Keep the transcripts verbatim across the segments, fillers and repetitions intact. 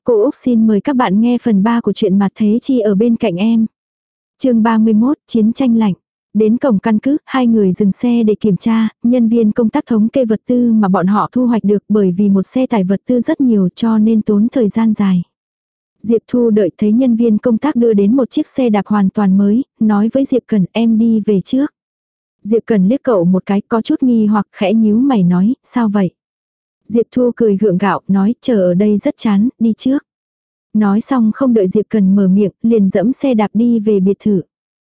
Cô Úc xin mời các bạn nghe phần ba của truyện Mặt Thế Chi ở bên cạnh em. Chương ba mươi mốt, Chiến tranh lạnh. Đến cổng căn cứ, hai người dừng xe để kiểm tra, nhân viên công tác thống kê vật tư mà bọn họ thu hoạch được, bởi vì một xe tải vật tư rất nhiều cho nên tốn thời gian dài. Diệp Thu đợi thấy nhân viên công tác đưa đến một chiếc xe đạp hoàn toàn mới, nói với Diệp Cần em đi về trước. Diệp Cần liếc cậu một cái có chút nghi hoặc khẽ nhíu mày nói, sao vậy? Diệp Thu cười gượng gạo, nói chờ ở đây rất chán, đi trước. Nói xong không đợi Diệp Cần mở miệng, liền dẫm xe đạp đi về biệt thự.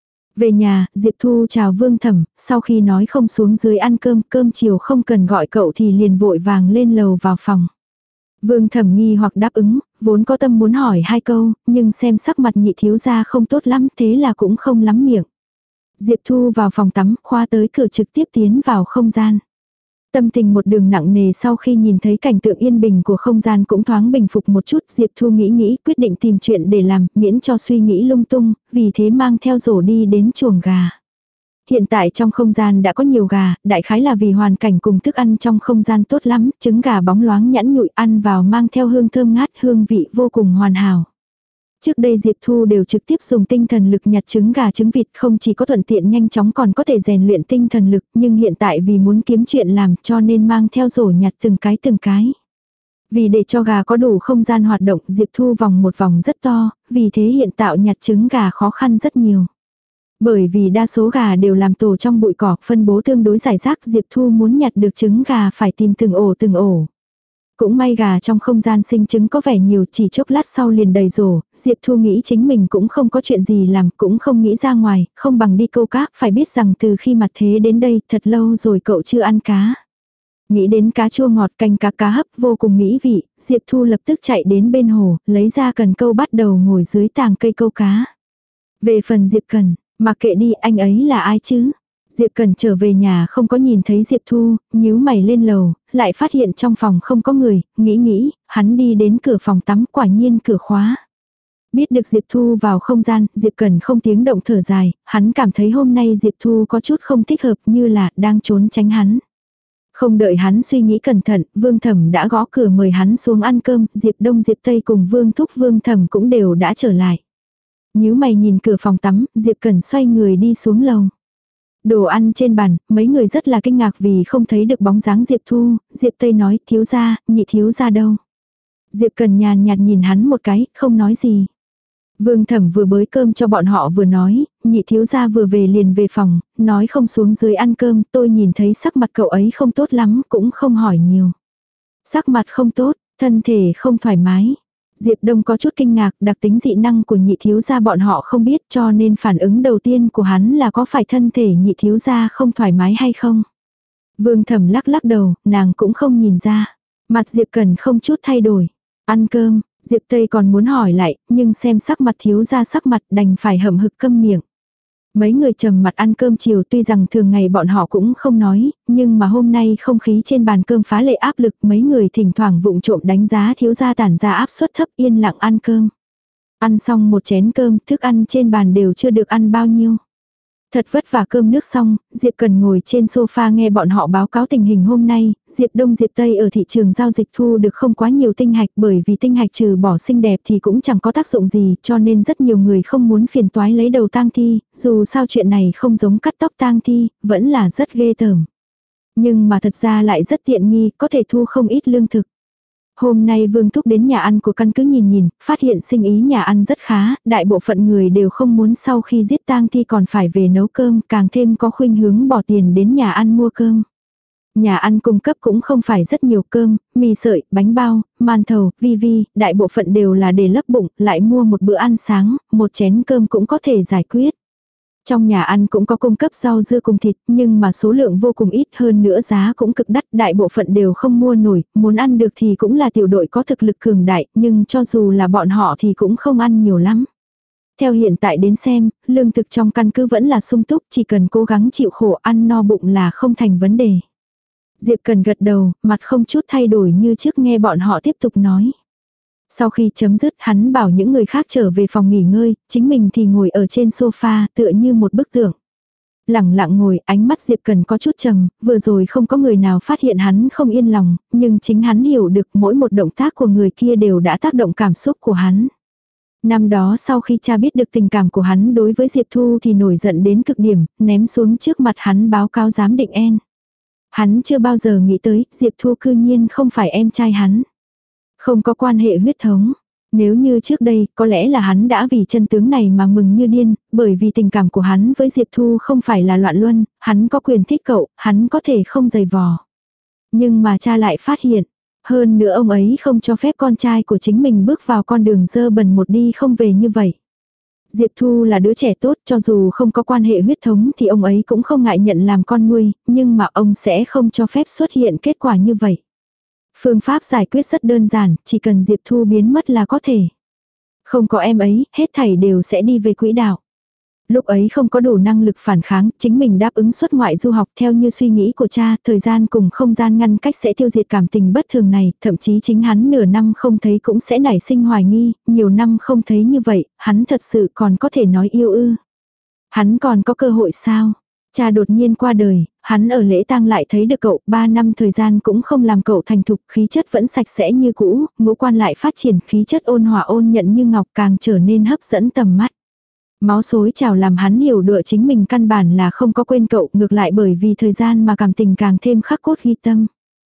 Về nhà, Diệp Thu chào Vương Thẩm, sau khi nói không xuống dưới ăn cơm, cơm chiều không cần gọi cậu thì liền vội vàng lên lầu vào phòng. Vương Thẩm nghi hoặc đáp ứng, vốn có tâm muốn hỏi hai câu, nhưng xem sắc mặt nhị thiếu gia không tốt lắm, thế là cũng không lắm miệng. Diệp Thu vào phòng tắm, khoa tới cửa trực tiếp tiến vào không gian. Tâm tình một đường nặng nề sau khi nhìn thấy cảnh tượng yên bình của không gian cũng thoáng bình phục một chút. Diệp Thu nghĩ nghĩ quyết định tìm chuyện để làm, miễn cho suy nghĩ lung tung, vì thế mang theo rổ đi đến chuồng gà. Hiện tại trong không gian đã có nhiều gà, đại khái là vì hoàn cảnh cùng thức ăn trong không gian tốt lắm, trứng gà bóng loáng nhẵn nhụi ăn vào mang theo hương thơm ngát, hương vị vô cùng hoàn hảo. Trước đây Diệp Thu đều trực tiếp dùng tinh thần lực nhặt trứng gà trứng vịt, không chỉ có thuận tiện nhanh chóng còn có thể rèn luyện tinh thần lực, nhưng hiện tại vì muốn kiếm chuyện làm cho nên mang theo rổ nhặt từng cái từng cái. Vì để cho gà có đủ không gian hoạt động, Diệp Thu vòng một vòng rất to, vì thế hiện tạo nhặt trứng gà khó khăn rất nhiều. Bởi vì đa số gà đều làm tổ trong bụi cỏ, phân bố tương đối rải rác, Diệp Thu muốn nhặt được trứng gà phải tìm từng ổ từng ổ. Cũng may gà trong không gian sinh trứng có vẻ nhiều, chỉ chốc lát sau liền đầy rổ. Diệp Thu nghĩ chính mình cũng không có chuyện gì làm, cũng không nghĩ ra ngoài, không bằng đi câu cá, phải biết rằng từ khi mặt thế đến đây thật lâu rồi cậu chưa ăn cá. Nghĩ đến cá chua ngọt canh cá cá hấp vô cùng mỹ vị, Diệp Thu lập tức chạy đến bên hồ, lấy ra cần câu bắt đầu ngồi dưới tàng cây câu cá. Về phần Diệp Cần, mặc kệ đi, anh ấy là ai chứ? Diệp Cần trở về nhà không có nhìn thấy Diệp Thu, nhíu mày lên lầu, lại phát hiện trong phòng không có người, nghĩ nghĩ, hắn đi đến cửa phòng tắm, quả nhiên cửa khóa. Biết được Diệp Thu vào không gian, Diệp Cần không tiếng động thở dài, hắn cảm thấy hôm nay Diệp Thu có chút không thích hợp, như là đang trốn tránh hắn. Không đợi hắn suy nghĩ cẩn thận, Vương Thẩm đã gõ cửa mời hắn xuống ăn cơm, Diệp Đông Diệp Tây cùng Vương Thúc Vương Thẩm cũng đều đã trở lại. Nhíu mày nhìn cửa phòng tắm, Diệp Cần xoay người đi xuống lầu. Đồ ăn trên bàn, mấy người rất là kinh ngạc vì không thấy được bóng dáng Diệp Thu. Diệp Tây nói, thiếu gia, nhị thiếu gia đâu? Diệp Cần nhàn nhạt nhìn hắn một cái, không nói gì. Vương Thẩm vừa bới cơm cho bọn họ vừa nói, nhị thiếu gia vừa về liền về phòng, nói không xuống dưới ăn cơm, tôi nhìn thấy sắc mặt cậu ấy không tốt lắm, cũng không hỏi nhiều. Sắc mặt không tốt, thân thể không thoải mái. Diệp Đông có chút kinh ngạc, đặc tính dị năng của nhị thiếu gia bọn họ không biết, cho nên phản ứng đầu tiên của hắn là có phải thân thể nhị thiếu gia không thoải mái hay không. Vương Thẩm lắc lắc đầu, nàng cũng không nhìn ra. Mặt Diệp Cần không chút thay đổi. Ăn cơm, Diệp Tây còn muốn hỏi lại, nhưng xem sắc mặt thiếu gia sắc mặt đành phải hậm hực câm miệng. Mấy người trầm mặt ăn cơm chiều, tuy rằng thường ngày bọn họ cũng không nói, nhưng mà hôm nay không khí trên bàn cơm phá lệ áp lực, mấy người thỉnh thoảng vụng trộm đánh giá thiếu gia tản ra áp suất thấp, yên lặng ăn cơm. Ăn xong một chén cơm, thức ăn trên bàn đều chưa được ăn bao nhiêu. Thật vất vả cơm nước xong, Diệp Cần ngồi trên sofa nghe bọn họ báo cáo tình hình hôm nay. Diệp Đông Diệp Tây ở thị trường giao dịch thu được không quá nhiều tinh hạch, bởi vì tinh hạch trừ bỏ xinh đẹp thì cũng chẳng có tác dụng gì, cho nên rất nhiều người không muốn phiền toái lấy đầu tang thi, dù sao chuyện này không giống cắt tóc tang thi, vẫn là rất ghê tởm. Nhưng mà thật ra lại rất tiện nghi, có thể thu không ít lương thực. Hôm nay Vương Thúc đến nhà ăn của căn cứ nhìn nhìn, phát hiện sinh ý nhà ăn rất khá, đại bộ phận người đều không muốn sau khi giết tang thi còn phải về nấu cơm, càng thêm có khuynh hướng bỏ tiền đến nhà ăn mua cơm. Nhà ăn cung cấp cũng không phải rất nhiều cơm, mì sợi, bánh bao, màn thầu, vi vi, đại bộ phận đều là để lấp bụng, lại mua một bữa ăn sáng, một chén cơm cũng có thể giải quyết. Trong nhà ăn cũng có cung cấp rau dưa cùng thịt, nhưng mà số lượng vô cùng ít, hơn nữa giá cũng cực đắt, đại bộ phận đều không mua nổi, muốn ăn được thì cũng là tiểu đội có thực lực cường đại, nhưng cho dù là bọn họ thì cũng không ăn nhiều lắm. Theo hiện tại đến xem, lương thực trong căn cứ vẫn là sung túc, chỉ cần cố gắng chịu khổ ăn no bụng là không thành vấn đề. Diệp Cần gật đầu, mặt không chút thay đổi như trước nghe bọn họ tiếp tục nói. Sau khi chấm dứt hắn bảo những người khác trở về phòng nghỉ ngơi, chính mình thì ngồi ở trên sofa tựa như một bức tượng. Lẳng lặng ngồi, ánh mắt Diệp Cần có chút trầm, vừa rồi không có người nào phát hiện hắn không yên lòng, nhưng chính hắn hiểu được mỗi một động tác của người kia đều đã tác động cảm xúc của hắn. Năm đó sau khi cha biết được tình cảm của hắn đối với Diệp Thu thì nổi giận đến cực điểm, ném xuống trước mặt hắn báo cáo giám định en. Hắn chưa bao giờ nghĩ tới Diệp Thu cư nhiên không phải em trai hắn. Không có quan hệ huyết thống. Nếu như trước đây, có lẽ là hắn đã vì chân tướng này mà mừng như điên, bởi vì tình cảm của hắn với Diệp Thu không phải là loạn luân, hắn có quyền thích cậu, hắn có thể không giày vò. Nhưng mà cha lại phát hiện, hơn nữa ông ấy không cho phép con trai của chính mình bước vào con đường dơ bẩn một đi không về như vậy. Diệp Thu là đứa trẻ tốt, cho dù không có quan hệ huyết thống thì ông ấy cũng không ngại nhận làm con nuôi, nhưng mà ông sẽ không cho phép xuất hiện kết quả như vậy. Phương pháp giải quyết rất đơn giản, chỉ cần Diệp Thu biến mất là có thể. Không có em ấy, hết thảy đều sẽ đi về quỹ đạo. Lúc ấy không có đủ năng lực phản kháng, chính mình đáp ứng xuất ngoại du học theo như suy nghĩ của cha, thời gian cùng không gian ngăn cách sẽ tiêu diệt cảm tình bất thường này, thậm chí chính hắn nửa năm không thấy cũng sẽ nảy sinh hoài nghi, nhiều năm không thấy như vậy, hắn thật sự còn có thể nói yêu ư. Hắn còn có cơ hội sao? Cha đột nhiên qua đời, hắn ở lễ tang lại thấy được cậu, ba năm thời gian cũng không làm cậu thành thục, khí chất vẫn sạch sẽ như cũ, ngũ quan lại phát triển, khí chất ôn hòa ôn nhận như ngọc càng trở nên hấp dẫn tầm mắt. Máu xối trào làm hắn hiểu được chính mình căn bản là không có quên cậu, ngược lại bởi vì thời gian mà cảm tình càng thêm khắc cốt ghi tâm.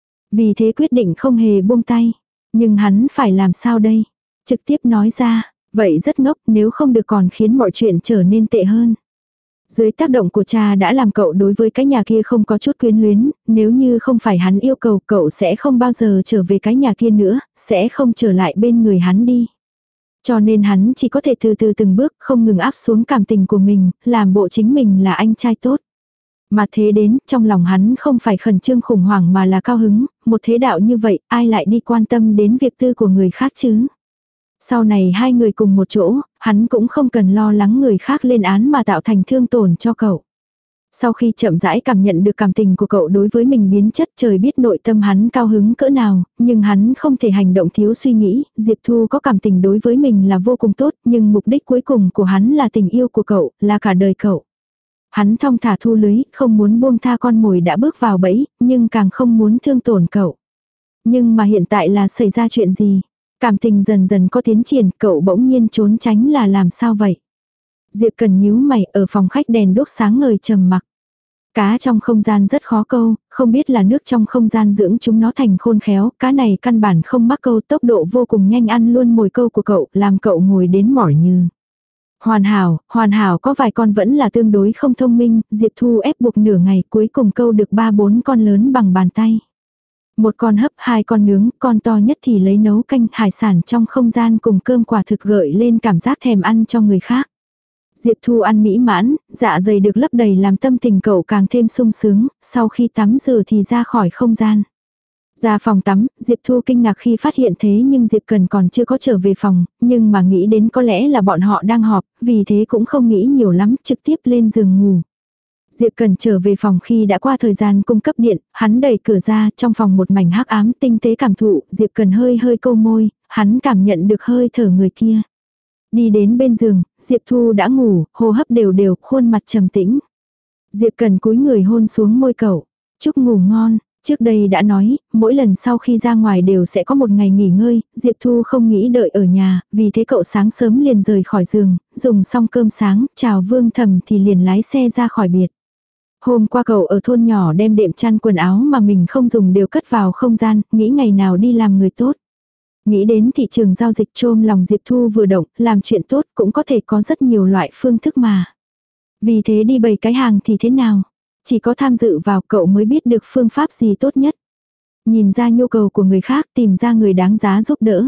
Vì thế quyết định không hề buông tay. Nhưng hắn phải làm sao đây? Trực tiếp nói ra, vậy rất ngốc, nếu không được còn khiến mọi chuyện trở nên tệ hơn. Dưới tác động của cha đã làm cậu đối với cái nhà kia không có chút quyến luyến, nếu như không phải hắn yêu cầu cậu sẽ không bao giờ trở về cái nhà kia nữa, sẽ không trở lại bên người hắn đi. Cho nên hắn chỉ có thể từ từ từng bước không ngừng áp xuống cảm tình của mình, làm bộ chính mình là anh trai tốt. Mà thế đến, trong lòng hắn không phải khẩn trương khủng hoảng mà là cao hứng, một thế đạo như vậy, ai lại đi quan tâm đến việc tư của người khác chứ? Sau này hai người cùng một chỗ, hắn cũng không cần lo lắng người khác lên án mà tạo thành thương tổn cho cậu. Sau khi chậm rãi cảm nhận được cảm tình của cậu đối với mình biến chất, trời biết nội tâm hắn cao hứng cỡ nào, nhưng hắn không thể hành động thiếu suy nghĩ, Diệp Thu có cảm tình đối với mình là vô cùng tốt, nhưng mục đích cuối cùng của hắn là tình yêu của cậu, là cả đời cậu. Hắn thong thả thu lưới, không muốn buông tha con mồi đã bước vào bẫy, nhưng càng không muốn thương tổn cậu. Nhưng mà hiện tại là xảy ra chuyện gì? Cảm tình dần dần có tiến triển, cậu bỗng nhiên trốn tránh là làm sao vậy? Diệp Cần nhíu mày, ở phòng khách đèn đốt sáng ngời trầm mặc. Cá trong không gian rất khó câu, không biết là nước trong không gian dưỡng chúng nó thành khôn khéo, cá này căn bản không mắc câu, tốc độ vô cùng nhanh ăn luôn mồi câu của cậu, làm cậu ngồi đến mỏi như. Hoàn hảo, hoàn hảo có vài con vẫn là tương đối không thông minh, Diệp Thu ép buộc nửa ngày cuối cùng câu được ba bốn con lớn bằng bàn tay. Một con hấp, hai con nướng, con to nhất thì lấy nấu canh hải sản trong không gian cùng cơm quả thực gợi lên cảm giác thèm ăn cho người khác. Diệp Thu ăn mỹ mãn, dạ dày được lấp đầy làm tâm tình cậu càng thêm sung sướng, sau khi tắm rửa thì ra khỏi không gian. Ra phòng tắm, Diệp Thu kinh ngạc khi phát hiện thế nhưng Diệp Cần còn chưa có trở về phòng, nhưng mà nghĩ đến có lẽ là bọn họ đang họp, vì thế cũng không nghĩ nhiều lắm, trực tiếp lên giường ngủ. Diệp Cần trở về phòng khi đã qua thời gian cung cấp điện, hắn đẩy cửa ra, trong phòng một mảnh hắc ám tinh tế cảm thụ, Diệp Cần hơi hơi câu môi, hắn cảm nhận được hơi thở người kia. Đi đến bên giường, Diệp Thu đã ngủ, hô hấp đều đều, khuôn mặt trầm tĩnh. Diệp Cần cúi người hôn xuống môi cậu, chúc ngủ ngon. Trước đây đã nói, mỗi lần sau khi ra ngoài đều sẽ có một ngày nghỉ ngơi, Diệp Thu không nghĩ đợi ở nhà, vì thế cậu sáng sớm liền rời khỏi giường, dùng xong cơm sáng, chào Vương Thẩm thì liền lái xe ra khỏi biệt. Hôm qua cậu ở thôn nhỏ đem đệm chăn quần áo mà mình không dùng đều cất vào không gian, nghĩ ngày nào đi làm người tốt. Nghĩ đến thị trường giao dịch trôm lòng Diệp Thu vừa động, làm chuyện tốt cũng có thể có rất nhiều loại phương thức mà. Vì thế đi bày cái hàng thì thế nào? Chỉ có tham dự vào cậu mới biết được phương pháp gì tốt nhất. Nhìn ra nhu cầu của người khác, tìm ra người đáng giá giúp đỡ.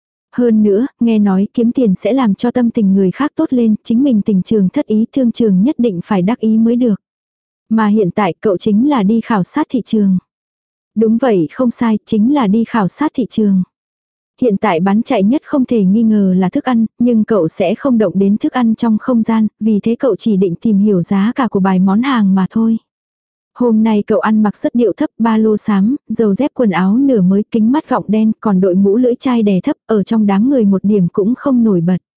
Hơn nữa, nghe nói kiếm tiền sẽ làm cho tâm tình người khác tốt lên, chính mình tình trường thất ý thương trường nhất định phải đắc ý mới được. Mà hiện tại cậu chính là đi khảo sát thị trường. Đúng vậy, không sai, chính là đi khảo sát thị trường. Hiện tại bán chạy nhất không thể nghi ngờ là thức ăn, nhưng cậu sẽ không động đến thức ăn trong không gian, vì thế cậu chỉ định tìm hiểu giá cả của vài món hàng mà thôi. Hôm nay cậu ăn mặc rất điệu thấp, ba lô xám, dầu dép quần áo nửa mới, kính mắt gọng đen, còn đội mũ lưỡi chai đè thấp, ở trong đám người một điểm cũng không nổi bật.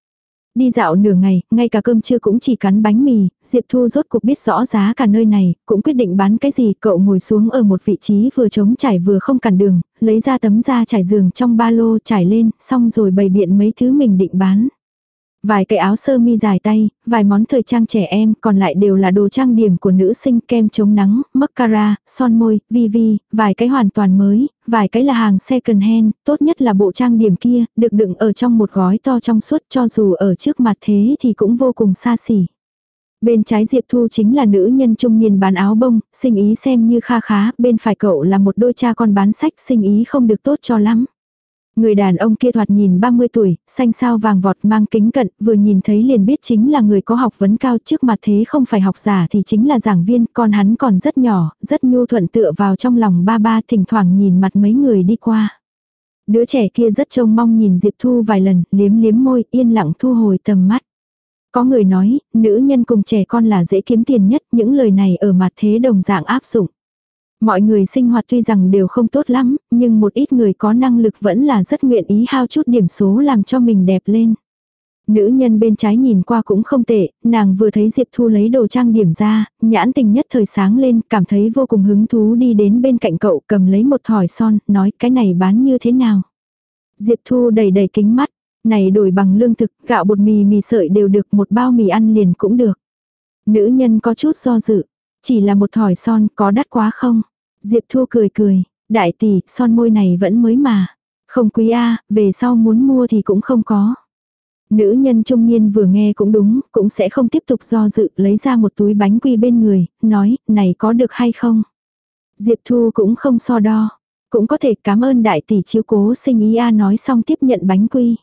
Đi dạo nửa ngày, ngay cả cơm trưa cũng chỉ cắn bánh mì, Diệp Thu rốt cuộc biết rõ giá cả nơi này, cũng quyết định bán cái gì. Cậu ngồi xuống ở một vị trí vừa trống trải vừa không cản đường, lấy ra tấm da trải giường trong ba lô trải lên, xong rồi bày biện mấy thứ mình định bán. Vài cái áo sơ mi dài tay, vài món thời trang trẻ em, còn lại đều là đồ trang điểm của nữ sinh, kem chống nắng, mascara, son môi, vi vi, vài cái hoàn toàn mới, vài cái là hàng second hand, tốt nhất là bộ trang điểm kia, được đựng ở trong một gói to trong suốt, cho dù ở trước mặt thế thì cũng vô cùng xa xỉ. Bên trái Diệp Thu chính là nữ nhân trung niên bán áo bông, sinh ý xem như kha khá, bên phải cậu là một đôi cha con bán sách, sinh ý không được tốt cho lắm. Người đàn ông kia thoạt nhìn ba mươi tuổi, xanh sao vàng vọt, mang kính cận, vừa nhìn thấy liền biết chính là người có học vấn cao, trước mặt thế không phải học giả thì chính là giảng viên, con hắn còn rất nhỏ, rất nhu thuận tựa vào trong lòng ba ba, thỉnh thoảng nhìn mặt mấy người đi qua. Đứa trẻ kia rất trông mong nhìn Diệp Thu vài lần, liếm liếm môi, yên lặng thu hồi tầm mắt. Có người nói, nữ nhân cùng trẻ con là dễ kiếm tiền nhất, những lời này ở mặt thế đồng dạng áp dụng. Mọi người sinh hoạt tuy rằng đều không tốt lắm, nhưng một ít người có năng lực vẫn là rất nguyện ý hao chút điểm số làm cho mình đẹp lên. Nữ nhân bên trái nhìn qua cũng không tệ, nàng vừa thấy Diệp Thu lấy đồ trang điểm ra, nhãn tình nhất thời sáng lên, cảm thấy vô cùng hứng thú đi đến bên cạnh cậu cầm lấy một thỏi son, nói cái này bán như thế nào. Diệp Thu đầy đầy kính mắt, này đổi bằng lương thực, gạo bột mì mì sợi đều được, một bao mì ăn liền cũng được. Nữ nhân có chút do dự, chỉ là một thỏi son có đắt quá không? Diệp Thu cười cười, đại tỷ, son môi này vẫn mới mà. Không quý a, về sau muốn mua thì cũng không có. Nữ nhân trung niên vừa nghe cũng đúng, cũng sẽ không tiếp tục do dự, lấy ra một túi bánh quy bên người, nói, này có được hay không? Diệp Thu cũng không so đo, cũng có thể cảm ơn đại tỷ chiếu cố sinh ý a, nói xong tiếp nhận bánh quy.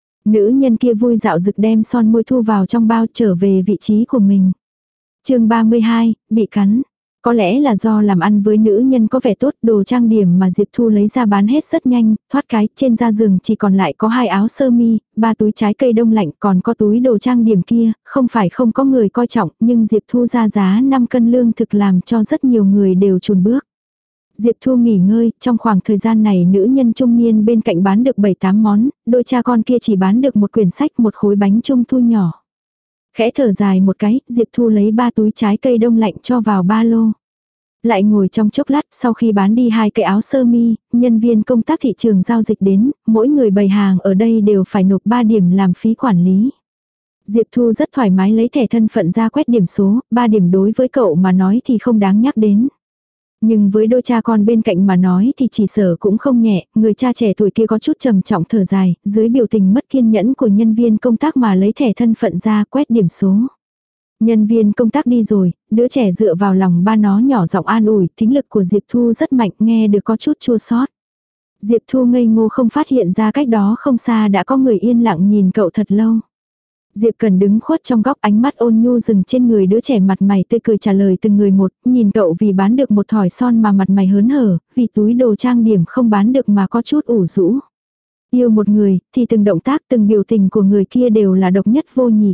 Nữ nhân kia vui dạo dực đem son môi thu vào trong bao trở về vị trí của mình. Chương ba mươi hai, bị cắn. Có lẽ là do làm ăn với nữ nhân có vẻ tốt, đồ trang điểm mà Diệp Thu lấy ra bán hết rất nhanh, thoát cái, trên da giường chỉ còn lại có hai áo sơ mi, ba túi trái cây đông lạnh, còn có túi đồ trang điểm kia, không phải không có người coi trọng, nhưng Diệp Thu ra giá năm cân lương thực làm cho rất nhiều người đều chùn bước. Diệp Thu nghỉ ngơi, trong khoảng thời gian này nữ nhân trung niên bên cạnh bán được bảy tám món, đôi cha con kia chỉ bán được một quyển sách, một khối bánh trung thu nhỏ. Khẽ thở dài một cái, Diệp Thu lấy ba túi trái cây đông lạnh cho vào ba lô. Lại ngồi trong chốc lát, sau khi bán đi hai cái áo sơ mi, nhân viên công tác thị trường giao dịch đến, mỗi người bày hàng ở đây đều phải nộp ba điểm làm phí quản lý. Diệp Thu rất thoải mái lấy thẻ thân phận ra quét điểm số, ba điểm đối với cậu mà nói thì không đáng nhắc đến. Nhưng với đôi cha con bên cạnh mà nói thì chỉ sở cũng không nhẹ, người cha trẻ tuổi kia có chút trầm trọng thở dài, dưới biểu tình mất kiên nhẫn của nhân viên công tác mà lấy thẻ thân phận ra quét điểm số. Nhân viên công tác đi rồi, đứa trẻ dựa vào lòng ba nó nhỏ giọng an ủi, thính lực của Diệp Thu rất mạnh, nghe được có chút chua xót. Diệp Thu ngây ngô không phát hiện ra cách đó không xa đã có người yên lặng nhìn cậu thật lâu. Diệp Cần đứng khuất trong góc, ánh mắt ôn nhu dừng trên người đứa trẻ, mặt mày tươi cười trả lời từng người một, nhìn cậu vì bán được một thỏi son mà mặt mày hớn hở, vì túi đồ trang điểm không bán được mà có chút ủ rũ. Yêu một người, thì từng động tác từng biểu tình của người kia đều là độc nhất vô nhị.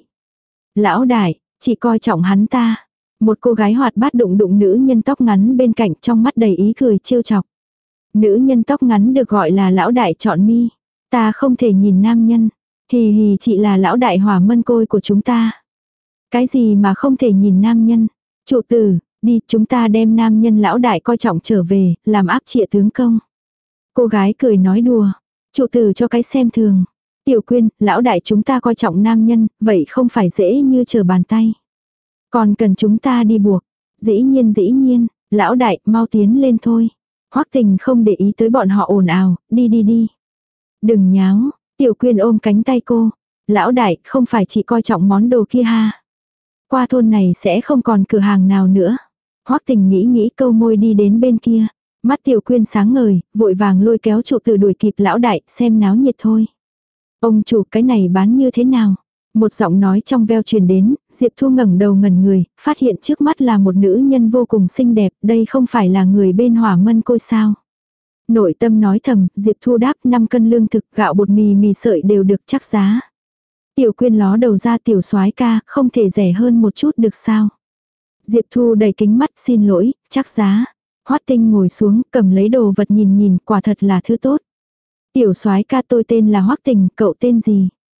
Lão đại, chỉ coi trọng hắn ta. Một cô gái hoạt bát đụng đụng nữ nhân tóc ngắn bên cạnh, trong mắt đầy ý cười trêu chọc. Nữ nhân tóc ngắn được gọi là lão đại chọn mi. Ta không thể nhìn nam nhân. Hì hì, chị là lão đại hỏa mân côi của chúng ta. Cái gì mà không thể nhìn nam nhân? Trụ tử, đi, chúng ta đem nam nhân lão đại coi trọng trở về, làm áp trịa tướng công. Cô gái cười nói đùa. Trụ tử cho cái xem thường. Tiểu Quyên, lão đại chúng ta coi trọng nam nhân, vậy không phải dễ như trở bàn tay. Còn cần chúng ta đi buộc. Dĩ nhiên dĩ nhiên, lão đại, mau tiến lên thôi. Hoắc Tình không để ý tới bọn họ ồn ào, đi đi đi. Đừng nháo, Tiểu Quyên ôm cánh tay cô. Lão đại, không phải chỉ coi trọng món đồ kia ha. Qua thôn này sẽ không còn cửa hàng nào nữa. Hoắc Tình nghĩ nghĩ câu môi đi đến bên kia. Mắt Tiểu Quyên sáng ngời, vội vàng lôi kéo trụ tử đuổi kịp lão đại, xem náo nhiệt thôi. Ông chủ, cái này bán như thế nào? Một giọng nói trong veo truyền đến, Diệp Thu ngẩng đầu ngẩn người, phát hiện trước mắt là một nữ nhân vô cùng xinh đẹp, đây không phải là người bên hỏa mân côi sao? Nội tâm nói thầm, Diệp Thu đáp năm cân lương thực, gạo bột mì mì sợi đều được chắc giá. Tiểu Quyên ló đầu ra, tiểu soái ca, không thể rẻ hơn một chút được sao? Diệp Thu đầy kính mắt, xin lỗi, chắc giá. Hoát Tinh ngồi xuống, cầm lấy đồ vật nhìn nhìn, quả thật là thứ tốt. Tiểu soái ca, tôi tên là Hoắc Tình, cậu tên gì?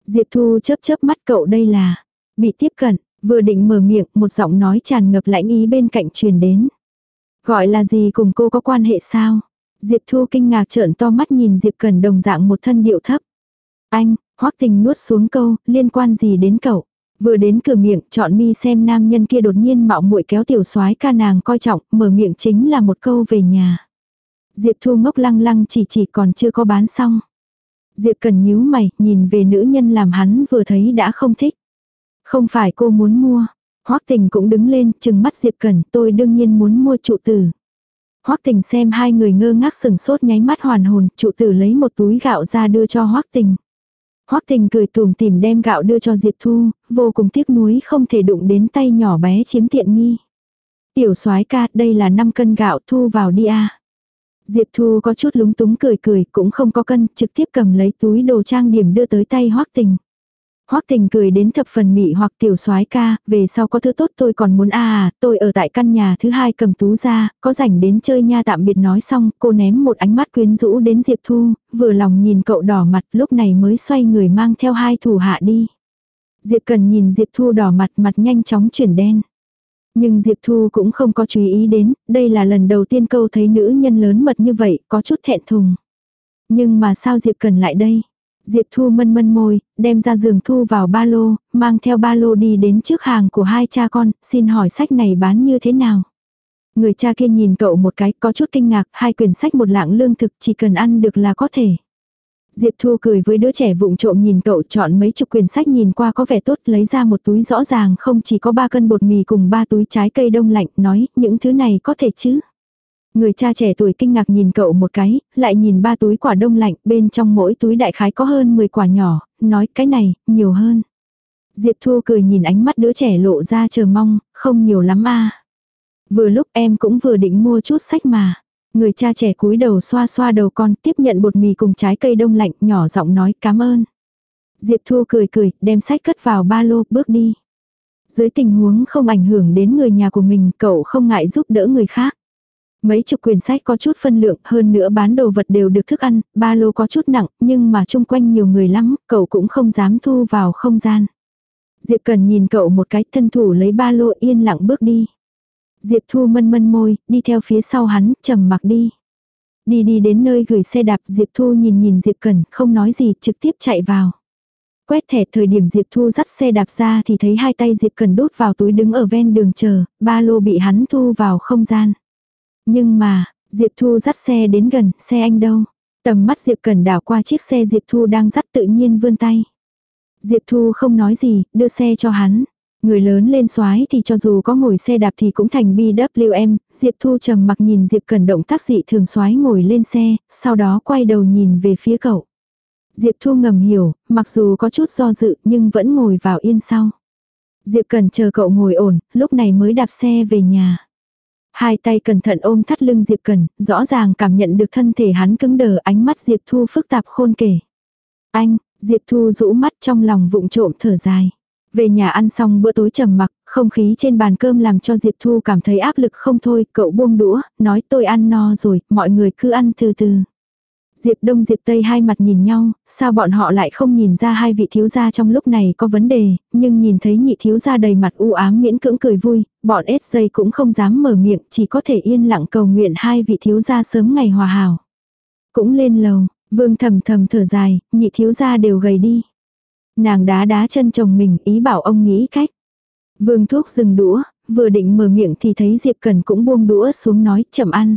Diệp Thu chớp chớp mắt, cậu đây là bị tiếp cận, vừa định mở miệng, một giọng nói tràn ngập lãnh ý bên cạnh truyền đến. Gọi là gì, cùng cô có quan hệ sao? Diệp Thu kinh ngạc trợn to mắt nhìn Diệp Cẩn đồng dạng một thân điệu thấp. Anh, Hoắc Tình nuốt xuống câu, liên quan gì đến cậu? Vừa đến cửa miệng, chọn mi xem nam nhân kia đột nhiên mạo muội kéo tiểu soái ca nàng coi trọng, mở miệng chính là một câu về nhà. Diệp Thu ngốc lăng lăng chỉ chỉ còn chưa có bán xong. Diệp Cẩn nhíu mày, nhìn về nữ nhân làm hắn vừa thấy đã không thích. Không phải cô muốn mua. Hoắc Tình cũng đứng lên, trừng mắt Diệp Cẩn, tôi đương nhiên muốn mua trụ tử. Hoắc Tình xem hai người ngơ ngác sừng sốt nháy mắt hoàn hồn, trụ tử lấy một túi gạo ra đưa cho Hoắc Tình. Hoắc Tình cười tủm tỉm đem gạo đưa cho Diệp Thu, vô cùng tiếc nuối không thể đụng đến tay nhỏ bé chiếm tiện nghi. Tiểu soái ca, đây là năm cân gạo, thu vào đi a. Diệp Thu có chút lúng túng cười cười, cũng không có cân, trực tiếp cầm lấy túi đồ trang điểm đưa tới tay Hoắc Tình. Hoắc Tình cười đến thập phần mị hoặc, tiểu soái ca, về sau có thứ tốt tôi còn muốn a à, tôi ở tại căn nhà thứ hai cầm tú ra, có rảnh đến chơi nha. Tạm biệt nói xong, cô ném một ánh mắt quyến rũ đến Diệp Thu, vừa lòng nhìn cậu đỏ mặt, lúc này mới xoay người mang theo hai thủ hạ đi. Diệp Cần nhìn Diệp Thu đỏ mặt, mặt nhanh chóng chuyển đen. Nhưng Diệp Thu cũng không có chú ý đến, đây là lần đầu tiên câu thấy nữ nhân lớn mật như vậy, có chút thẹn thùng. Nhưng mà sao Diệp Cần lại đây? Diệp Thu mân mân môi, đem ra giường thu vào ba lô, mang theo ba lô đi đến trước hàng của hai cha con, xin hỏi sách này bán như thế nào? Người cha kia nhìn cậu một cái, có chút kinh ngạc, hai quyển sách một lạng lương thực, chỉ cần ăn được là có thể. Diệp Thu cười với đứa trẻ vụng trộm nhìn cậu, chọn mấy chục quyển sách nhìn qua có vẻ tốt, lấy ra một túi rõ ràng không chỉ có ba cân bột mì cùng ba túi trái cây đông lạnh, nói, những thứ này có thể chứ? Người cha trẻ tuổi kinh ngạc nhìn cậu một cái, lại nhìn ba túi quả đông lạnh, bên trong mỗi túi đại khái có hơn mười quả nhỏ, nói cái này, nhiều hơn. Diệp Thu cười nhìn ánh mắt đứa trẻ lộ ra chờ mong, không nhiều lắm à. Vừa lúc em cũng vừa định mua chút sách mà. Người cha trẻ cúi đầu xoa xoa đầu con, tiếp nhận bột mì cùng trái cây đông lạnh, nhỏ giọng nói cảm ơn. Diệp Thu cười cười, đem sách cất vào ba lô, bước đi. Dưới tình huống không ảnh hưởng đến người nhà của mình, cậu không ngại giúp đỡ người khác. Mấy chục quyển sách có chút phân lượng, hơn nữa bán đồ vật đều được thức ăn, ba lô có chút nặng, nhưng mà chung quanh nhiều người lắm, cậu cũng không dám thu vào không gian. Diệp Cần nhìn cậu một cái, thân thủ lấy ba lô, yên lặng bước đi. Diệp Thu mân mân môi, đi theo phía sau hắn, trầm mặc đi. Đi đi đến nơi gửi xe đạp, Diệp Thu nhìn nhìn Diệp Cần, không nói gì, trực tiếp chạy vào. Quét thẻ, thời điểm Diệp Thu dắt xe đạp ra thì thấy hai tay Diệp Cần đút vào túi đứng ở ven đường chờ, ba lô bị hắn thu vào không gian. Nhưng mà, Diệp Thu dắt xe đến gần, xe anh đâu? Tầm mắt Diệp Cần đảo qua chiếc xe Diệp Thu đang dắt, tự nhiên vươn tay. Diệp Thu không nói gì, đưa xe cho hắn. Người lớn lên soái thì cho dù có ngồi xe đạp thì cũng thành bê vê em, Diệp Thu trầm mặc nhìn Diệp Cần động tác dị thường soái ngồi lên xe, sau đó quay đầu nhìn về phía cậu. Diệp Thu ngầm hiểu, mặc dù có chút do dự nhưng vẫn ngồi vào yên sau. Diệp Cần chờ cậu ngồi ổn, lúc này mới đạp xe về nhà. Hai tay cẩn thận ôm thắt lưng Diệp Cần, rõ ràng cảm nhận được thân thể hắn cứng đờ, ánh mắt Diệp Thu phức tạp khôn kể. Anh, Diệp Thu rũ mắt trong lòng vụng trộm thở dài. Về nhà ăn xong bữa tối trầm mặc, không khí trên bàn cơm làm cho Diệp Thu cảm thấy áp lực không thôi, cậu buông đũa, nói tôi ăn no rồi, mọi người cứ ăn từ từ. Diệp Đông Diệp Tây hai mặt nhìn nhau, sao bọn họ lại không nhìn ra hai vị thiếu gia trong lúc này có vấn đề, nhưng nhìn thấy nhị thiếu gia đầy mặt u ám miễn cưỡng cười vui, bọn ét giây cũng không dám mở miệng, chỉ có thể yên lặng cầu nguyện hai vị thiếu gia sớm ngày hòa hảo. Cũng lên lầu, Vương thầm thầm thở dài, nhị thiếu gia đều gầy đi. Nàng đá đá chân chồng mình, ý bảo ông nghĩ cách. Vương Thúc dừng đũa, vừa định mở miệng thì thấy Diệp Cần cũng buông đũa xuống nói chậm ăn.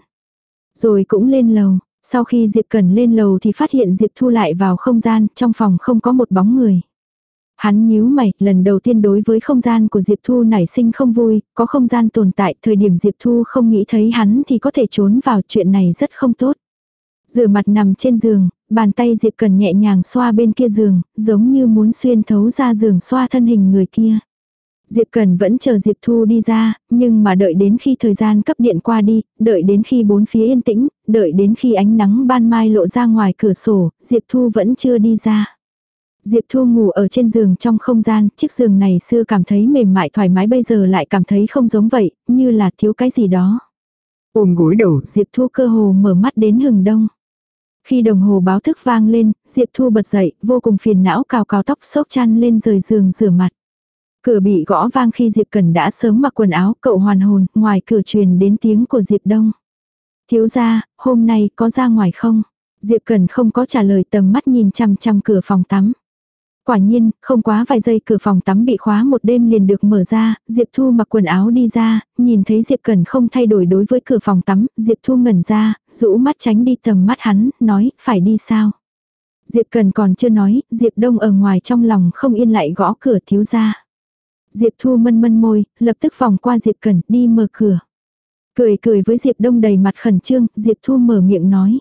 Rồi cũng lên lầu. Sau khi Diệp Cần lên lầu thì phát hiện Diệp Thu lại vào không gian, trong phòng không có một bóng người. Hắn nhíu mày, lần đầu tiên đối với không gian của Diệp Thu nảy sinh không vui, có không gian tồn tại, thời điểm Diệp Thu không nghĩ thấy hắn thì có thể trốn vào, chuyện này rất không tốt. Rửa mặt nằm trên giường, bàn tay Diệp Cần nhẹ nhàng xoa bên kia giường, giống như muốn xuyên thấu ra giường xoa thân hình người kia. Diệp Cần vẫn chờ Diệp Thu đi ra, nhưng mà đợi đến khi thời gian cấp điện qua đi, đợi đến khi bốn phía yên tĩnh, đợi đến khi ánh nắng ban mai lộ ra ngoài cửa sổ, Diệp Thu vẫn chưa đi ra. Diệp Thu ngủ ở trên giường trong không gian, chiếc giường này xưa cảm thấy mềm mại thoải mái bây giờ lại cảm thấy không giống vậy, như là thiếu cái gì đó. Ôm gối đầu, Diệp Thu cơ hồ mở mắt đến hừng đông. Khi đồng hồ báo thức vang lên, Diệp Thu bật dậy, vô cùng phiền não cào cào tóc xốc chăn lên rời giường rửa mặt. Cửa bị gõ vang khi Diệp Cẩn đã sớm mặc quần áo, cậu hoàn hồn, ngoài cửa truyền đến tiếng của Diệp Đông. Thiếu gia, hôm nay có ra ngoài không? Diệp Cẩn không có trả lời, tầm mắt nhìn chằm chằm cửa phòng tắm. Quả nhiên, không quá vài giây cửa phòng tắm bị khóa một đêm liền được mở ra, Diệp Thu mặc quần áo đi ra, nhìn thấy Diệp Cẩn không thay đổi đối với cửa phòng tắm, Diệp Thu ngẩn ra, rũ mắt tránh đi tầm mắt hắn, nói, phải đi sao? Diệp Cẩn còn chưa nói, Diệp Đông ở ngoài trong lòng không yên lại gõ cửa thiếu gia. Diệp Thu mân mân môi, lập tức vòng qua Diệp Cẩn, đi mở cửa. Cười cười với Diệp Đông đầy mặt khẩn trương, Diệp Thu mở miệng nói.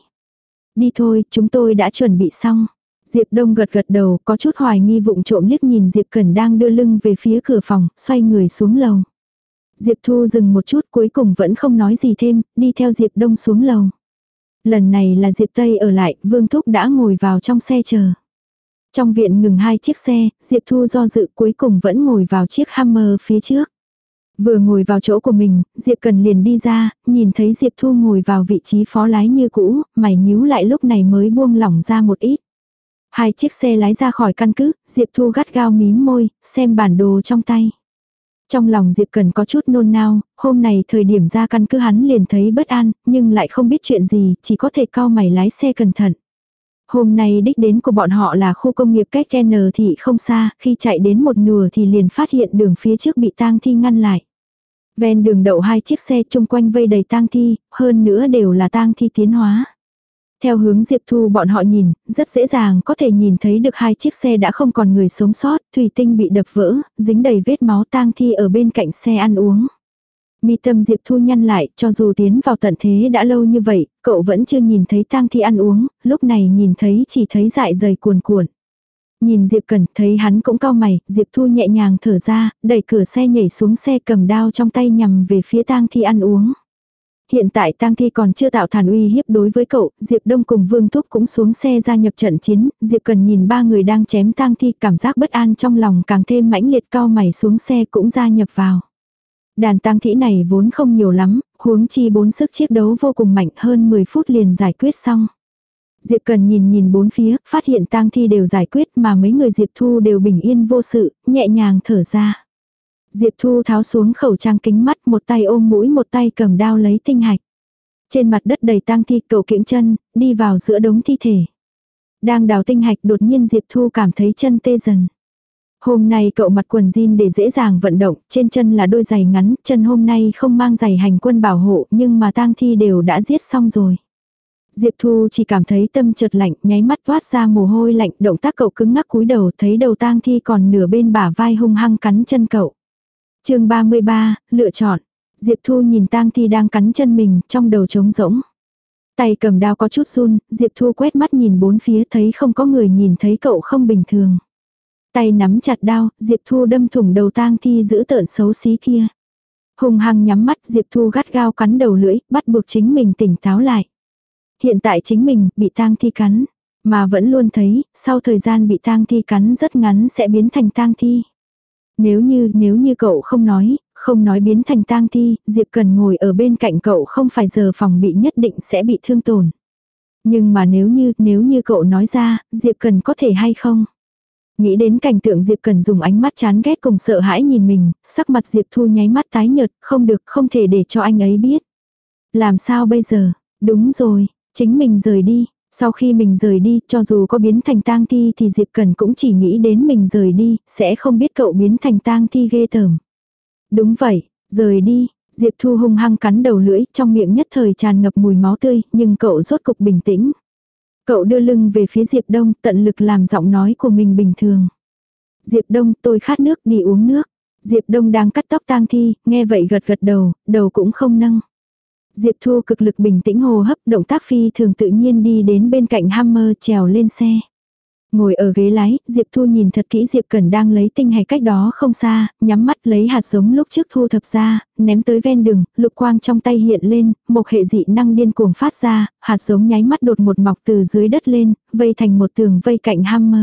Đi thôi, chúng tôi đã chuẩn bị xong. Diệp Đông gật gật đầu, có chút hoài nghi vụng trộm liếc nhìn Diệp Cẩn đang đưa lưng về phía cửa phòng, xoay người xuống lầu. Diệp Thu dừng một chút, cuối cùng vẫn không nói gì thêm, đi theo Diệp Đông xuống lầu. Lần này là Diệp Tây ở lại, Vương Thúc đã ngồi vào trong xe chờ. Trong viện ngừng hai chiếc xe, Diệp Thu do dự cuối cùng vẫn ngồi vào chiếc Hummer phía trước. Vừa ngồi vào chỗ của mình, Diệp Cần liền đi ra, nhìn thấy Diệp Thu ngồi vào vị trí phó lái như cũ, mày nhíu lại lúc này mới buông lỏng ra một ít. Hai chiếc xe lái ra khỏi căn cứ, Diệp Thu gắt gao mím môi, xem bản đồ trong tay. Trong lòng Diệp Cần có chút nôn nao, hôm này thời điểm ra căn cứ hắn liền thấy bất an, nhưng lại không biết chuyện gì, chỉ có thể cau mày lái xe cẩn thận. Hôm nay đích đến của bọn họ là khu công nghiệp cách N thị không xa, khi chạy đến một nửa thì liền phát hiện đường phía trước bị tang thi ngăn lại. Ven đường đậu hai chiếc xe chung quanh vây đầy tang thi, hơn nữa đều là tang thi tiến hóa. Theo hướng Diệp Thu bọn họ nhìn, rất dễ dàng có thể nhìn thấy được hai chiếc xe đã không còn người sống sót, thủy tinh bị đập vỡ, dính đầy vết máu tang thi ở bên cạnh xe ăn uống. Mi tâm Diệp Thu nhăn lại, cho dù tiến vào tận thế đã lâu như vậy, cậu vẫn chưa nhìn thấy tang thi ăn uống, lúc này nhìn thấy chỉ thấy dại dày cuồn cuộn. Nhìn Diệp Cẩn thấy hắn cũng cau mày, Diệp Thu nhẹ nhàng thở ra, đẩy cửa xe nhảy xuống xe cầm đao trong tay nhằm về phía tang thi ăn uống. Hiện tại tang thi còn chưa tạo thành uy hiếp đối với cậu, Diệp Đông cùng Vương Thúc cũng xuống xe gia nhập trận chiến, Diệp Cần nhìn ba người đang chém tang thi, cảm giác bất an trong lòng càng thêm mãnh liệt, cau mày xuống xe cũng gia nhập vào. Đàn tang thi này vốn không nhiều lắm, huống chi bốn sức chiến đấu vô cùng mạnh, hơn mười phút liền giải quyết xong. Diệp Cần nhìn nhìn bốn phía, phát hiện tang thi đều giải quyết mà mấy người Diệp Thu đều bình yên vô sự, nhẹ nhàng thở ra. Diệp Thu tháo xuống khẩu trang kính mắt, một tay ôm mũi một tay cầm đao lấy tinh hạch. Trên mặt đất đầy tang thi, cậu kiễng chân, đi vào giữa đống thi thể. Đang đào tinh hạch đột nhiên Diệp Thu cảm thấy chân tê dần. Hôm nay cậu mặc quần jean để dễ dàng vận động, trên chân là đôi giày ngắn, chân hôm nay không mang giày hành quân bảo hộ nhưng mà tang thi đều đã giết xong rồi. Diệp Thu chỉ cảm thấy tâm chợt lạnh, nháy mắt toát ra mồ hôi lạnh, động tác cậu cứng ngắc cúi đầu, thấy đầu tang thi còn nửa bên bả vai hung hăng cắn chân cậu. Chương ba mươi ba, lựa chọn. Diệp Thu nhìn tang thi đang cắn chân mình, trong đầu trống rỗng. Tay cầm đao có chút run, Diệp Thu quét mắt nhìn bốn phía thấy không có người nhìn thấy cậu không bình thường. Tay nắm chặt đao, Diệp Thu đâm thủng đầu tang thi dữ tợn xấu xí kia. Hung hăng nhắm mắt, Diệp Thu gắt gao cắn đầu lưỡi, bắt buộc chính mình tỉnh táo lại. Hiện tại chính mình bị tang thi cắn, mà vẫn luôn thấy, sau thời gian bị tang thi cắn rất ngắn sẽ biến thành tang thi. Nếu như, nếu như cậu không nói, không nói biến thành tang thi, Diệp Cần ngồi ở bên cạnh cậu không phải giờ phòng bị nhất định sẽ bị thương tổn. Nhưng mà nếu như, nếu như cậu nói ra, Diệp Cần có thể hay không? Nghĩ đến cảnh tượng Diệp Cần dùng ánh mắt chán ghét cùng sợ hãi nhìn mình, sắc mặt Diệp Thu nháy mắt tái nhợt, không được, không thể để cho anh ấy biết. Làm sao bây giờ? Đúng rồi, chính mình rời đi. Sau khi mình rời đi, cho dù có biến thành tang thi thì Diệp Cần cũng chỉ nghĩ đến mình rời đi, sẽ không biết cậu biến thành tang thi ghê tởm. Đúng vậy, rời đi. Diệp Thu hung hăng cắn đầu lưỡi, trong miệng nhất thời tràn ngập mùi máu tươi, nhưng cậu rốt cục bình tĩnh. Cậu đưa lưng về phía Diệp Đông, tận lực làm giọng nói của mình bình thường. Diệp Đông, tôi khát nước, đi uống nước. Diệp Đông đang cắt tóc tang thi, nghe vậy gật gật đầu, đầu cũng không nâng. Diệp Thu cực lực bình tĩnh hô hấp, động tác phi thường tự nhiên đi đến bên cạnh Hummer trèo lên xe. Ngồi ở ghế lái, Diệp Thu nhìn thật kỹ Diệp Cẩn đang lấy tinh hạch cách đó không xa, nhắm mắt lấy hạt giống lúc trước thu thập ra, ném tới ven đường, lục quang trong tay hiện lên, một hệ dị năng điên cuồng phát ra, hạt giống nháy mắt đột một mọc từ dưới đất lên, vây thành một tường vây cạnh Hummer.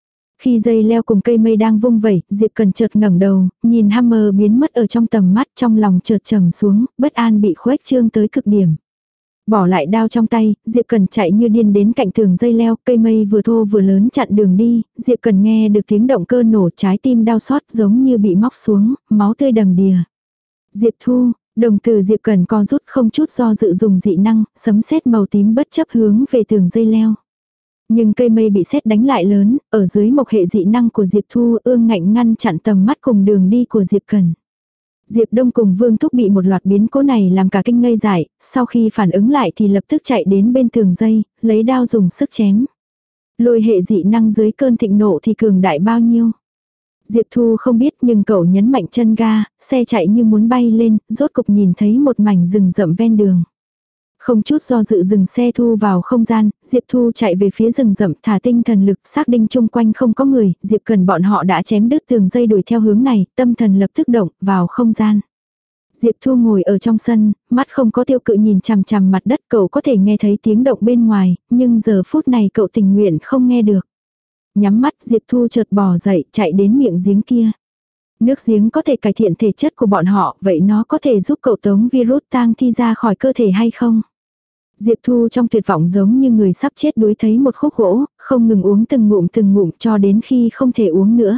Khi dây leo cùng cây mây đang vung vẩy, Diệp Cần chợt ngẩng đầu, nhìn Hummer biến mất ở trong tầm mắt, trong lòng chợt trầm xuống, bất an bị khuếch trương tới cực điểm. Bỏ lại đao trong tay, Diệp Cần chạy như điên đến cạnh tường dây leo, cây mây vừa thô vừa lớn chặn đường đi, Diệp Cần nghe được tiếng động cơ nổ, trái tim đau xót giống như bị móc xuống, máu tươi đầm đìa. Diệp Thu, đồng tử Diệp Cần co rút không chút do dự dùng dị năng, sấm sét màu tím bất chấp hướng về tường dây leo. Nhưng cây mây bị sét đánh lại lớn, ở dưới mộc hệ dị năng của Diệp Thu ương ngạnh ngăn chặn tầm mắt cùng đường đi của Diệp Cần. Diệp Đông cùng Vương Thúc bị một loạt biến cố này làm cả kinh ngây dại, sau khi phản ứng lại thì lập tức chạy đến bên tường dây, lấy đao dùng sức chém. Lôi hệ dị năng dưới cơn thịnh nộ thì cường đại bao nhiêu. Diệp Thu không biết nhưng cậu nhấn mạnh chân ga, xe chạy như muốn bay lên, rốt cục nhìn thấy một mảnh rừng rậm ven đường. Không chút do dự dừng xe thu vào không gian, Diệp Thu chạy về phía rừng rậm thả tinh thần lực xác định chung quanh không có người, Diệp Cần bọn họ đã chém đứt tường dây đuổi theo hướng này, tâm thần lập tức động vào không gian. Diệp Thu ngồi ở trong sân, mắt không có tiêu cự nhìn chằm chằm mặt đất, cậu có thể nghe thấy tiếng động bên ngoài, nhưng giờ phút này cậu tình nguyện không nghe được. Nhắm mắt Diệp Thu chợt bò dậy chạy đến miệng giếng kia. Nước giếng có thể cải thiện thể chất của bọn họ, vậy nó có thể giúp cậu tống virus tang thi ra khỏi cơ thể hay không? Diệp Thu trong tuyệt vọng giống như người sắp chết đuối thấy một khúc gỗ, không ngừng uống từng ngụm từng ngụm cho đến khi không thể uống nữa.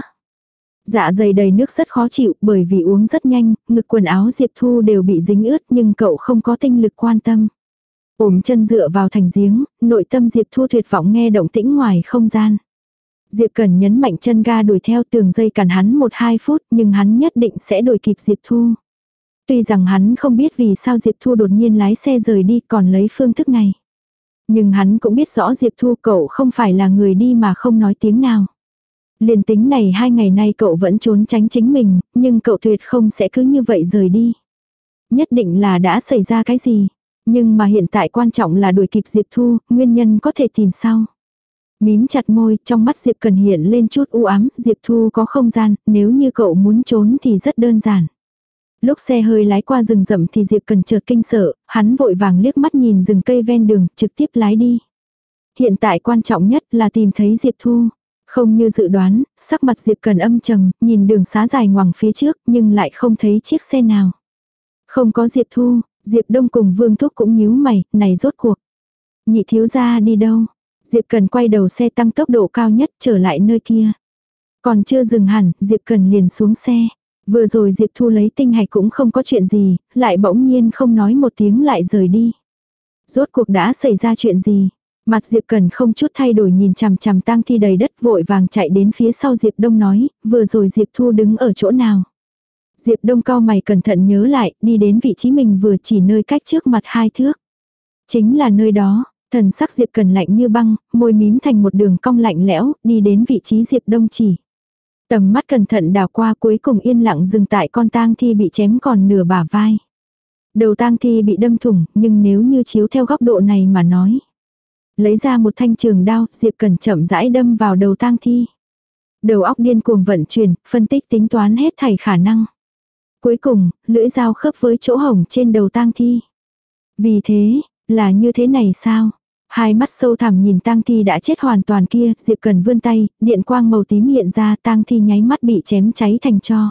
Dạ dày đầy nước rất khó chịu bởi vì uống rất nhanh, ngực quần áo Diệp Thu đều bị dính ướt nhưng cậu không có tinh lực quan tâm. Ôm chân dựa vào thành giếng, nội tâm Diệp Thu tuyệt vọng nghe động tĩnh ngoài không gian. Diệp Cần nhấn mạnh chân ga đuổi theo tường dây cản hắn một hai phút nhưng hắn nhất định sẽ đuổi kịp Diệp Thu. Tuy rằng hắn không biết vì sao Diệp Thu đột nhiên lái xe rời đi còn lấy phương thức này. Nhưng hắn cũng biết rõ Diệp Thu cậu không phải là người đi mà không nói tiếng nào. Liền tính này hai ngày nay cậu vẫn trốn tránh chính mình, nhưng cậu tuyệt không sẽ cứ như vậy rời đi. Nhất định là đã xảy ra cái gì. Nhưng mà hiện tại quan trọng là đuổi kịp Diệp Thu, nguyên nhân có thể tìm sau. Mím chặt môi, trong mắt Diệp Cần hiện lên chút u ám, Diệp Thu có không gian, nếu như cậu muốn trốn thì rất đơn giản. Lúc xe hơi lái qua rừng rậm thì Diệp Cần chợt kinh sợ, hắn vội vàng liếc mắt nhìn rừng cây ven đường, trực tiếp lái đi. Hiện tại quan trọng nhất là tìm thấy Diệp Thu. Không như dự đoán, sắc mặt Diệp Cần âm trầm, nhìn đường xá dài ngoằng phía trước nhưng lại không thấy chiếc xe nào. Không có Diệp Thu, Diệp Đông cùng Vương Thúc cũng nhíu mày, này rốt cuộc. Nhị thiếu gia đi đâu? Diệp Cần quay đầu xe tăng tốc độ cao nhất trở lại nơi kia. Còn chưa dừng hẳn, Diệp Cần liền xuống xe. Vừa rồi Diệp Thu lấy tinh hạch cũng không có chuyện gì, lại bỗng nhiên không nói một tiếng lại rời đi. Rốt cuộc đã xảy ra chuyện gì? Mặt Diệp Cần không chút thay đổi nhìn chằm chằm tang thi đầy đất vội vàng chạy đến phía sau Diệp Đông nói, vừa rồi Diệp Thu đứng ở chỗ nào? Diệp Đông cau mày cẩn thận nhớ lại, đi đến vị trí mình vừa chỉ nơi cách trước mặt hai thước. Chính là nơi đó, thần sắc Diệp Cần lạnh như băng, môi mím thành một đường cong lạnh lẽo, đi đến vị trí Diệp Đông chỉ. Tầm mắt cẩn thận đảo qua cuối cùng yên lặng dừng tại con tang thi bị chém còn nửa bả vai. Đầu tang thi bị đâm thủng, nhưng nếu như chiếu theo góc độ này mà nói. Lấy ra một thanh trường đao, Diệp Cần chậm rãi đâm vào đầu tang thi. Đầu óc điên cuồng vận chuyển, phân tích tính toán hết thảy khả năng. Cuối cùng, lưỡi dao khớp với chỗ hổng trên đầu tang thi. Vì thế, là như thế này sao? Hai mắt sâu thẳm nhìn tang thi đã chết hoàn toàn kia, Diệp Cần vươn tay, điện quang màu tím hiện ra, tang thi nháy mắt bị chém cháy thành tro.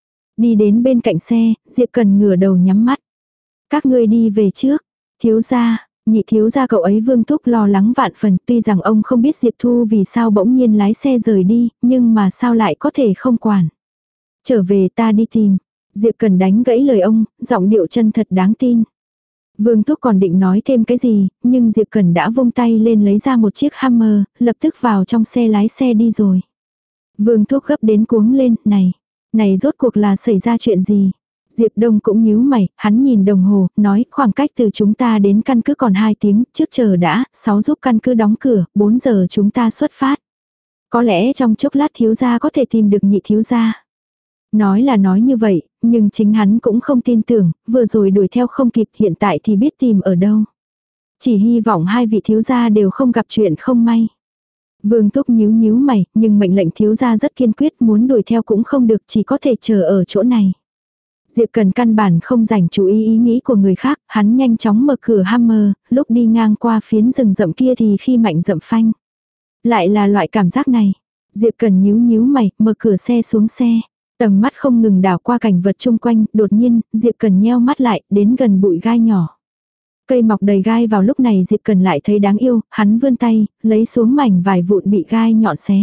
Đi đến bên cạnh xe, Diệp Cần ngửa đầu nhắm mắt. Các ngươi đi về trước. Thiếu gia, nhị thiếu gia cậu ấy Vương Thúc lo lắng vạn phần, tuy rằng ông không biết Diệp Thu vì sao bỗng nhiên lái xe rời đi, nhưng mà sao lại có thể không quản. Trở về ta đi tìm. Diệp Cần đánh gãy lời ông, giọng điệu chân thật đáng tin. Vương Thúc còn định nói thêm cái gì, nhưng Diệp Cần đã vung tay lên lấy ra một chiếc Hammer, lập tức vào trong xe lái xe đi rồi. Vương Thúc gấp đến cuống lên, này, này rốt cuộc là xảy ra chuyện gì? Diệp Đông cũng nhíu mày, hắn nhìn đồng hồ, nói khoảng cách từ chúng ta đến căn cứ còn hai tiếng, trước chờ đã, sáu giúp căn cứ đóng cửa, bốn giờ chúng ta xuất phát. Có lẽ trong chốc lát thiếu gia có thể tìm được nhị thiếu gia. Nói là nói như vậy, nhưng chính hắn cũng không tin tưởng, vừa rồi đuổi theo không kịp hiện tại thì biết tìm ở đâu. Chỉ hy vọng hai vị thiếu gia đều không gặp chuyện không may. Vương Thúc nhíu nhíu mày, nhưng mệnh lệnh thiếu gia rất kiên quyết muốn đuổi theo cũng không được chỉ có thể chờ ở chỗ này. Diệp Cần căn bản không dành chú ý ý nghĩ của người khác, hắn nhanh chóng mở cửa Hammer, lúc đi ngang qua phiến rừng rậm kia thì khi mạnh rậm phanh. Lại là loại cảm giác này. Diệp Cần nhíu nhíu mày, mở cửa xe xuống xe. Tầm mắt không ngừng đảo qua cảnh vật chung quanh, đột nhiên, Diệp Cần nheo mắt lại, đến gần bụi gai nhỏ. Cây mọc đầy gai vào lúc này Diệp Cần lại thấy đáng yêu, hắn vươn tay, lấy xuống mảnh vải vụn bị gai nhọn xé.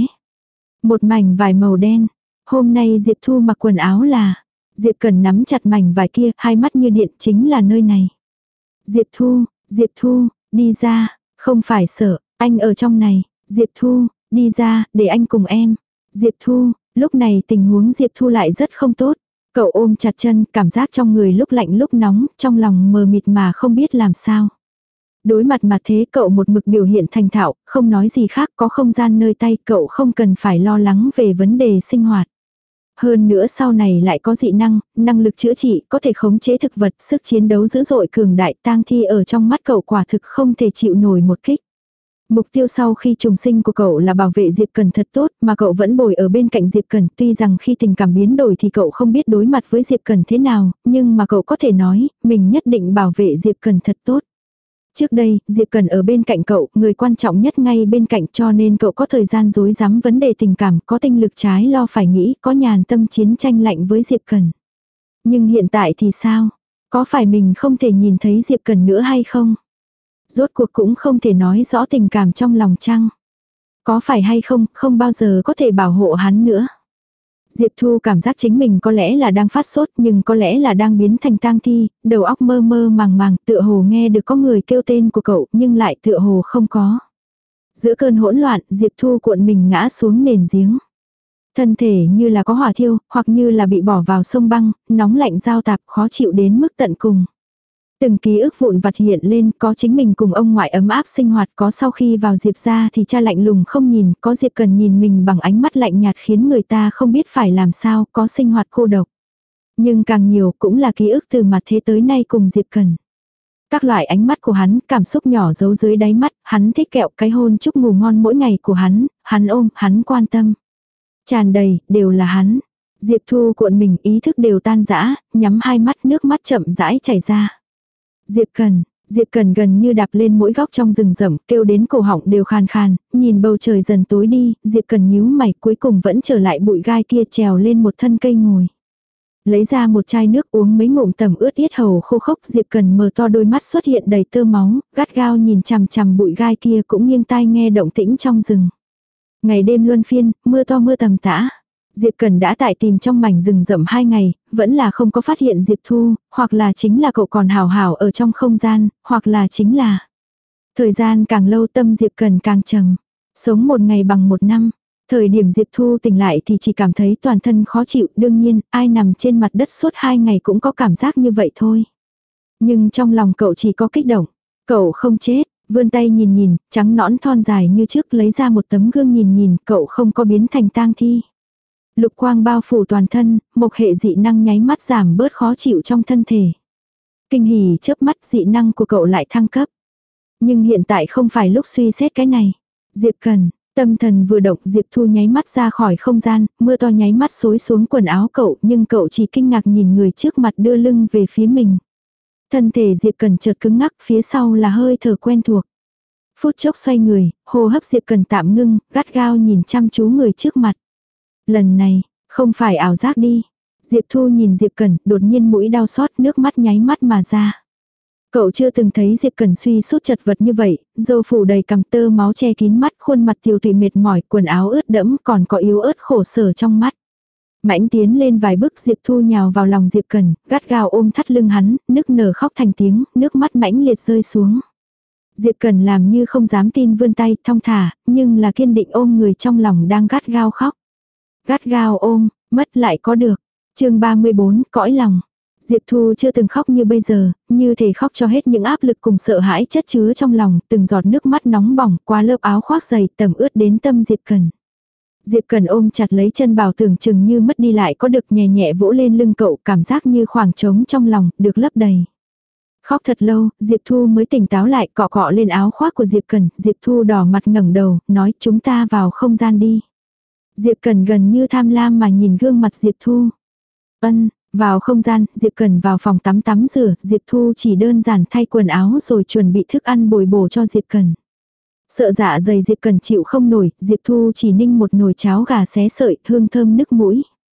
Một mảnh vải màu đen. Hôm nay Diệp Thu mặc quần áo là. Diệp Cần nắm chặt mảnh vải kia, hai mắt như điện, chính là nơi này. Diệp Thu, Diệp Thu, đi ra, không phải sợ, anh ở trong này. Diệp Thu, đi ra, để anh cùng em. Diệp Thu, lúc này tình huống Diệp Thu lại rất không tốt. Cậu ôm chặt chân, cảm giác trong người lúc lạnh lúc nóng, trong lòng mờ mịt mà không biết làm sao. Đối mặt mà thế cậu một mực biểu hiện thành thạo, không nói gì khác, có không gian nơi tay, cậu không cần phải lo lắng về vấn đề sinh hoạt. Hơn nữa sau này lại có dị năng, năng lực chữa trị, có thể khống chế thực vật, sức chiến đấu dữ dội cường đại, tang thi ở trong mắt cậu quả thực không thể chịu nổi một kích. Mục tiêu sau khi trùng sinh của cậu là bảo vệ Diệp Cần thật tốt, mà cậu vẫn bồi ở bên cạnh Diệp Cần, tuy rằng khi tình cảm biến đổi thì cậu không biết đối mặt với Diệp Cần thế nào, nhưng mà cậu có thể nói, mình nhất định bảo vệ Diệp Cần thật tốt. Trước đây, Diệp Cần ở bên cạnh cậu, người quan trọng nhất ngay bên cạnh, cho nên cậu có thời gian rối rắm vấn đề tình cảm, có tinh lực trái lo phải nghĩ, có nhàn tâm chiến tranh lạnh với Diệp Cần. Nhưng hiện tại thì sao? Có phải mình không thể nhìn thấy Diệp Cần nữa hay không? Rốt cuộc cũng không thể nói rõ tình cảm trong lòng chăng? Có phải hay không, không bao giờ có thể bảo hộ hắn nữa. Diệp Thu cảm giác chính mình có lẽ là đang phát sốt, nhưng có lẽ là đang biến thành tang thi, đầu óc mơ mơ màng màng, tựa hồ nghe được có người kêu tên của cậu, nhưng lại tựa hồ không có. Giữa cơn hỗn loạn, Diệp Thu cuộn mình ngã xuống nền giếng. Thân thể như là có hỏa thiêu, hoặc như là bị bỏ vào sông băng, nóng lạnh giao tạp, khó chịu đến mức tận cùng. Từng ký ức vụn vặt hiện lên, có chính mình cùng ông ngoại ấm áp sinh hoạt, có sau khi vào Diệp ra thì cha lạnh lùng không nhìn, có Diệp Cần nhìn mình bằng ánh mắt lạnh nhạt khiến người ta không biết phải làm sao, có sinh hoạt cô độc. Nhưng càng nhiều cũng là ký ức từ mặt thế tới nay cùng Diệp Cần. Các loại ánh mắt của hắn, cảm xúc nhỏ giấu dưới đáy mắt, hắn thích kẹo cái hôn chúc ngủ ngon mỗi ngày của hắn, hắn ôm, hắn quan tâm. Tràn đầy, đều là hắn. Diệp Thu cuộn mình ý thức đều tan rã, nhắm hai mắt nước mắt chậm rãi chảy ra. Diệp Cần, Diệp Cần gần như đạp lên mỗi góc trong rừng rậm, kêu đến cổ họng đều khàn khàn, nhìn bầu trời dần tối đi, Diệp Cần nhíu mày cuối cùng vẫn trở lại bụi gai kia trèo lên một thân cây ngồi. Lấy ra một chai nước uống mấy ngụm tầm ướt yết hầu khô khốc, Diệp Cần mở to đôi mắt xuất hiện đầy tơ máu, gắt gao nhìn chằm chằm bụi gai kia cũng nghiêng tai nghe động tĩnh trong rừng. Ngày đêm luân phiên, mưa to mưa tầm tã. Diệp Cần đã tại tìm trong mảnh rừng rậm hai ngày, vẫn là không có phát hiện Diệp Thu, hoặc là chính là cậu còn hào hào ở trong không gian, hoặc là chính là. Thời gian càng lâu tâm Diệp Cần càng trầm. Sống một ngày bằng một năm. Thời điểm Diệp Thu tỉnh lại thì chỉ cảm thấy toàn thân khó chịu, đương nhiên, ai nằm trên mặt đất suốt hai ngày cũng có cảm giác như vậy thôi. Nhưng trong lòng cậu chỉ có kích động. Cậu không chết, vươn tay nhìn nhìn, trắng nõn thon dài như trước lấy ra một tấm gương nhìn nhìn, cậu không có biến thành tang thi. Lục quang bao phủ toàn thân, một hệ dị năng nháy mắt giảm bớt khó chịu trong thân thể. Kinh hỉ chớp mắt dị năng của cậu lại thăng cấp. Nhưng hiện tại không phải lúc suy xét cái này. Diệp Cần, tâm thần vừa động Diệp Thu nháy mắt ra khỏi không gian, mưa to nháy mắt xối xuống quần áo cậu nhưng cậu chỉ kinh ngạc nhìn người trước mặt đưa lưng về phía mình. Thân thể Diệp Cần chợt cứng ngắc phía sau là hơi thở quen thuộc. Phút chốc xoay người, hô hấp Diệp Cần tạm ngưng, gắt gao nhìn chăm chú người trước mặt. Lần này, không phải ảo giác đi. Diệp Thu nhìn Diệp Cần, đột nhiên mũi đau xót, nước mắt nháy mắt mà ra. Cậu chưa từng thấy Diệp Cần suy sút chật vật như vậy, râu phủ đầy cằm tơ máu che kín mắt, khuôn mặt tiều tụy mệt mỏi, quần áo ướt đẫm, còn có yếu ớt khổ sở trong mắt. Mãnh tiến lên vài bước Diệp Thu nhào vào lòng Diệp Cần, gắt gao ôm thắt lưng hắn, nức nở khóc thành tiếng, nước mắt mãnh liệt rơi xuống. Diệp Cần làm như không dám tin vươn tay, thong thả, nhưng là kiên định ôm người trong lòng đang gắt gao khóc. Gắt gao ôm, mất lại có được. Chương ba mươi bốn, cõi lòng. Diệp Thu chưa từng khóc như bây giờ, như thể khóc cho hết những áp lực cùng sợ hãi chất chứa trong lòng, từng giọt nước mắt nóng bỏng qua lớp áo khoác dày tầm ướt đến tâm Diệp Cần. Diệp Cần ôm chặt lấy chân bảo tưởng chừng như mất đi lại có được nhẹ nhẹ vỗ lên lưng cậu, cảm giác như khoảng trống trong lòng, được lấp đầy. Khóc thật lâu, Diệp Thu mới tỉnh táo lại, cọ cọ lên áo khoác của Diệp Cần, Diệp Thu đỏ mặt ngẩng đầu, nói chúng ta vào không gian đi. Diệp Cần gần như tham lam mà nhìn gương mặt Diệp Thu. Ân, vào không gian, Diệp Cần vào phòng tắm tắm rửa, Diệp Thu chỉ đơn giản thay quần áo rồi chuẩn bị thức ăn bồi bổ cho Diệp Cần. Sợ dạ dày Diệp Cần chịu không nổi, Diệp Thu chỉ ninh một nồi cháo gà xé sợi, hương thơm nức mũi.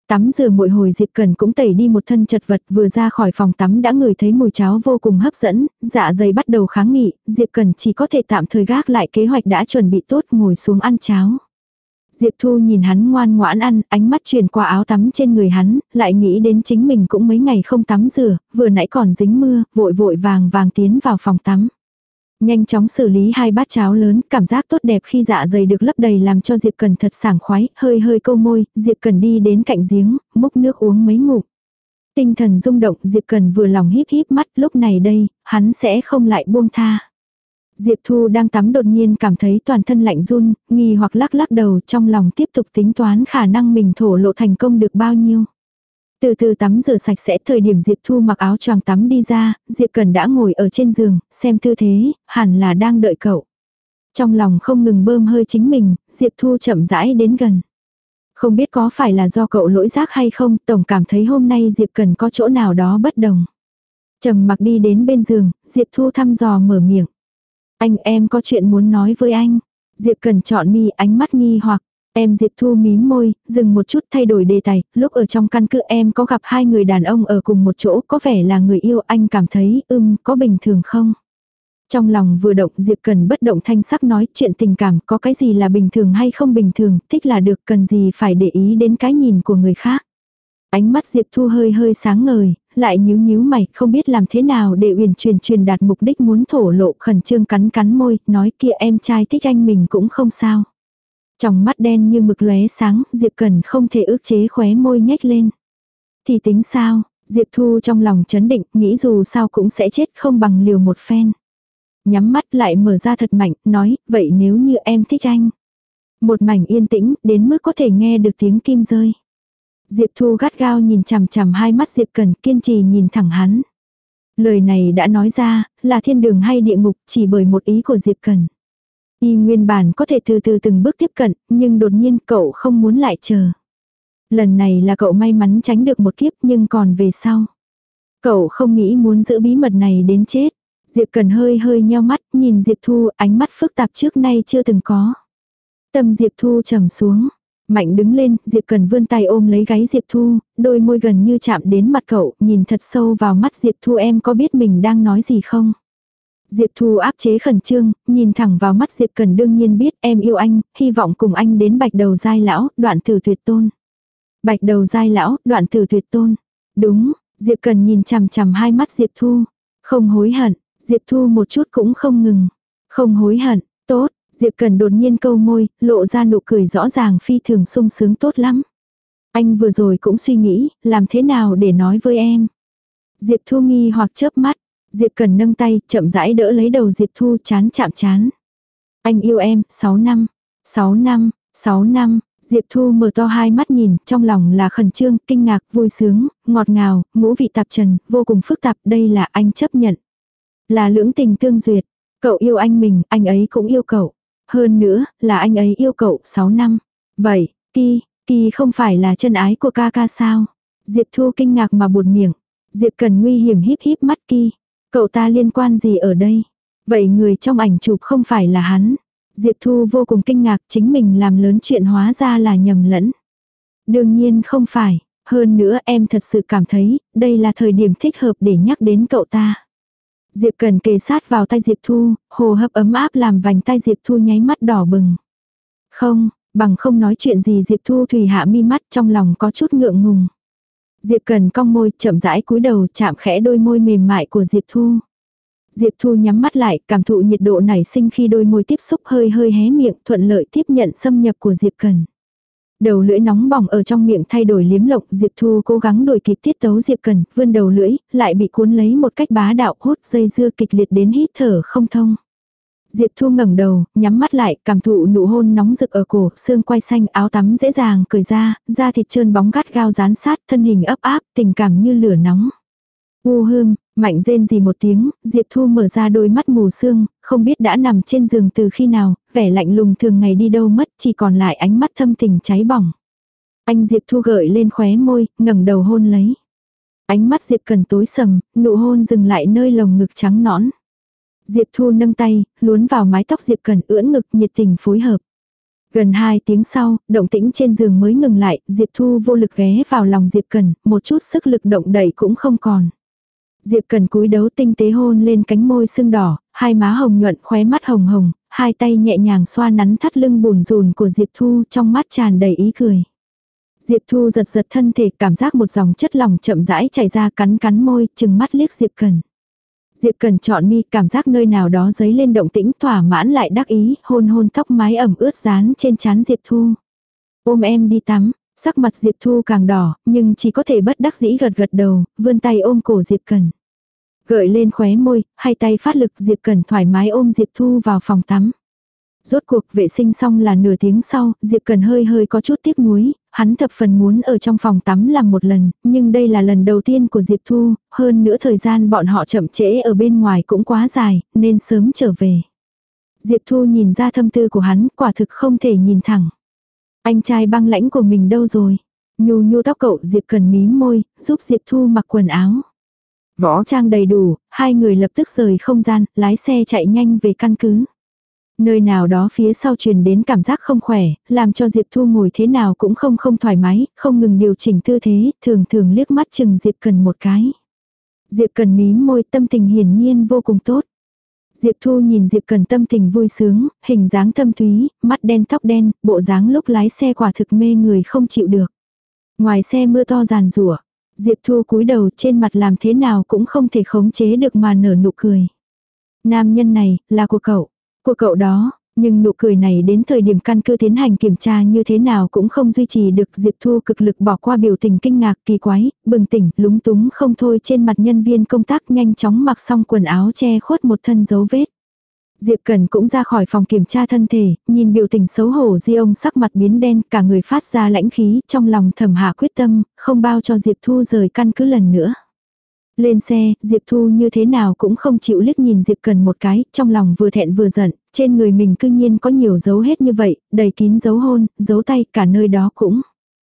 Tắm rửa mỗi hồi Diệp Cần cũng tẩy đi một thân chật vật, vừa ra khỏi phòng tắm đã ngửi thấy mùi cháo vô cùng hấp dẫn, dạ dày bắt đầu kháng nghị, Diệp Cần chỉ có thể tạm thời gác lại kế hoạch đã chuẩn bị tốt, ngồi xuống ăn cháo. Diệp Thu nhìn hắn ngoan ngoãn ăn, ánh mắt chuyển qua áo tắm trên người hắn, lại nghĩ đến chính mình cũng mấy ngày không tắm rửa, vừa nãy còn dính mưa, vội vội vàng vàng tiến vào phòng tắm. Nhanh chóng xử lý hai bát cháo lớn, cảm giác tốt đẹp khi dạ dày được lấp đầy làm cho Diệp Cần thật sảng khoái, hơi hơi câu môi, Diệp Cần đi đến cạnh giếng, múc nước uống mấy ngụm. Tinh thần rung động, Diệp Cần vừa lòng híp híp mắt, lúc này đây, hắn sẽ không lại buông tha. Diệp Thu đang tắm đột nhiên cảm thấy toàn thân lạnh run, nghi hoặc lắc lắc đầu, trong lòng tiếp tục tính toán khả năng mình thổ lộ thành công được bao nhiêu. Từ từ tắm rửa sạch sẽ, thời điểm Diệp Thu mặc áo choàng tắm đi ra, Diệp Cần đã ngồi ở trên giường, xem tư thế, hẳn là đang đợi cậu. Trong lòng không ngừng bơm hơi chính mình, Diệp Thu chậm rãi đến gần. Không biết có phải là do cậu lỗi giác hay không, tổng cảm thấy hôm nay Diệp Cần có chỗ nào đó bất đồng. Trầm mặc đi đến bên giường, Diệp Thu thăm dò mở miệng. Anh, em có chuyện muốn nói với anh. Diệp Cần chọn mi, ánh mắt nghi hoặc. Em Diệp Thu mím môi, dừng một chút thay đổi đề tài, lúc ở trong căn cứ em có gặp hai người đàn ông ở cùng một chỗ, có vẻ là người yêu, anh cảm thấy, ưm, có bình thường không? Trong lòng vừa động, Diệp Cần bất động thanh sắc nói, chuyện tình cảm có cái gì là bình thường hay không bình thường, thích là được, cần gì phải để ý đến cái nhìn của người khác. Ánh mắt Diệp Thu hơi hơi sáng ngời, lại nhíu nhíu mày, không biết làm thế nào để uyển chuyển truyền đạt mục đích muốn thổ lộ, khẩn trương cắn cắn môi, nói kia em trai thích anh mình cũng không sao. Trong mắt đen như mực lóe sáng, Diệp Cần không thể ước chế khóe môi nhếch lên. Thì tính sao, Diệp Thu trong lòng chấn định, nghĩ dù sao cũng sẽ chết không bằng liều một phen. Nhắm mắt lại mở ra thật mạnh, nói, vậy nếu như em thích anh. Một mảnh yên tĩnh, đến mức có thể nghe được tiếng kim rơi. Diệp Thu gắt gao nhìn chằm chằm hai mắt Diệp Cần, kiên trì nhìn thẳng hắn. Lời này đã nói ra, là thiên đường hay địa ngục, chỉ bởi một ý của Diệp Cần. Y nguyên bản có thể từ từ từng bước tiếp cận, nhưng đột nhiên cậu không muốn lại chờ. Lần này là cậu may mắn tránh được một kiếp, nhưng còn về sau. Cậu không nghĩ muốn giữ bí mật này đến chết. Diệp Cần hơi hơi nheo mắt, nhìn Diệp Thu, ánh mắt phức tạp trước nay chưa từng có. Tâm Diệp Thu trầm xuống. Mạnh đứng lên, Diệp Cần vươn tay ôm lấy gáy Diệp Thu, đôi môi gần như chạm đến mặt cậu, nhìn thật sâu vào mắt Diệp Thu, em có biết mình đang nói gì không? Diệp Thu áp chế khẩn trương, nhìn thẳng vào mắt Diệp Cần, đương nhiên biết, em yêu anh, hy vọng cùng anh đến bạch đầu giai lão, đoạn tử tuyệt tôn. Bạch đầu giai lão, đoạn tử tuyệt tôn. Đúng, Diệp Cần nhìn chằm chằm hai mắt Diệp Thu. Không hối hận, Diệp Thu một chút cũng không ngừng. Không hối hận, tốt, Diệp Cần đột nhiên câu môi, lộ ra nụ cười rõ ràng phi thường sung sướng, tốt lắm. Anh vừa rồi cũng suy nghĩ, làm thế nào để nói với em. Diệp Thu nghi hoặc chớp mắt. Diệp Cần nâng tay, chậm rãi đỡ lấy đầu Diệp Thu, chán chạm chán. Anh yêu em, sáu năm. sáu năm, sáu năm. Diệp Thu mở to hai mắt nhìn, trong lòng là khẩn trương, kinh ngạc, vui sướng, ngọt ngào, ngũ vị tạp trần, vô cùng phức tạp, đây là anh chấp nhận. Là lưỡng tình tương duyệt. Cậu yêu anh mình, anh ấy cũng yêu cậu. Hơn nữa, là anh ấy yêu cậu sáu năm. Vậy, Ki, Ki không phải là chân ái của ca ca sao? Diệp Thu kinh ngạc mà buột miệng. Diệp Cần nguy hiểm híp híp mắt Ki. Cậu ta liên quan gì ở đây? Vậy người trong ảnh chụp không phải là hắn. Diệp Thu vô cùng kinh ngạc, chính mình làm lớn chuyện hóa ra là nhầm lẫn. Đương nhiên không phải, hơn nữa em thật sự cảm thấy, đây là thời điểm thích hợp để nhắc đến cậu ta. Diệp Cần kề sát vào tay Diệp Thu, hồ hấp ấm áp làm vành tay Diệp Thu nháy mắt đỏ bừng. Không, bằng không nói chuyện gì Diệp Thu thủy hạ mi mắt, trong lòng có chút ngượng ngùng. Diệp Cần cong môi, chậm rãi cúi đầu chạm khẽ đôi môi mềm mại của Diệp Thu. Diệp Thu nhắm mắt lại, cảm thụ nhiệt độ nảy sinh khi đôi môi tiếp xúc, hơi hơi hé miệng, thuận lợi tiếp nhận xâm nhập của Diệp Cần. Đầu lưỡi nóng bỏng ở trong miệng thay đổi liếm lộng, Diệp Thu cố gắng đuổi kịp tiết tấu Diệp Cần, vươn đầu lưỡi, lại bị cuốn lấy một cách bá đạo, hút dây dưa kịch liệt đến hít thở không thông. Diệp Thu ngẩng đầu, nhắm mắt lại, cảm thụ nụ hôn nóng rực ở cổ, xương quai xanh, áo tắm dễ dàng cởi ra, da thịt trơn bóng gắt gao dán sát, thân hình ấp áp, tình cảm như lửa nóng. U hương, mạnh rên gì một tiếng, Diệp Thu mở ra đôi mắt mù sương, không biết đã nằm trên giường từ khi nào, vẻ lạnh lùng thường ngày đi đâu mất, chỉ còn lại ánh mắt thâm tình cháy bỏng. Anh Diệp Thu gợi lên khóe môi, ngẩng đầu hôn lấy. Ánh mắt Diệp Cần tối sầm, nụ hôn dừng lại nơi lồng ngực trắng nõn. Diệp Thu nâng tay, luốn vào mái tóc Diệp Cần, ưỡn ngực nhiệt tình phối hợp. Gần hai tiếng sau, động tĩnh trên giường mới ngừng lại, Diệp Thu vô lực ghé vào lòng Diệp Cần, một chút sức lực động đậy cũng không còn. Diệp Cần cúi đầu tinh tế hôn lên cánh môi sưng đỏ, hai má hồng nhuận, khóe mắt hồng hồng, hai tay nhẹ nhàng xoa nắn thắt lưng bùn rùn của Diệp Thu, trong mắt tràn đầy ý cười. Diệp Thu giật giật thân thể, cảm giác một dòng chất lỏng chậm rãi chảy ra, cắn cắn môi, chừng mắt liếc Diệp Cần. Diệp Cần chọn mi, cảm giác nơi nào đó dấy lên động tĩnh, thỏa mãn lại đắc ý, hôn hôn tóc mái ẩm ướt dán trên trán Diệp Thu. Ôm em đi tắm, sắc mặt Diệp Thu càng đỏ, nhưng chỉ có thể bất đắc dĩ gật gật đầu, vươn tay ôm cổ Diệp Cần. Gợi lên khóe môi, hai tay phát lực, Diệp Cần thoải mái ôm Diệp Thu vào phòng tắm. Rốt cuộc vệ sinh xong là nửa tiếng sau, Diệp Cần hơi hơi có chút tiếc nuối, hắn thập phần muốn ở trong phòng tắm làm một lần, nhưng đây là lần đầu tiên của Diệp Thu, hơn nữa thời gian bọn họ chậm trễ ở bên ngoài cũng quá dài, nên sớm trở về. Diệp Thu nhìn ra thâm tư của hắn, quả thực không thể nhìn thẳng. Anh trai băng lãnh của mình đâu rồi? Nhu nhu tóc cậu, Diệp Cần mím môi, giúp Diệp Thu mặc quần áo. Võ trang đầy đủ, hai người lập tức rời không gian, lái xe chạy nhanh về căn cứ. Nơi nào đó phía sau truyền đến cảm giác không khỏe, làm cho Diệp Thu ngồi thế nào cũng không không thoải mái, không ngừng điều chỉnh tư thế, thường thường liếc mắt chừng Diệp Cần một cái. Diệp Cần mím môi, tâm tình hiển nhiên vô cùng tốt. Diệp Thu nhìn Diệp Cần tâm tình vui sướng, hình dáng thâm thúy, mắt đen tóc đen, bộ dáng lúc lái xe quả thực mê người không chịu được. Ngoài xe mưa to ràn rủa, Diệp Thu cúi đầu, trên mặt làm thế nào cũng không thể khống chế được mà nở nụ cười. Nam nhân này, là của cậu. Của cậu đó, nhưng nụ cười này đến thời điểm căn cứ tiến hành kiểm tra như thế nào cũng không duy trì được. Diệp Thu cực lực bỏ qua biểu tình kinh ngạc kỳ quái, bừng tỉnh, lúng túng không thôi trên mặt nhân viên công tác, nhanh chóng mặc xong quần áo che khuất một thân dấu vết. Diệp Cần cũng ra khỏi phòng kiểm tra thân thể, nhìn biểu tình xấu hổ Di ông sắc mặt biến đen, cả người phát ra lãnh khí, trong lòng thầm hạ quyết tâm, không bao cho Diệp Thu rời căn cứ lần nữa. Lên xe, Diệp Thu như thế nào cũng không chịu liếc nhìn Diệp Cần một cái, trong lòng vừa thẹn vừa giận, trên người mình cư nhiên có nhiều dấu hết như vậy, đầy kín dấu hôn, dấu tay, cả nơi đó cũng.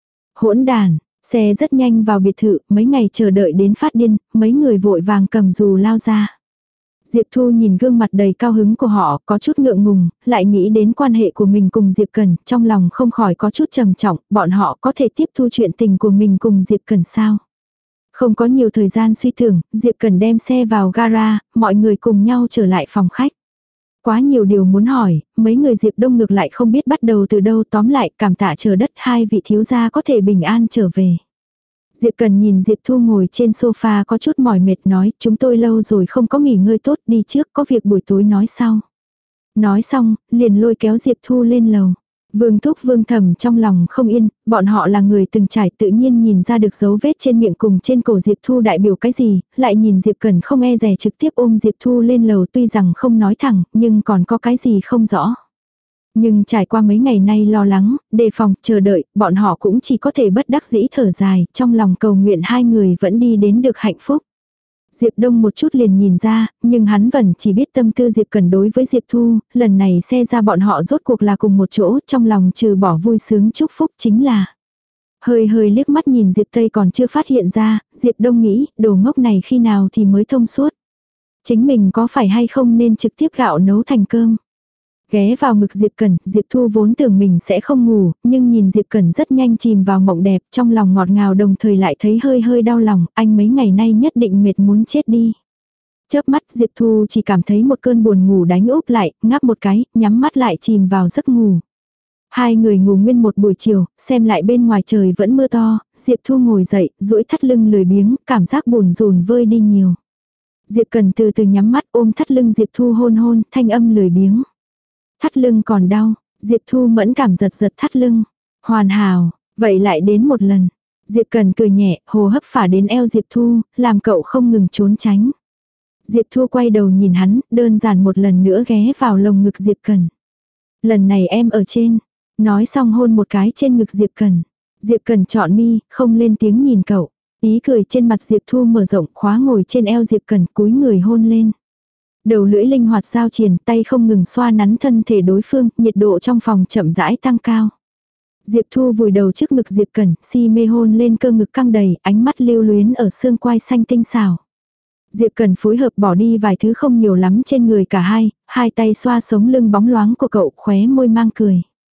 Hỗn đàn, xe rất nhanh vào biệt thự, mấy ngày chờ đợi đến phát điên, mấy người vội vàng cầm dù lao ra. Diệp Thu nhìn gương mặt đầy cao hứng của họ, có chút ngượng ngùng, lại nghĩ đến quan hệ của mình cùng Diệp Cần, trong lòng không khỏi có chút trầm trọng, bọn họ có thể tiếp thu chuyện tình của mình cùng Diệp Cần sao? Không có nhiều thời gian suy tưởng, Diệp Cần đem xe vào gara, mọi người cùng nhau trở lại phòng khách. Quá nhiều điều muốn hỏi, mấy người Diệp Đông ngược lại không biết bắt đầu từ đâu, tóm lại cảm tạ trời đất hai vị thiếu gia có thể bình an trở về. Diệp Cần nhìn Diệp Thu ngồi trên sofa có chút mỏi mệt nói, chúng tôi lâu rồi không có nghỉ ngơi tốt, đi trước, có việc buổi tối nói sau. Nói xong, liền lôi kéo Diệp Thu lên lầu. Vương Thúc Vương Thẩm trong lòng không yên, bọn họ là người từng trải, tự nhiên nhìn ra được dấu vết trên miệng cùng trên cổ Diệp Thu đại biểu cái gì, lại nhìn Diệp Cần không e dè trực tiếp ôm Diệp Thu lên lầu, tuy rằng không nói thẳng, nhưng còn có cái gì không rõ. Nhưng trải qua mấy ngày nay lo lắng, đề phòng, chờ đợi, bọn họ cũng chỉ có thể bất đắc dĩ thở dài, trong lòng cầu nguyện hai người vẫn đi đến được hạnh phúc. Diệp Đông một chút liền nhìn ra, nhưng hắn vẫn chỉ biết tâm tư Diệp Cần đối với Diệp Thu, lần này xe ra bọn họ rốt cuộc là cùng một chỗ, trong lòng trừ bỏ vui sướng chúc phúc chính là. Hơi hơi liếc mắt nhìn Diệp Tây còn chưa phát hiện ra, Diệp Đông nghĩ, đồ ngốc này khi nào thì mới thông suốt. Chính mình có phải hay không nên trực tiếp gạo nấu thành cơm. Ghé vào ngực Diệp Cần, Diệp Thu vốn tưởng mình sẽ không ngủ, nhưng nhìn Diệp Cần rất nhanh chìm vào mộng đẹp, trong lòng ngọt ngào đồng thời lại thấy hơi hơi đau lòng, anh mấy ngày nay nhất định mệt muốn chết đi. Chớp mắt Diệp Thu chỉ cảm thấy một cơn buồn ngủ đánh úp lại, ngáp một cái, nhắm mắt lại chìm vào giấc ngủ. Hai người ngủ nguyên một buổi chiều, xem lại bên ngoài trời vẫn mưa to, Diệp Thu ngồi dậy, duỗi thắt lưng lười biếng, cảm giác buồn rùn vơi đi nhiều. Diệp Cần từ từ nhắm mắt ôm thắt lưng Diệp Thu hôn hôn, thanh âm lười biếng. Thắt lưng còn đau, Diệp Thu mẫn cảm giật giật thắt lưng. Hoàn hảo, vậy lại đến một lần. Diệp Cần cười nhẹ, hồ hấp phả đến eo Diệp Thu, làm cậu không ngừng trốn tránh. Diệp Thu quay đầu nhìn hắn, đơn giản một lần nữa ghé vào lồng ngực Diệp Cần. Lần này em ở trên. Nói xong hôn một cái trên ngực Diệp Cần. Diệp Cần chọn mi, không lên tiếng nhìn cậu. Ý cười trên mặt Diệp Thu mở rộng, khóa ngồi trên eo Diệp Cần, cúi người hôn lên. Đầu lưỡi linh hoạt giao triển, tay không ngừng xoa nắn thân thể đối phương, nhiệt độ trong phòng chậm rãi tăng cao. Diệp Thu vùi đầu trước ngực Diệp Cần, si mê hôn lên cơ ngực căng đầy, ánh mắt lưu luyến ở xương quai xanh tinh xảo. Diệp Cần phối hợp bỏ đi vài thứ không nhiều lắm trên người cả hai, hai tay xoa sống lưng bóng loáng của cậu, khóe môi mang cười.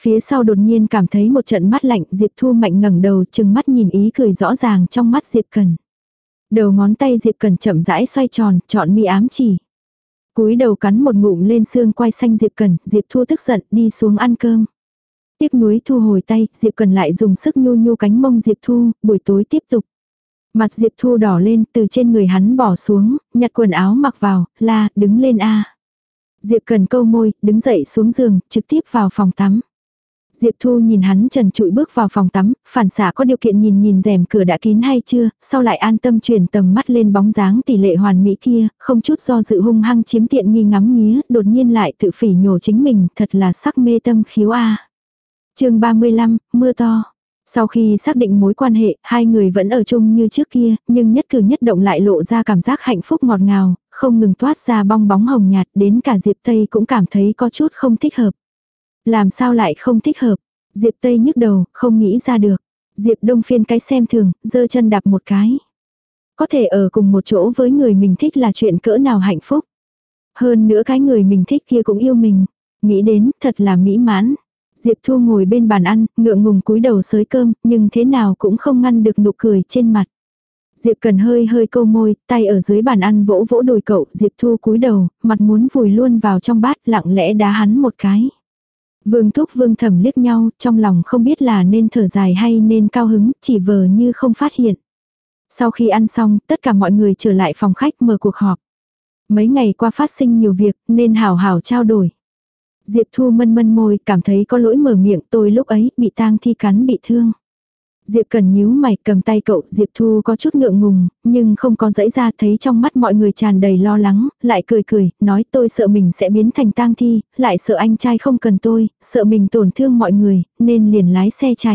Phía sau đột nhiên cảm thấy một trận mát lạnh, Diệp Thu Mạnh ngẩng đầu chừng mắt nhìn ý cười rõ ràng trong mắt Diệp Cần. Đầu ngón tay Diệp Cần chậm rãi xoay tròn, chọn mi ám chỉ. Cúi đầu cắn một ngụm lên xương quai xanh Diệp Cần, Diệp Thu tức giận đi xuống ăn cơm. Tiếc nuối thu hồi tay, Diệp Cần lại dùng sức nhu nhu cánh mông Diệp Thu, buổi tối tiếp tục. Mặt Diệp Thu đỏ lên, từ trên người hắn bỏ xuống, nhặt quần áo mặc vào, la, đứng lên a. Diệp Cần câu môi, đứng dậy xuống giường, trực tiếp vào phòng tắm. Diệp Thu nhìn hắn trần trụi bước vào phòng tắm, phản xạ có điều kiện nhìn nhìn rèm cửa đã kín hay chưa, sau lại an tâm chuyển tầm mắt lên bóng dáng tỷ lệ hoàn mỹ kia, không chút do dự hung hăng chiếm tiện nghi ngắm nghía, đột nhiên lại tự phỉ nhổ chính mình, thật là sắc mê tâm khiếu a. Chương ba mươi lăm, mưa to. Sau khi xác định mối quan hệ, hai người vẫn ở chung như trước kia, nhưng nhất cử nhất động lại lộ ra cảm giác hạnh phúc ngọt ngào, không ngừng toát ra bong bóng hồng nhạt, đến cả Diệp Tây cũng cảm thấy có chút không thích hợp. Làm sao lại không thích hợp? Diệp Tây nhức đầu, không nghĩ ra được. Diệp Đông phiên cái xem thường, giơ chân đạp một cái. Có thể ở cùng một chỗ với người mình thích là chuyện cỡ nào hạnh phúc. Hơn nữa cái người mình thích kia cũng yêu mình. Nghĩ đến, thật là mỹ mãn. Diệp Thu ngồi bên bàn ăn, ngượng ngùng cúi đầu xới cơm, nhưng thế nào cũng không ngăn được nụ cười trên mặt. Diệp Cần hơi hơi câu môi, tay ở dưới bàn ăn vỗ vỗ đùi cậu, Diệp Thu cúi đầu, mặt muốn vùi luôn vào trong bát, lặng lẽ đá hắn một cái. Vương Thúc Vương Thẩm liếc nhau, trong lòng không biết là nên thở dài hay nên cao hứng, chỉ vờ như không phát hiện. Sau khi ăn xong, tất cả mọi người trở lại phòng khách mở cuộc họp. Mấy ngày qua phát sinh nhiều việc, nên hào hào trao đổi. Diệp Thu mân mân môi, cảm thấy có lỗi mở miệng, tôi lúc ấy bị tang thi cắn bị thương. Diệp Cần nhíu mày cầm tay cậu, Diệp Thu có chút ngượng ngùng, nhưng không có dãy ra, thấy trong mắt mọi người tràn đầy lo lắng, lại cười cười, nói tôi sợ mình sẽ biến thành tang thi, lại sợ anh trai không cần tôi, sợ mình tổn thương mọi người, nên liền lái xe chạy.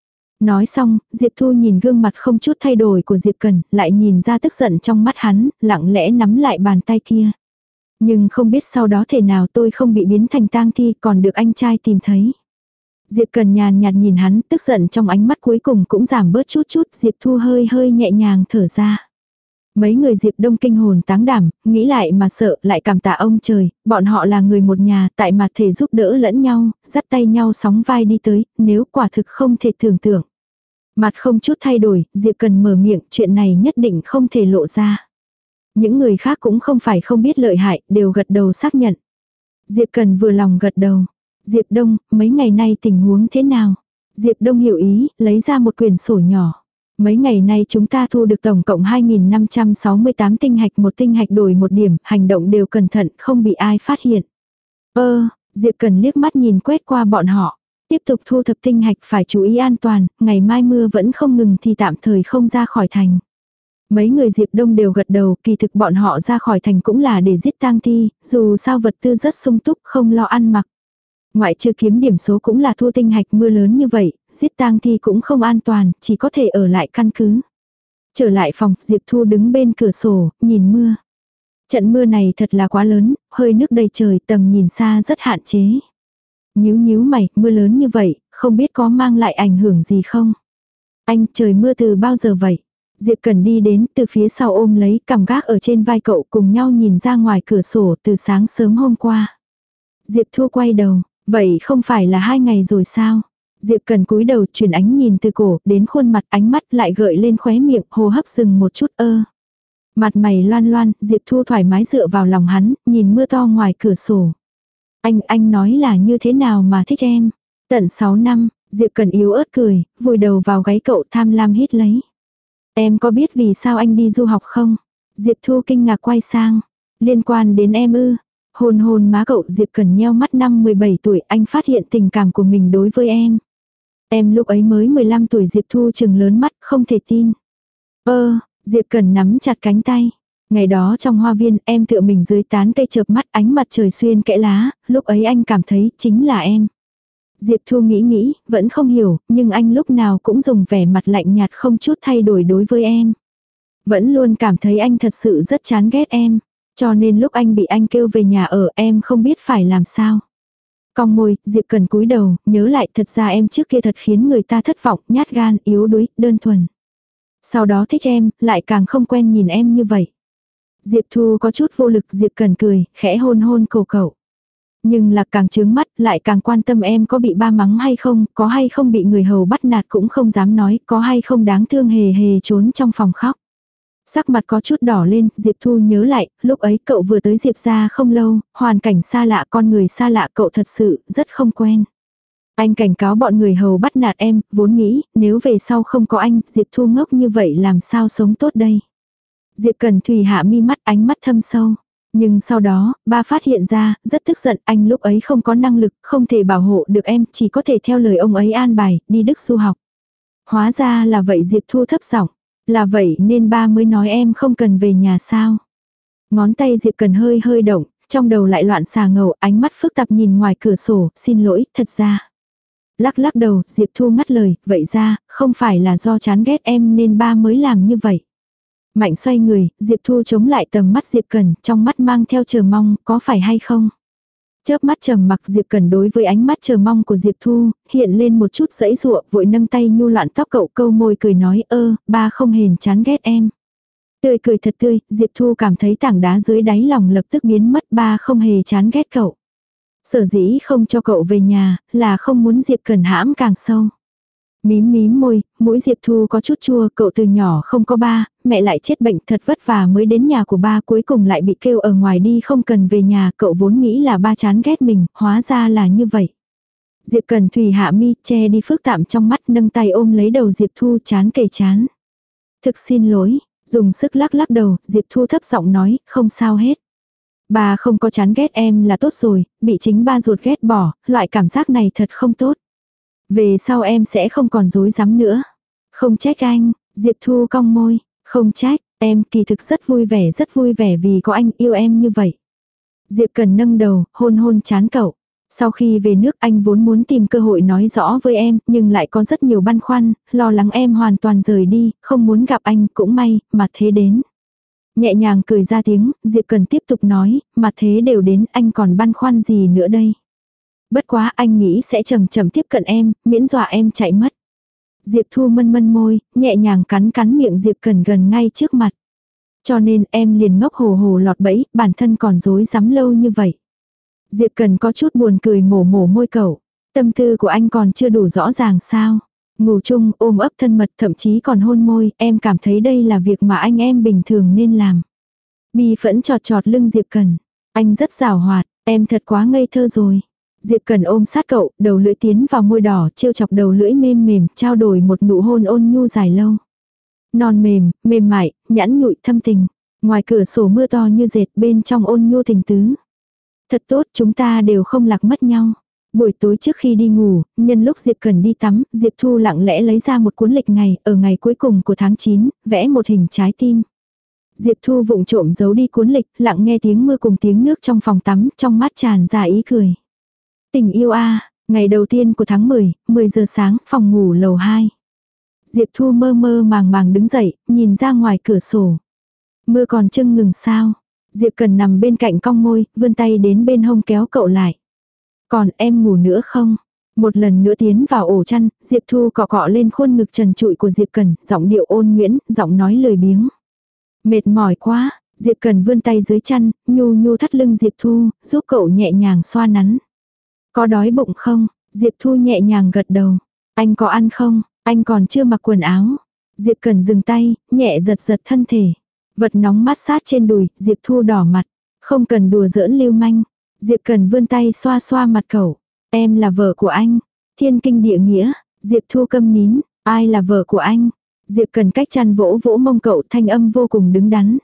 Nói xong, Diệp Thu nhìn gương mặt không chút thay đổi của Diệp Cần, lại nhìn ra tức giận trong mắt hắn, lặng lẽ nắm lại bàn tay kia. Nhưng không biết sau đó thể nào tôi không bị biến thành tang thi, còn được anh trai tìm thấy. Diệp Cần nhàn nhạt nhìn hắn, tức giận trong ánh mắt cuối cùng cũng giảm bớt chút chút, Diệp Thu hơi hơi nhẹ nhàng thở ra. Mấy người Diệp Đông kinh hồn táng đảm, nghĩ lại mà sợ, lại cảm tạ ông trời, bọn họ là người một nhà, tại mặt thể giúp đỡ lẫn nhau, dắt tay nhau sóng vai đi tới, nếu quả thực không thể tưởng tượng. Mặt không chút thay đổi, Diệp Cần mở miệng, chuyện này nhất định không thể lộ ra. Những người khác cũng không phải không biết lợi hại, đều gật đầu xác nhận. Diệp Cần vừa lòng gật đầu. Diệp Đông, mấy ngày nay tình huống thế nào? Diệp Đông hiểu ý, lấy ra một quyển sổ nhỏ. Mấy ngày nay chúng ta thu được tổng cộng hai nghìn năm trăm sáu mươi tám tinh hạch, một tinh hạch đổi một điểm, hành động đều cẩn thận, không bị ai phát hiện. Ơ, Diệp Cần liếc mắt nhìn quét qua bọn họ. Tiếp tục thu thập tinh hạch phải chú ý an toàn, ngày mai mưa vẫn không ngừng thì tạm thời không ra khỏi thành. Mấy người Diệp Đông đều gật đầu, kỳ thực bọn họ ra khỏi thành cũng là để giết tang thi, dù sao vật tư rất sung túc, không lo ăn mặc. Ngoại trừ kiếm điểm số cũng là thu tinh hạch, mưa lớn như vậy, giết tang thi cũng không an toàn, chỉ có thể ở lại căn cứ. Trở lại phòng, Diệp Thu đứng bên cửa sổ, nhìn mưa. Trận mưa này thật là quá lớn, hơi nước đầy trời, tầm nhìn xa rất hạn chế. Nhíu nhíu mày, mưa lớn như vậy, không biết có mang lại ảnh hưởng gì không? Anh, trời mưa từ bao giờ vậy? Diệp Cần đi đến, từ phía sau ôm lấy, cằm gác ở trên vai cậu, cùng nhau nhìn ra ngoài cửa sổ từ sáng sớm hôm qua. Diệp Thu quay đầu, vậy không phải là hai ngày rồi sao? Diệp Cần cúi đầu chuyển ánh nhìn từ cổ đến khuôn mặt, ánh mắt lại gợi lên khóe miệng, hô hấp dừng một chút ơ. Mặt mày loan loan, Diệp Thu thoải mái dựa vào lòng hắn, nhìn mưa to ngoài cửa sổ. Anh, anh nói là như thế nào mà thích em? Tận sáu năm, Diệp Cần yếu ớt cười, vùi đầu vào gáy cậu tham lam hít lấy. Em có biết vì sao anh đi du học không? Diệp Thu kinh ngạc quay sang. Liên quan đến em ư? Hôn hôn má cậu, Diệp Cần nheo mắt, năm mười bảy tuổi anh phát hiện tình cảm của mình đối với em. Em lúc ấy mới mười lăm tuổi, Diệp Thu trừng lớn mắt, không thể tin. Ơ, Diệp Cần nắm chặt cánh tay. Ngày đó trong hoa viên em tựa mình dưới tán cây chợp mắt, ánh mặt trời xuyên kẽ lá, lúc ấy anh cảm thấy chính là em. Diệp Thu nghĩ nghĩ, vẫn không hiểu, nhưng anh lúc nào cũng dùng vẻ mặt lạnh nhạt không chút thay đổi đối với em. Vẫn luôn cảm thấy anh thật sự rất chán ghét em. Cho nên lúc anh bị anh kêu về nhà ở em không biết phải làm sao. Cong môi, Diệp Cần cúi đầu, nhớ lại thật ra em trước kia thật khiến người ta thất vọng, nhát gan, yếu đuối, đơn thuần. Sau đó thích em, lại càng không quen nhìn em như vậy. Diệp Thu có chút vô lực, Diệp Cần cười, khẽ hôn hôn cổ cậu. Nhưng là càng trướng mắt, lại càng quan tâm em có bị ba mắng hay không, có hay không bị người hầu bắt nạt cũng không dám nói, có hay không đáng thương hề hề trốn trong phòng khóc. Sắc mặt có chút đỏ lên, Diệp Thu nhớ lại, lúc ấy cậu vừa tới Diệp ra không lâu, hoàn cảnh xa lạ, con người xa lạ, cậu thật sự rất không quen. Anh cảnh cáo bọn người hầu bắt nạt em, vốn nghĩ, nếu về sau không có anh, Diệp Thu ngốc như vậy làm sao sống tốt đây. Diệp Cần Thùy hạ mi mắt, ánh mắt thâm sâu. Nhưng sau đó, ba phát hiện ra, rất tức giận, anh lúc ấy không có năng lực, không thể bảo hộ được em, chỉ có thể theo lời ông ấy an bài, đi Đức du học. Hóa ra là vậy. Diệp Thu thấp giọng, là vậy nên ba mới nói em không cần về nhà sao. Ngón tay Diệp Cần hơi hơi động, trong đầu lại loạn xà ngầu, ánh mắt phức tạp nhìn ngoài cửa sổ, xin lỗi, thật ra. Lắc lắc đầu, Diệp Thu ngắt lời, vậy ra, không phải là do chán ghét em nên ba mới làm như vậy. Mạnh xoay người, Diệp Thu chống lại tầm mắt Diệp Cần, trong mắt mang theo chờ mong, có phải hay không? Chớp mắt trầm mặc, Diệp Cần đối với ánh mắt chờ mong của Diệp Thu, hiện lên một chút giãy giụa, vội nâng tay nhu loạn tóc cậu, câu môi cười nói, ơ, ba không hề chán ghét em. Tươi cười thật tươi, Diệp Thu cảm thấy tảng đá dưới đáy lòng lập tức biến mất, ba không hề chán ghét cậu. Sở dĩ không cho cậu về nhà, là không muốn Diệp Cần hãm càng sâu. Mím mím môi, mũi Diệp Thu có chút chua, cậu từ nhỏ không có ba, mẹ lại chết bệnh, thật vất vả mới đến nhà của ba, cuối cùng lại bị kêu ở ngoài đi không cần về nhà, cậu vốn nghĩ là ba chán ghét mình, hóa ra là như vậy. Diệp Cần Thùy hạ mi, che đi phức tạm trong mắt, nâng tay ôm lấy đầu Diệp Thu, chán kề chán. Thực xin lỗi, dùng sức lắc lắc đầu, Diệp Thu thấp giọng nói, không sao hết. Ba không có chán ghét em là tốt rồi, bị chính ba ruột ghét bỏ, loại cảm giác này thật không tốt. Về sau em sẽ không còn dối rắm nữa. Không trách anh, Diệp Thu cong môi, không trách, em kỳ thực rất vui vẻ rất vui vẻ vì có anh yêu em như vậy. Diệp Cần nâng đầu, hôn hôn chán cậu. Sau khi về nước anh vốn muốn tìm cơ hội nói rõ với em, nhưng lại có rất nhiều băn khoăn, lo lắng em hoàn toàn rời đi, không muốn gặp anh, cũng may, mà thế đến. Nhẹ nhàng cười ra tiếng, Diệp Cần tiếp tục nói, mà thế đều đến, anh còn băn khoăn gì nữa đây. Bất quá anh nghĩ sẽ chậm chậm tiếp cận em, miễn dọa em chạy mất. Diệp Thu mân mân môi, nhẹ nhàng cắn cắn miệng Diệp Cần gần ngay trước mặt. Cho nên em liền ngốc hồ hồ lọt bẫy, bản thân còn dối rắm lâu như vậy. Diệp Cần có chút buồn cười mổ mổ môi cậu. Tâm tư của anh còn chưa đủ rõ ràng sao. Ngủ chung, ôm ấp thân mật, thậm chí còn hôn môi, em cảm thấy đây là việc mà anh em bình thường nên làm. Bi phẫn chọt chọt lưng Diệp Cần. Anh rất giảo hoạt, em thật quá ngây thơ rồi. Diệp Cần ôm sát cậu, đầu lưỡi tiến vào môi đỏ, trêu chọc đầu lưỡi mềm mềm, trao đổi một nụ hôn ôn nhu dài lâu. Non mềm, mềm mại, nhẵn nhụi thâm tình. Ngoài cửa sổ mưa to như dệt, bên trong ôn nhu tình tứ. Thật tốt, chúng ta đều không lạc mất nhau. Buổi tối trước khi đi ngủ, nhân lúc Diệp Cần đi tắm, Diệp Thu lặng lẽ lấy ra một cuốn lịch ngày, ở ngày cuối cùng của tháng chín, vẽ một hình trái tim. Diệp Thu vụng trộm giấu đi cuốn lịch, lặng nghe tiếng mưa cùng tiếng nước trong phòng tắm, trong mắt tràn ra ý cười. Tình yêu a, ngày đầu tiên của tháng mười, mười giờ sáng, phòng ngủ lầu hai. Diệp Thu mơ mơ màng màng đứng dậy, nhìn ra ngoài cửa sổ. Mưa còn chưng ngừng sao? Diệp Cần nằm bên cạnh cong môi, vươn tay đến bên hông kéo cậu lại. Còn em ngủ nữa không? Một lần nữa tiến vào ổ chăn, Diệp Thu cọ cọ lên khuôn ngực trần trụi của Diệp Cần, giọng điệu ôn nhuyễn, giọng nói lười biếng. Mệt mỏi quá, Diệp Cần vươn tay dưới chăn, nhu nhu thắt lưng Diệp Thu, giúp cậu nhẹ nhàng xoa nắn. Có đói bụng không? Diệp Thu nhẹ nhàng gật đầu. Anh có ăn không? Anh còn chưa mặc quần áo. Diệp Cần dừng tay, nhẹ giật giật thân thể. Vật nóng mát sát trên đùi, Diệp Thu đỏ mặt. Không cần đùa giỡn lưu manh. Diệp Cần vươn tay xoa xoa mặt cậu. Em là vợ của anh. Thiên kinh địa nghĩa. Diệp Thu câm nín. Ai là vợ của anh? Diệp Cần cách chăn vỗ vỗ mông cậu, thanh âm vô cùng đứng đắn.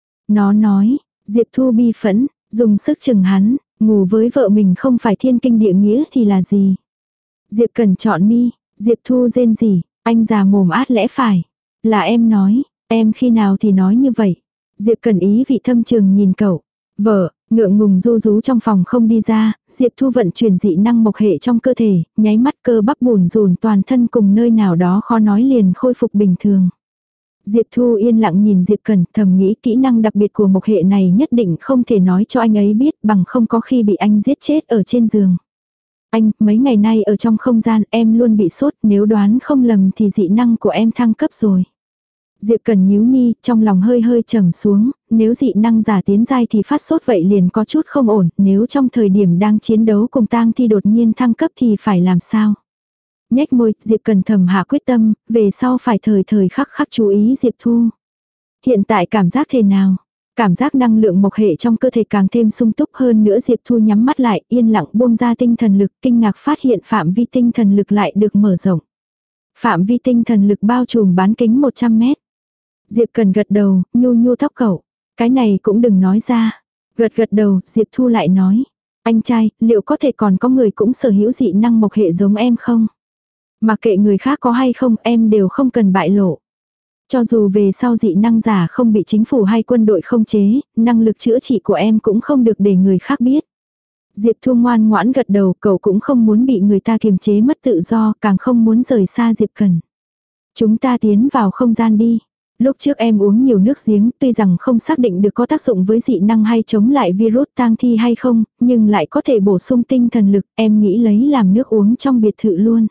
Nó nói. Diệp Thu bi phẫn, dùng sức chừng hắn. Ngủ với vợ mình không phải thiên kinh địa nghĩa thì là gì? Diệp Cần chọn mi. Diệp Thu rên rỉ. Anh già mồm át lẽ phải. Là em nói. Em khi nào thì nói như vậy? Diệp Cần ý vị thâm trường nhìn cậu. Vợ, ngượng ngùng ru rú trong phòng không đi ra, Diệp Thu vận chuyển dị năng mộc hệ trong cơ thể, nháy mắt cơ bắp bùn rùn toàn thân cùng nơi nào đó khó nói liền khôi phục bình thường. Diệp Thu yên lặng nhìn Diệp Cần, thầm nghĩ kỹ năng đặc biệt của mộc hệ này nhất định không thể nói cho anh ấy biết, bằng không có khi bị anh giết chết ở trên giường. Anh, mấy ngày nay ở trong không gian em luôn bị sốt, nếu đoán không lầm thì dị năng của em thăng cấp rồi. Diệp Cần nhíu mi, trong lòng hơi hơi trầm xuống, nếu dị năng giả tiến giai thì phát sốt vậy liền có chút không ổn, nếu trong thời điểm đang chiến đấu cùng tang thi đột nhiên thăng cấp thì phải làm sao? Nhếch môi, Diệp Cần thầm hạ quyết tâm, về sau phải thời thời khắc khắc chú ý Diệp Thu. Hiện tại cảm giác thế nào? Cảm giác năng lượng mộc hệ trong cơ thể càng thêm sung túc hơn nữa. Diệp Thu nhắm mắt lại, yên lặng buông ra tinh thần lực, kinh ngạc phát hiện phạm vi tinh thần lực lại được mở rộng. Phạm vi tinh thần lực bao trùm bán kính một trăm mét. Diệp Cần gật đầu, nhu nhu tóc cậu. Cái này cũng đừng nói ra. Gật gật đầu, Diệp Thu lại nói. Anh trai, liệu có thể còn có người cũng sở hữu dị năng mộc hệ giống em không? Mà kệ người khác có hay không, em đều không cần bại lộ. Cho dù về sau dị năng giả không bị chính phủ hay quân đội không chế, năng lực chữa trị của em cũng không được để người khác biết. Diệp Thu ngoan ngoãn gật đầu, cậu cũng không muốn bị người ta kiềm chế mất tự do, càng không muốn rời xa Diệp Cần. Chúng ta tiến vào không gian đi. Lúc trước em uống nhiều nước giếng, tuy rằng không xác định được có tác dụng với dị năng hay chống lại virus tang thi hay không, nhưng lại có thể bổ sung tinh thần lực, em nghĩ lấy làm nước uống trong biệt thự luôn.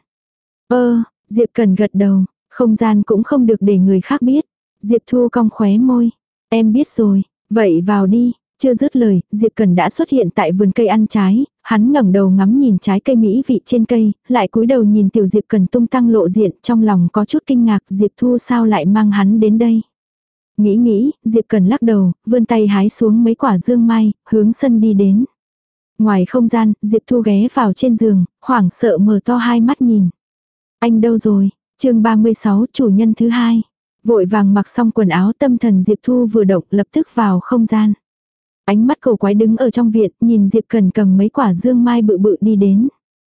Ơ, Diệp Cần gật đầu, không gian cũng không được để người khác biết. Diệp Thu cong khóe môi. Em biết rồi, vậy vào đi. Chưa dứt lời, Diệp Cần đã xuất hiện tại vườn cây ăn trái, hắn ngẩng đầu ngắm nhìn trái cây mỹ vị trên cây, lại cúi đầu nhìn tiểu Diệp Cần tung tăng lộ diện, trong lòng có chút kinh ngạc, Diệp Thu sao lại mang hắn đến đây. Nghĩ nghĩ, Diệp Cần lắc đầu, vươn tay hái xuống mấy quả dương mai, hướng sân đi đến. Ngoài không gian, Diệp Thu ghé vào trên giường, hoảng sợ mở to hai mắt nhìn. Anh đâu rồi? Chương ba mươi sáu, chủ nhân thứ hai. Vội vàng mặc xong quần áo, tâm thần Diệp Thu vừa động, lập tức vào không gian. Ánh mắt cầu quái đứng ở trong viện, nhìn Diệp Cần cầm mấy quả dương mai bự bự đi đến.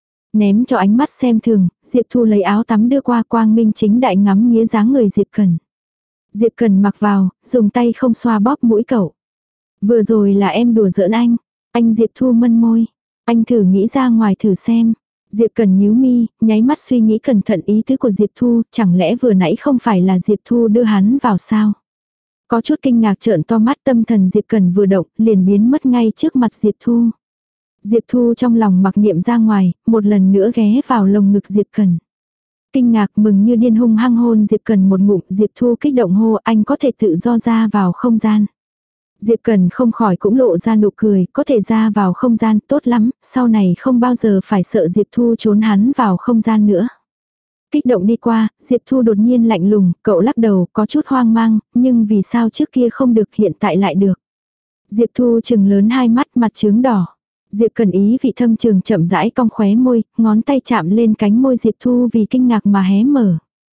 Ném cho ánh mắt xem thường, Diệp Thu lấy áo tắm đưa qua, quang minh chính đại ngắm nghía dáng người Diệp Cần. Diệp Cần mặc vào, dùng tay không xoa bóp mũi cậu. Vừa rồi là em đùa giỡn anh. Anh Diệp Thu mân môi. Anh thử nghĩ ra ngoài thử xem. Diệp Cần nhíu mi, nháy mắt suy nghĩ cẩn thận ý tứ của Diệp Thu, chẳng lẽ vừa nãy không phải là Diệp Thu đưa hắn vào sao? Có chút kinh ngạc trợn to mắt, tâm thần Diệp Cần vừa động, liền biến mất ngay trước mặt Diệp Thu. Diệp Thu trong lòng mặc niệm ra ngoài, một lần nữa ghé vào lồng ngực Diệp Cần. Kinh ngạc mừng như điên hung hăng hôn Diệp Cần một ngụm, Diệp Thu kích động hô anh có thể tự do ra vào không gian. Diệp Cần không khỏi cũng lộ ra nụ cười, có thể ra vào không gian, tốt lắm, sau này không bao giờ phải sợ Diệp Thu trốn hắn vào không gian nữa. Kích động đi qua, Diệp Thu đột nhiên lạnh lùng, cậu lắc đầu, có chút hoang mang, nhưng vì sao trước kia không được hiện tại lại được. Diệp Thu chừng lớn hai mắt, mặt chướng đỏ. Diệp Cần ý vị thâm trường chậm rãi cong khóe môi, ngón tay chạm lên cánh môi Diệp Thu vì kinh ngạc mà hé mở.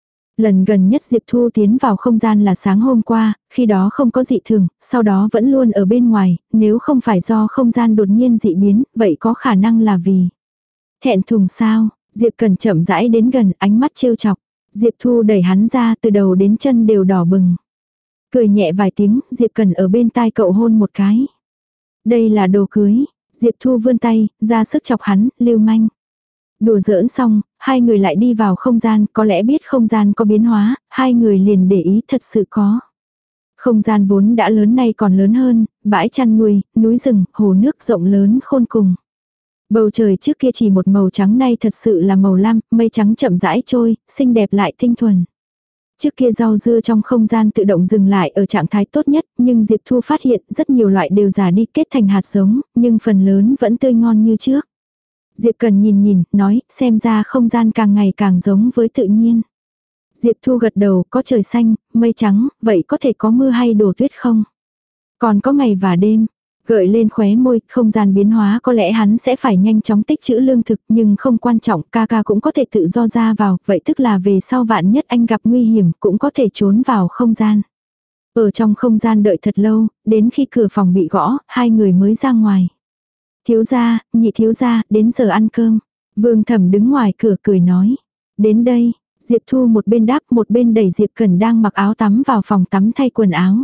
Lần gần nhất Diệp Thu tiến vào không gian là sáng hôm qua, khi đó không có dị thường, sau đó vẫn luôn ở bên ngoài, nếu không phải do không gian đột nhiên dị biến, vậy có khả năng là vì thẹn thùng sao? Diệp Cần chậm rãi đến gần, ánh mắt trêu chọc. Diệp Thu đẩy hắn ra, từ đầu đến chân đều đỏ bừng. Cười nhẹ vài tiếng, Diệp Cần ở bên tai cậu hôn một cái. Đây là đồ cưới. Diệp Thu vươn tay, ra sức chọc hắn, lưu manh. Đùa giỡn xong, hai người lại đi vào không gian, có lẽ biết không gian có biến hóa, hai người liền để ý thật sự có. Không gian vốn đã lớn nay còn lớn hơn, bãi chăn nuôi, núi rừng, hồ nước rộng lớn khôn cùng. Bầu trời trước kia chỉ một màu trắng nay thật sự là màu lam, mây trắng chậm rãi trôi, xinh đẹp lại tinh thuần. Trước kia rau dưa trong không gian tự động dừng lại ở trạng thái tốt nhất, nhưng Diệp Thu phát hiện rất nhiều loại đều già đi kết thành hạt giống, nhưng phần lớn vẫn tươi ngon như trước. Diệp Cần nhìn nhìn, nói, xem ra không gian càng ngày càng giống với tự nhiên. Diệp Thu gật đầu, có trời xanh, mây trắng, vậy có thể có mưa hay đổ tuyết không? Còn có ngày và đêm. Gợi lên khóe môi, không gian biến hóa có lẽ hắn sẽ phải nhanh chóng tích trữ lương thực, nhưng không quan trọng, ca ca cũng có thể tự do ra vào, vậy tức là về sau vạn nhất anh gặp nguy hiểm cũng có thể trốn vào không gian. Ở trong không gian đợi thật lâu, đến khi cửa phòng bị gõ, hai người mới ra ngoài. Thiếu gia, nhị thiếu gia, đến giờ ăn cơm. Vương Thẩm đứng ngoài cửa cười nói. Đến đây, Diệp Thu một bên đáp một bên đẩy Diệp Cần đang mặc áo tắm vào phòng tắm thay quần áo.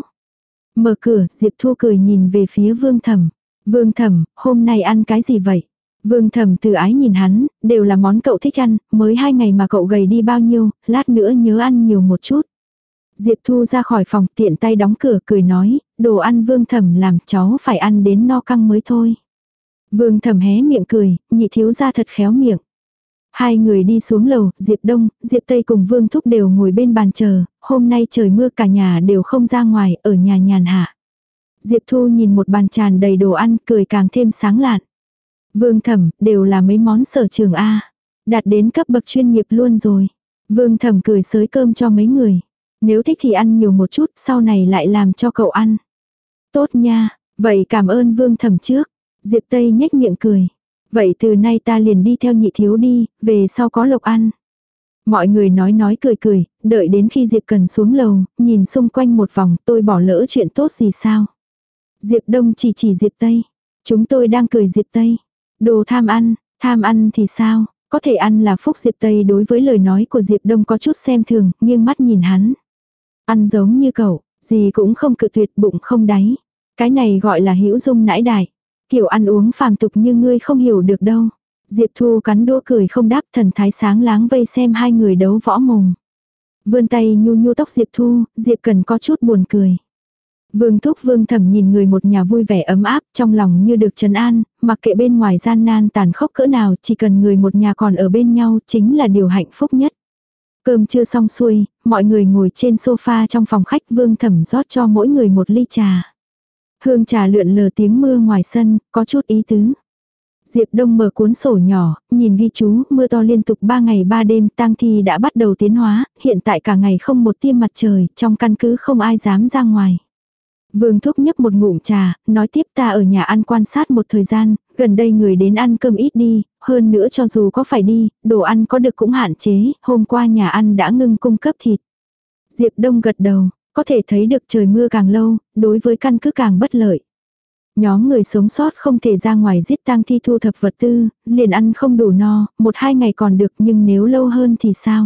Mở cửa, Diệp Thu cười nhìn về phía Vương Thẩm. Vương Thẩm, hôm nay ăn cái gì vậy? Vương Thẩm từ ái nhìn hắn, đều là món cậu thích ăn, mới hai ngày mà cậu gầy đi bao nhiêu, lát nữa nhớ ăn nhiều một chút. Diệp Thu ra khỏi phòng tiện tay đóng cửa cười nói, đồ ăn Vương Thẩm làm cháu phải ăn đến no căng mới thôi. Vương Thẩm hé miệng cười, nhị thiếu gia thật khéo miệng. Hai người đi xuống lầu, Diệp Đông, Diệp Tây cùng Vương Thúc đều ngồi bên bàn chờ, hôm nay trời mưa cả nhà đều không ra ngoài, ở nhà nhàn hạ. Diệp Thu nhìn một bàn tràn đầy đồ ăn, cười càng thêm sáng lạn. Vương Thẩm, đều là mấy món sở trường A. Đạt đến cấp bậc chuyên nghiệp luôn rồi. Vương Thẩm cười xới cơm cho mấy người. Nếu thích thì ăn nhiều một chút, sau này lại làm cho cậu ăn. Tốt nha, vậy cảm ơn Vương Thẩm trước. Diệp Tây nhếch miệng cười. Vậy từ nay ta liền đi theo nhị thiếu đi, về sau có lộc ăn. Mọi người nói nói cười cười, đợi đến khi Diệp Cần xuống lầu, nhìn xung quanh một vòng, tôi bỏ lỡ chuyện tốt gì sao. Diệp Đông chỉ chỉ Diệp Tây. Chúng tôi đang cười Diệp Tây. Đồ tham ăn, tham ăn thì sao, có thể ăn là phúc. Diệp Tây đối với lời nói của Diệp Đông có chút xem thường, nghiêng mắt nhìn hắn. Ăn giống như cậu, gì cũng không cự tuyệt, bụng không đáy. Cái này gọi là hữu dung nãi đại. Kiểu ăn uống phàm tục như ngươi không hiểu được đâu. Diệp Thu cắn đũa cười không đáp, thần thái sáng láng vây xem hai người đấu võ mồm. Vươn tay nhu nhu tóc Diệp Thu, Diệp Cần có chút buồn cười. Vương Thúc Vương Thẩm nhìn người một nhà vui vẻ ấm áp, trong lòng như được trấn an, mặc kệ bên ngoài gian nan tàn khốc cỡ nào, chỉ cần người một nhà còn ở bên nhau chính là điều hạnh phúc nhất. Cơm chưa xong xuôi, mọi người ngồi trên sofa trong phòng khách. Vương Thẩm rót cho mỗi người một ly trà. Hương trà lượn lờ tiếng mưa ngoài sân, có chút ý tứ. Diệp Đông mở cuốn sổ nhỏ, nhìn ghi chú, mưa to liên tục ba ngày ba đêm, tang thi đã bắt đầu tiến hóa, hiện tại cả ngày không một tia mặt trời, trong căn cứ không ai dám ra ngoài. Vương Thúc nhấp một ngụm trà, nói tiếp, ta ở nhà ăn quan sát một thời gian, gần đây người đến ăn cơm ít đi, hơn nữa cho dù có phải đi, đồ ăn có được cũng hạn chế, hôm qua nhà ăn đã ngưng cung cấp thịt. Diệp Đông gật đầu, có thể thấy được trời mưa càng lâu, đối với căn cứ càng bất lợi. Nhóm người sống sót không thể ra ngoài giết tang thi thu thập vật tư, liền ăn không đủ no, một hai ngày còn được, nhưng nếu lâu hơn thì sao?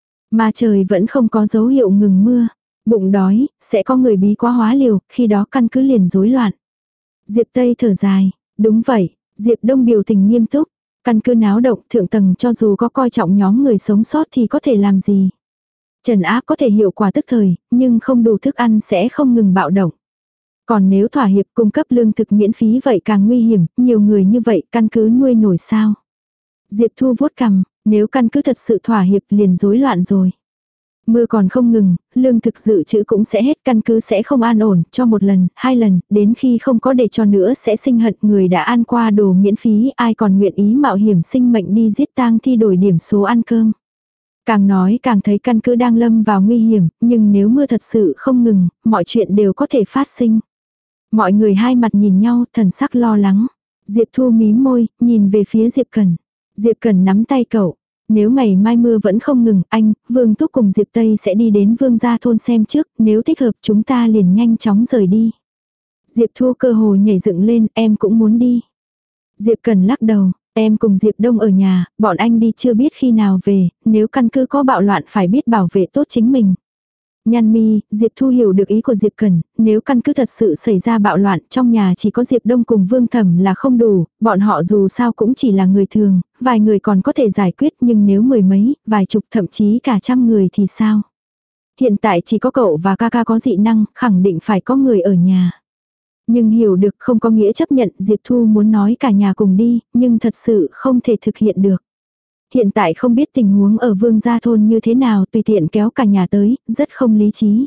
Mà trời vẫn không có dấu hiệu ngừng mưa. Bụng đói, sẽ có người bí quá hóa liều, khi đó căn cứ liền rối loạn. Diệp Tây thở dài, đúng vậy, Diệp Đông biểu tình nghiêm túc. Căn cứ náo động, thượng tầng cho dù có coi trọng nhóm người sống sót thì có thể làm gì? Trấn áp có thể hiệu quả tức thời, nhưng không đủ thức ăn sẽ không ngừng bạo động. Còn nếu thỏa hiệp cung cấp lương thực miễn phí vậy càng nguy hiểm, nhiều người như vậy căn cứ nuôi nổi sao? Diệp Thu vuốt cằm, nếu căn cứ thật sự thỏa hiệp liền rối loạn rồi. Mưa còn không ngừng, lương thực dự trữ cũng sẽ hết, căn cứ sẽ không an ổn, cho một lần, hai lần, đến khi không có để cho nữa sẽ sinh hận. Người đã ăn qua đồ miễn phí, ai còn nguyện ý mạo hiểm sinh mệnh đi giết tang thi đổi điểm số ăn cơm. Càng nói càng thấy căn cứ đang lâm vào nguy hiểm, nhưng nếu mưa thật sự không ngừng, mọi chuyện đều có thể phát sinh. Mọi người hai mặt nhìn nhau, thần sắc lo lắng. Diệp Thu mím môi, nhìn về phía Diệp Cần. Diệp Cần nắm tay cậu. Nếu ngày mai mưa vẫn không ngừng, anh, Vương Thúc cùng Diệp Tây sẽ đi đến Vương gia thôn xem trước, nếu thích hợp chúng ta liền nhanh chóng rời đi. Diệp Thu cơ hồ nhảy dựng lên, em cũng muốn đi. Diệp Cần lắc đầu, em cùng Diệp Đông ở nhà, bọn anh đi chưa biết khi nào về, nếu căn cứ có bạo loạn phải biết bảo vệ tốt chính mình. Nhăn mi, Diệp Thu hiểu được ý của Diệp Cần, nếu căn cứ thật sự xảy ra bạo loạn, trong nhà chỉ có Diệp Đông cùng Vương Thẩm là không đủ, bọn họ dù sao cũng chỉ là người thường, vài người còn có thể giải quyết, nhưng nếu mười mấy, vài chục thậm chí cả trăm người thì sao? Hiện tại chỉ có cậu và ca ca có dị năng, khẳng định phải có người ở nhà. Nhưng hiểu được không có nghĩa chấp nhận, Diệp Thu muốn nói cả nhà cùng đi, nhưng thật sự không thể thực hiện được. Hiện tại không biết tình huống ở Vương gia thôn như thế nào, tùy tiện kéo cả nhà tới, rất không lý trí.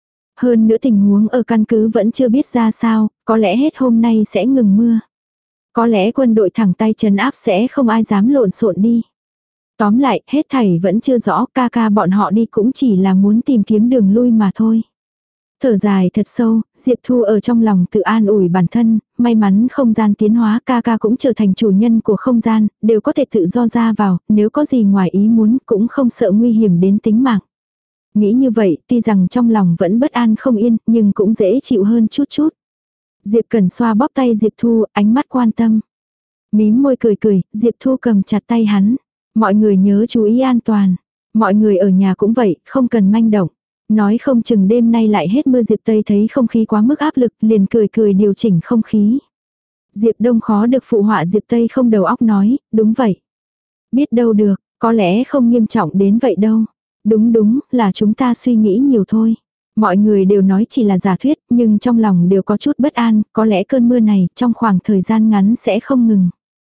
Hơn nữa tình huống ở căn cứ vẫn chưa biết ra sao, có lẽ hết hôm nay sẽ ngừng mưa. Có lẽ quân đội thẳng tay trấn áp sẽ không ai dám lộn xộn đi. Tóm lại, hết thảy vẫn chưa rõ, ca ca bọn họ đi cũng chỉ là muốn tìm kiếm đường lui mà thôi. Thở dài thật sâu, Diệp Thu ở trong lòng tự an ủi bản thân, may mắn không gian tiến hóa, ca ca cũng trở thành chủ nhân của không gian, đều có thể tự do ra vào, nếu có gì ngoài ý muốn cũng không sợ nguy hiểm đến tính mạng. Nghĩ như vậy, tuy rằng trong lòng vẫn bất an không yên, nhưng cũng dễ chịu hơn chút chút. Diệp Cần xoa bóp tay Diệp Thu, ánh mắt quan tâm. Mím môi cười cười, Diệp Thu cầm chặt tay hắn. Mọi người nhớ chú ý an toàn. Mọi người ở nhà cũng vậy, không cần manh động. Nói không chừng đêm nay lại hết mưa. Diệp Tây thấy không khí quá mức áp lực, liền cười cười điều chỉnh không khí. Diệp Đông khó được phụ họa. Diệp Tây không đầu óc nói, đúng vậy. Biết đâu được, có lẽ không nghiêm trọng đến vậy đâu. Đúng đúng, là chúng ta suy nghĩ nhiều thôi. Mọi người đều nói chỉ là giả thuyết, nhưng trong lòng đều có chút bất an, có lẽ cơn mưa này trong khoảng thời gian ngắn sẽ không ngừng.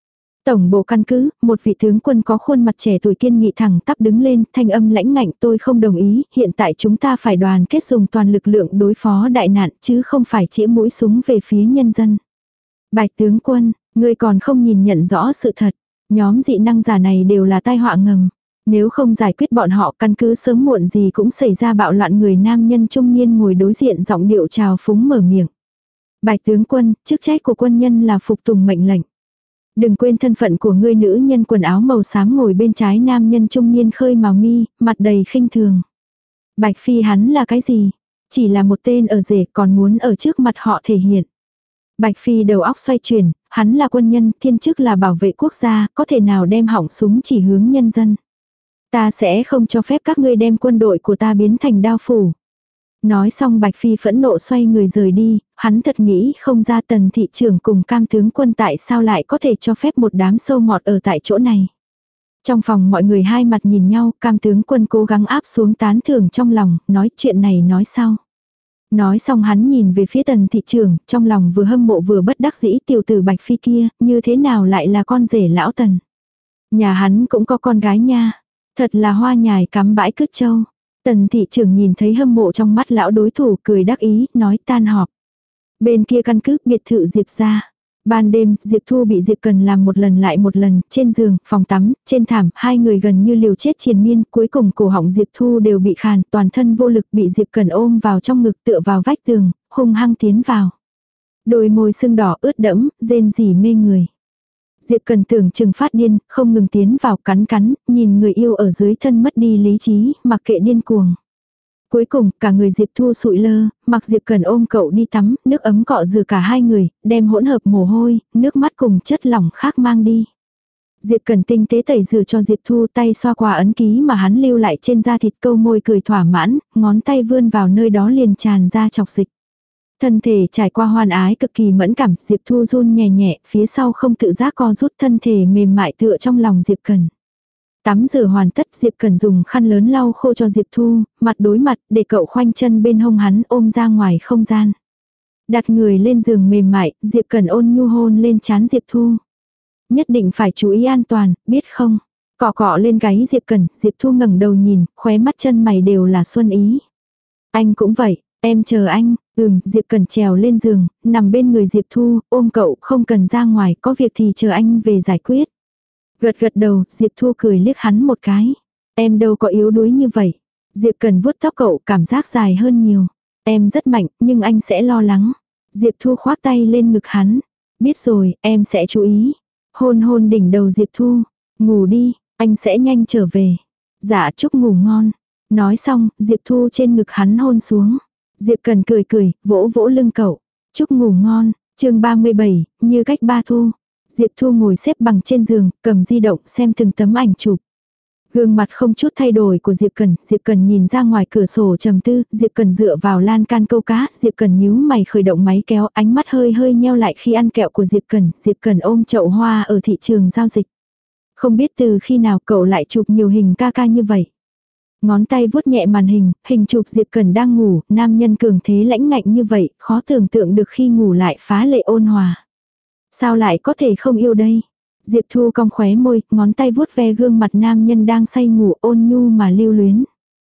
Tổng bộ căn cứ, một vị tướng quân có khuôn mặt trẻ tuổi kiên nghị thẳng tắp đứng lên, thanh âm lãnh ngạnh, tôi không đồng ý, hiện tại chúng ta phải đoàn kết dùng toàn lực lượng đối phó đại nạn chứ không phải chĩa mũi súng về phía nhân dân. Bạch tướng quân, ngươi còn không nhìn nhận rõ sự thật, nhóm dị năng giả này đều là tai họa ngầm. Nếu không giải quyết bọn họ, căn cứ sớm muộn gì cũng xảy ra bạo loạn. Người nam nhân trung niên ngồi đối diện giọng điệu trào phúng mở miệng. Bạch tướng quân, chức trách của quân nhân là phục tùng mệnh lệnh. Đừng quên thân phận của ngươi. Nữ nhân quần áo màu xám ngồi bên trái nam nhân trung niên khơi màu mi, mặt đầy khinh thường. Bạch Phi hắn là cái gì? Chỉ là một tên ở rể, còn muốn ở trước mặt họ thể hiện. Bạch Phi đầu óc xoay chuyển, hắn là quân nhân, thiên chức là bảo vệ quốc gia, có thể nào đem hỏng súng chỉ hướng nhân dân. Ta sẽ không cho phép các ngươi đem quân đội của ta biến thành đao phủ. Nói xong Bạch Phi phẫn nộ xoay người rời đi, hắn thật nghĩ không ra Tần thị trưởng cùng Cam tướng quân tại sao lại có thể cho phép một đám sâu mọt ở tại chỗ này. Trong phòng mọi người hai mặt nhìn nhau, Cam tướng quân cố gắng áp xuống tán thưởng trong lòng, nói chuyện này nói sau. Nói xong hắn nhìn về phía Tần thị trưởng, trong lòng vừa hâm mộ vừa bất đắc dĩ, tiểu tử Bạch Phi kia, như thế nào lại là con rể lão Tần. Nhà hắn cũng có con gái nha, thật là hoa nhài cắm bãi cứt châu. Tần thị trưởng nhìn thấy hâm mộ trong mắt lão đối thủ, cười đắc ý, nói tan họp. Bên kia căn cứ biệt thự Diệp ra. Ban đêm, Diệp Thu bị Diệp Cần làm một lần lại một lần, trên giường, phòng tắm, trên thảm, hai người gần như liều chết triền miên, cuối cùng cổ họng Diệp Thu đều bị khàn, toàn thân vô lực bị Diệp Cần ôm vào trong ngực tựa vào vách tường, hung hăng tiến vào. Đôi môi sưng đỏ ướt đẫm, rên rỉ mê người. Diệp Cần tưởng chừng phát điên, không ngừng tiến vào cắn cắn, nhìn người yêu ở dưới thân mất đi lý trí, mặc kệ điên cuồng. Cuối cùng, cả người Diệp Thu sụi lơ, mặc Diệp Cần ôm cậu đi tắm, nước ấm cọ rửa cả hai người, đem hỗn hợp mồ hôi, nước mắt cùng chất lỏng khác mang đi. Diệp Cần tinh tế tẩy rửa cho Diệp Thu, tay xoa qua ấn ký mà hắn lưu lại trên da thịt, câu môi cười thỏa mãn, ngón tay vươn vào nơi đó liền tràn ra chọc dịch. Thân thể trải qua hoan ái cực kỳ mẫn cảm, Diệp Thu run nhẹ nhẹ, phía sau không tự giác co rút, thân thể mềm mại tựa trong lòng Diệp Cần. Tắm rửa hoàn tất, Diệp Cần dùng khăn lớn lau khô cho Diệp Thu, mặt đối mặt, để cậu khoanh chân bên hông hắn ôm ra ngoài không gian. Đặt người lên giường mềm mại, Diệp Cần ôn nhu hôn lên trán Diệp Thu. Nhất định phải chú ý an toàn, biết không? Cọ cọ lên gáy Diệp Cần, Diệp Thu ngẩng đầu nhìn, khóe mắt chân mày đều là xuân ý. Anh cũng vậy, em chờ anh. Ừm, Diệp Cần trèo lên giường, nằm bên người Diệp Thu, ôm cậu, không cần ra ngoài, có việc thì chờ anh về giải quyết. Gật gật đầu, Diệp Thu cười liếc hắn một cái. Em đâu có yếu đuối như vậy. Diệp Cần vuốt tóc cậu, cảm giác dài hơn nhiều. Em rất mạnh, nhưng anh sẽ lo lắng. Diệp Thu khoác tay lên ngực hắn. Biết rồi, em sẽ chú ý. Hôn hôn đỉnh đầu Diệp Thu. Ngủ đi, anh sẽ nhanh trở về. Dạ chúc ngủ ngon. Nói xong, Diệp Thu trên ngực hắn hôn xuống. Diệp Cần cười cười, vỗ vỗ lưng cậu. Chúc ngủ ngon. Chương ba mươi bảy, như cách ba thu. Diệp Thu ngồi xếp bằng trên giường, cầm di động xem từng tấm ảnh chụp. Gương mặt không chút thay đổi của Diệp Cần, Diệp Cần nhìn ra ngoài cửa sổ trầm tư, Diệp Cần dựa vào lan can câu cá, Diệp Cần nhíu mày khởi động máy kéo, ánh mắt hơi hơi nheo lại khi ăn kẹo của Diệp Cần, Diệp Cần ôm chậu hoa ở thị trường giao dịch. Không biết từ khi nào cậu lại chụp nhiều hình ca ca như vậy. Ngón tay vuốt nhẹ màn hình, hình chụp Diệp Cần đang ngủ, nam nhân cường thế lãnh ngạnh như vậy, khó tưởng tượng được khi ngủ lại phá lệ ôn hòa. Sao lại có thể không yêu đây? Diệp Thu cong khóe môi, ngón tay vuốt ve gương mặt nam nhân đang say ngủ ôn nhu mà lưu luyến.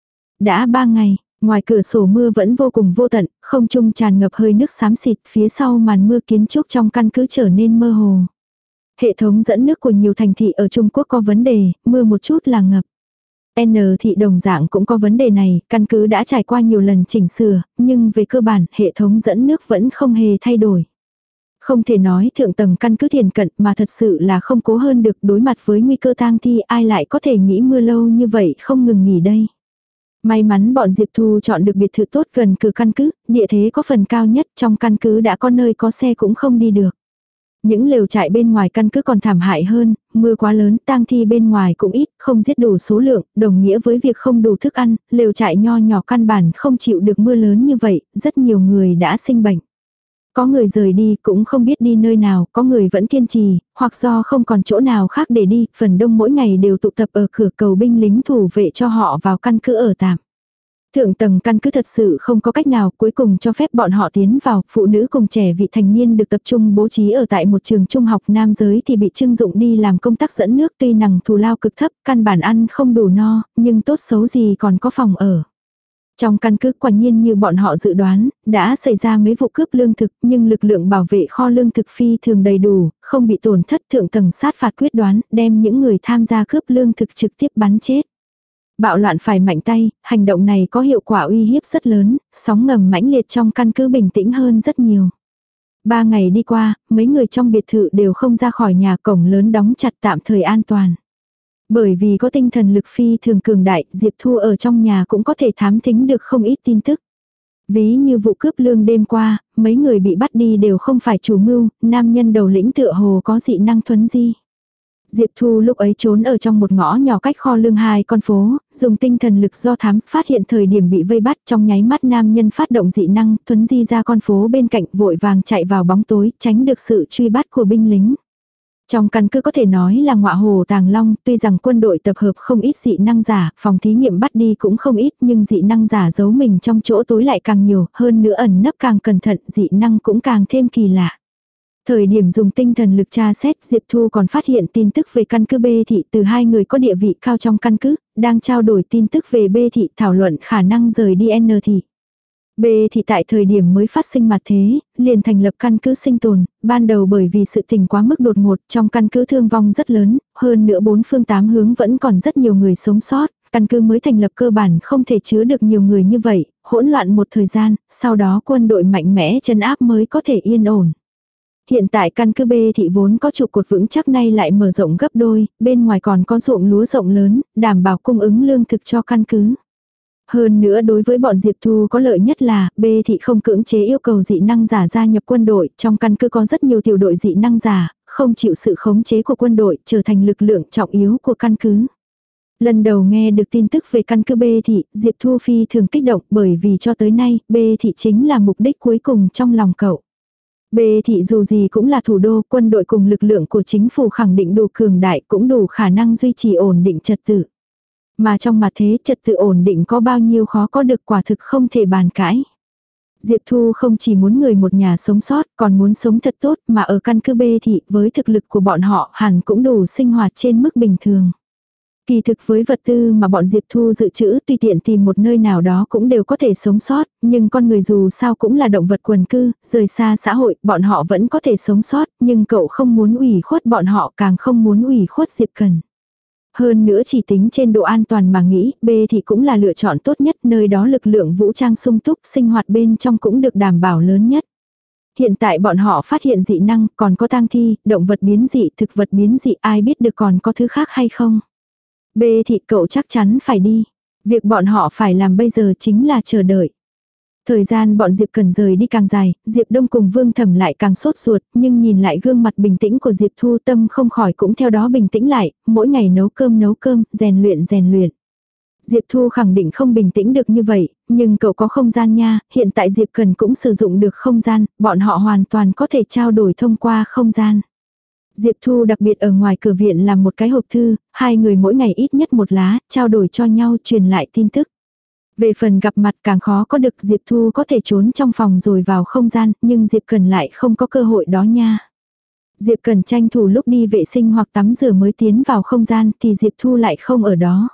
Đã ba ngày, ngoài cửa sổ mưa vẫn vô cùng vô tận, không trung tràn ngập hơi nước xám xịt, phía sau màn mưa kiến trúc trong căn cứ trở nên mơ hồ. Hệ thống dẫn nước của nhiều thành thị ở Trung Quốc có vấn đề, mưa một chút là ngập. N thị đồng dạng cũng có vấn đề này, căn cứ đã trải qua nhiều lần chỉnh sửa, nhưng về cơ bản hệ thống dẫn nước vẫn không hề thay đổi. Không thể nói thượng tầng căn cứ thiền cận mà thật sự là không cố hơn được, đối mặt với nguy cơ tang thi ai lại có thể nghĩ mưa lâu như vậy không ngừng nghỉ đây. May mắn bọn Diệp Thu chọn được biệt thự tốt gần cửa căn cứ, địa thế có phần cao nhất, trong căn cứ đã có nơi có xe cũng không đi được. Những lều trại bên ngoài căn cứ còn thảm hại hơn, mưa quá lớn, tang thi bên ngoài cũng ít, không giết đủ số lượng, đồng nghĩa với việc không đủ thức ăn, lều trại nho nhỏ căn bản không chịu được mưa lớn như vậy, rất nhiều người đã sinh bệnh. Có người rời đi cũng không biết đi nơi nào, có người vẫn kiên trì, hoặc do không còn chỗ nào khác để đi, phần đông mỗi ngày đều tụ tập ở cửa cầu binh lính thủ vệ cho họ vào căn cứ ở tạm. Thượng tầng căn cứ thật sự không có cách nào, cuối cùng cho phép bọn họ tiến vào, phụ nữ cùng trẻ vị thành niên được tập trung bố trí ở tại một trường trung học, nam giới thì bị trưng dụng đi làm công tác dẫn nước, tuy năng thù lao cực thấp, căn bản ăn không đủ no, nhưng tốt xấu gì còn có phòng ở. Trong căn cứ quả nhiên như bọn họ dự đoán, đã xảy ra mấy vụ cướp lương thực, nhưng lực lượng bảo vệ kho lương thực phi thường đầy đủ, không bị tổn thất. Thượng tầng sát phạt quyết đoán, đem những người tham gia cướp lương thực trực tiếp bắn chết. Bạo loạn phải mạnh tay, hành động này có hiệu quả uy hiếp rất lớn, sóng ngầm mãnh liệt trong căn cứ bình tĩnh hơn rất nhiều. Ba ngày đi qua, mấy người trong biệt thự đều không ra khỏi nhà, cổng lớn đóng chặt tạm thời an toàn. Bởi vì có tinh thần lực phi thường cường đại, Diệp Thu ở trong nhà cũng có thể thám thính được không ít tin tức. Ví như vụ cướp lương đêm qua, mấy người bị bắt đi đều không phải chủ mưu, nam nhân đầu lĩnh tựa hồ có dị năng thuấn di. Diệp Thu lúc ấy trốn ở trong một ngõ nhỏ cách kho lương hai con phố, dùng tinh thần lực do thám phát hiện thời điểm bị vây bắt, trong nháy mắt nam nhân phát động dị năng thuấn di ra con phố bên cạnh, vội vàng chạy vào bóng tối, tránh được sự truy bắt của binh lính. Trong căn cứ có thể nói là ngọa hồ tàng long, tuy rằng quân đội tập hợp không ít dị năng giả, phòng thí nghiệm bắt đi cũng không ít, nhưng dị năng giả giấu mình trong chỗ tối lại càng nhiều, hơn nữa ẩn nấp càng cẩn thận, dị năng cũng càng thêm kỳ lạ. Thời điểm dùng tinh thần lực tra xét, Diệp Thu còn phát hiện tin tức về căn cứ B thị từ hai người có địa vị cao trong căn cứ, đang trao đổi tin tức về B thị, thảo luận khả năng rời đi N thị. B thị tại thời điểm mới phát sinh mặt thế, liền thành lập căn cứ sinh tồn, ban đầu bởi vì sự tình quá mức đột ngột, trong căn cứ thương vong rất lớn, hơn nữa bốn phương tám hướng vẫn còn rất nhiều người sống sót, căn cứ mới thành lập cơ bản không thể chứa được nhiều người như vậy, hỗn loạn một thời gian, sau đó quân đội mạnh mẽ trấn áp mới có thể yên ổn. Hiện tại căn cứ B thị vốn có trụ cột vững chắc nay lại mở rộng gấp đôi, bên ngoài còn có ruộng lúa rộng lớn, đảm bảo cung ứng lương thực cho căn cứ. Hơn nữa đối với bọn Diệp Thu có lợi nhất là B thị không cưỡng chế yêu cầu dị năng giả gia nhập quân đội, trong căn cứ có rất nhiều tiểu đội dị năng giả, không chịu sự khống chế của quân đội, trở thành lực lượng trọng yếu của căn cứ. Lần đầu nghe được tin tức về căn cứ B thị, Diệp Thu phi thường kích động bởi vì cho tới nay, B thị chính là mục đích cuối cùng trong lòng cậu. B thị dù gì cũng là thủ đô, quân đội cùng lực lượng của chính phủ khẳng định đủ cường đại cũng đủ khả năng duy trì ổn định trật tự. Mà trong mặt thế trật tự ổn định có bao nhiêu khó có được quả thực không thể bàn cãi. Diệp Thu không chỉ muốn người một nhà sống sót, còn muốn sống thật tốt, mà ở căn cứ B thị với thực lực của bọn họ hẳn cũng đủ sinh hoạt trên mức bình thường. Kỳ thực với vật tư mà bọn Diệp Thu dự trữ tùy tiện tìm một nơi nào đó cũng đều có thể sống sót, nhưng con người dù sao cũng là động vật quần cư, rời xa xã hội, bọn họ vẫn có thể sống sót, nhưng cậu không muốn ủy khuất bọn họ, càng không muốn ủy khuất Diệp Cần. Hơn nữa chỉ tính trên độ an toàn mà nghĩ, B thì cũng là lựa chọn tốt nhất, nơi đó lực lượng vũ trang sung túc, sinh hoạt bên trong cũng được đảm bảo lớn nhất. Hiện tại bọn họ phát hiện dị năng, còn có tang thi, động vật biến dị, thực vật biến dị, ai biết được còn có thứ khác hay không. B thị cậu chắc chắn phải đi. Việc bọn họ phải làm bây giờ chính là chờ đợi. Thời gian bọn Diệp Cần rời đi càng dài, Diệp Đông cùng Vương Thẩm lại càng sốt ruột, nhưng nhìn lại gương mặt bình tĩnh của Diệp Thu tâm không khỏi cũng theo đó bình tĩnh lại, mỗi ngày nấu cơm nấu cơm, rèn luyện rèn luyện. Diệp Thu khẳng định không bình tĩnh được như vậy, nhưng cậu có không gian nha, hiện tại Diệp Cần cũng sử dụng được không gian, bọn họ hoàn toàn có thể trao đổi thông qua không gian. Diệp Thu đặc biệt ở ngoài cửa viện làm một cái hộp thư, hai người mỗi ngày ít nhất một lá, trao đổi cho nhau truyền lại tin tức. Về phần gặp mặt càng khó có được, Diệp Thu có thể trốn trong phòng rồi vào không gian, nhưng Diệp Cần lại không có cơ hội đó nha. Diệp Cần tranh thủ lúc đi vệ sinh hoặc tắm rửa mới tiến vào không gian thì Diệp Thu lại không ở đó.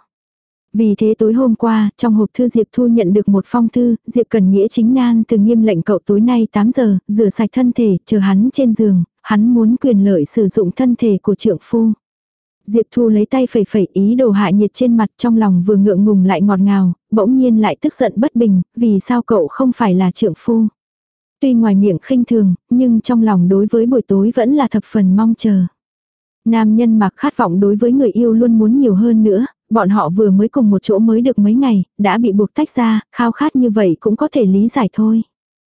Vì thế tối hôm qua, trong hộp thư Diệp Thu nhận được một phong thư, Diệp Cần nghĩa chính nan từ nghiêm lệnh cậu tối nay tám giờ, rửa sạch thân thể, chờ hắn trên giường, hắn muốn quyền lợi sử dụng thân thể của trượng phu. Diệp Thu lấy tay phẩy phẩy ý đồ hạ nhiệt trên mặt, trong lòng vừa ngượng ngùng lại ngọt ngào, bỗng nhiên lại tức giận bất bình, vì sao cậu không phải là trượng phu. Tuy ngoài miệng khinh thường, nhưng trong lòng đối với buổi tối vẫn là thập phần mong chờ. Nam nhân mặc khát vọng đối với người yêu luôn muốn nhiều hơn nữa, bọn họ vừa mới cùng một chỗ mới được mấy ngày, đã bị buộc tách ra, khao khát như vậy cũng có thể lý giải thôi.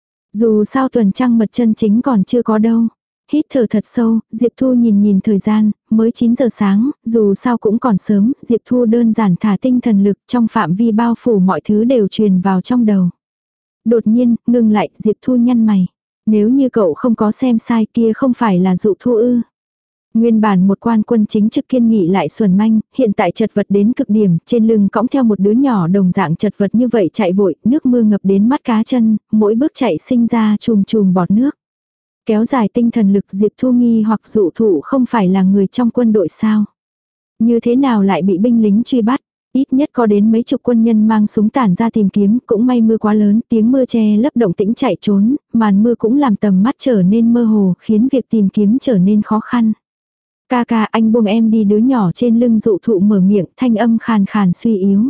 Dù sao tuần trăng mật chân chính còn chưa có đâu. Hít thở thật sâu, Diệp Thu nhìn nhìn thời gian, mới chín giờ sáng, dù sao cũng còn sớm, Diệp Thu đơn giản thả tinh thần lực trong phạm vi bao phủ mọi thứ đều truyền vào trong đầu. Đột nhiên, ngừng lại, Diệp Thu nhăn mày. Nếu như cậu không có xem sai kia không phải là Dụ Thu ư. Nguyên bản một quan quân chính trực kiên nghị lại xuẩn manh, hiện tại chật vật đến cực điểm, trên lưng cõng theo một đứa nhỏ đồng dạng chật vật như vậy chạy vội, nước mưa ngập đến mắt cá chân, mỗi bước chạy sinh ra chùm chùm bọt nước. Kéo dài tinh thần lực, Diệp Thu nghi hoặc dụ thụ không phải là người trong quân đội sao. Như thế nào lại bị binh lính truy bắt? Ít nhất có đến mấy chục quân nhân mang súng tản ra tìm kiếm, cũng may mưa quá lớn, tiếng mưa che lấp động tĩnh chạy trốn, màn mưa cũng làm tầm mắt trở nên mơ hồ, khiến việc tìm kiếm trở nên khó khăn. Ca ca, anh buông em đi, đứa nhỏ trên lưng dụ thụ mở miệng, thanh âm khàn khàn suy yếu.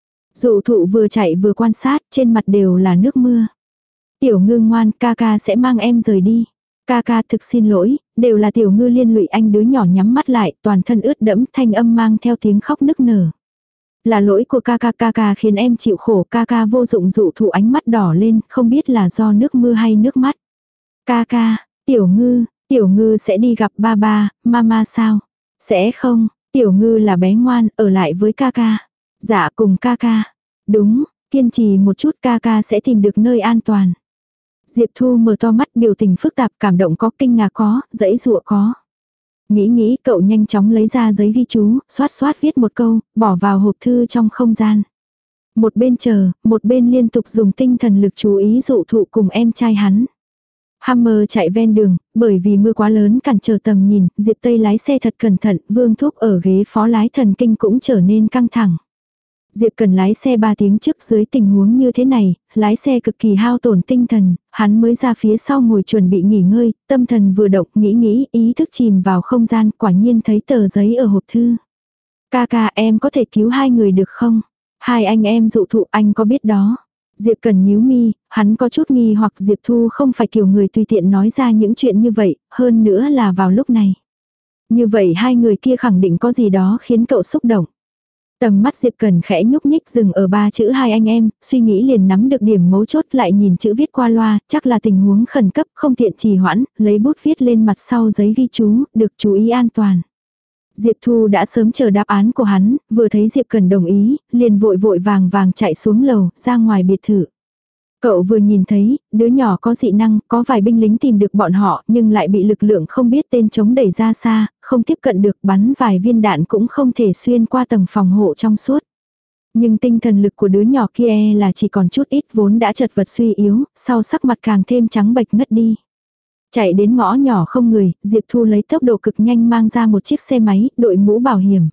Dụ thụ vừa chạy vừa quan sát, trên mặt đều là nước mưa. Tiểu Ngư ngoan, ca ca sẽ mang em rời đi. Ca ca, thực xin lỗi, đều là Tiểu Ngư liên lụy anh. Đứa nhỏ nhắm mắt lại, toàn thân ướt đẫm, thanh âm mang theo tiếng khóc nức nở. Là lỗi của ca ca, ca ca khiến em chịu khổ, ca ca vô dụng. Dụ thụ ánh mắt đỏ lên, không biết là do nước mưa hay nước mắt. Ca ca, Tiểu Ngư, Tiểu Ngư sẽ đi gặp ba ba, mama sao? Sẽ không, Tiểu Ngư là bé ngoan, ở lại với ca ca. Dạ, cùng ca ca. Đúng, kiên trì một chút, ca ca sẽ tìm được nơi an toàn. Diệp Thu mở to mắt, biểu tình phức tạp, cảm động có, kinh ngạc có, dãy dụa có. Nghĩ nghĩ, cậu nhanh chóng lấy ra giấy ghi chú, xoát xoát viết một câu, bỏ vào hộp thư trong không gian. Một bên chờ, một bên liên tục dùng tinh thần lực chú ý dụ thụ cùng em trai hắn. Hammer chạy ven đường, bởi vì mưa quá lớn cản trở tầm nhìn, Diệp Tây lái xe thật cẩn thận, Vương Thúc ở ghế phó lái thần kinh cũng trở nên căng thẳng. Diệp Cần lái xe ba tiếng trước, dưới tình huống như thế này, lái xe cực kỳ hao tổn tinh thần, hắn mới ra phía sau ngồi chuẩn bị nghỉ ngơi, tâm thần vừa động, nghĩ nghĩ, ý thức chìm vào không gian, quả nhiên thấy tờ giấy ở hộp thư. Ca ca, em có thể cứu hai người được không? Hai anh em dụ thụ, anh có biết đó. Diệp Cần nhíu mi, hắn có chút nghi hoặc Diệp Thu không phải kiểu người tùy tiện nói ra những chuyện như vậy, hơn nữa là vào lúc này. Như vậy hai người kia khẳng định có gì đó khiến cậu xúc động. Tầm mắt Diệp Cần khẽ nhúc nhích dừng ở ba chữ hai anh em, suy nghĩ liền nắm được điểm mấu chốt, lại nhìn chữ viết qua loa, chắc là tình huống khẩn cấp, không tiện trì hoãn, lấy bút viết lên mặt sau giấy ghi chú, được chú ý an toàn. Diệp Thu đã sớm chờ đáp án của hắn, vừa thấy Diệp Cần đồng ý, liền vội vội vàng vàng chạy xuống lầu, ra ngoài biệt thự. Cậu vừa nhìn thấy, đứa nhỏ có dị năng, có vài binh lính tìm được bọn họ, nhưng lại bị lực lượng không biết tên chống đẩy ra xa, không tiếp cận được, bắn vài viên đạn cũng không thể xuyên qua tầng phòng hộ trong suốt. Nhưng tinh thần lực của đứa nhỏ kia là chỉ còn chút ít, vốn đã chật vật suy yếu, sau sắc mặt càng thêm trắng bệch ngất đi. Chạy đến ngõ nhỏ không người, Diệp Thu lấy tốc độ cực nhanh mang ra một chiếc xe máy, đội mũ bảo hiểm.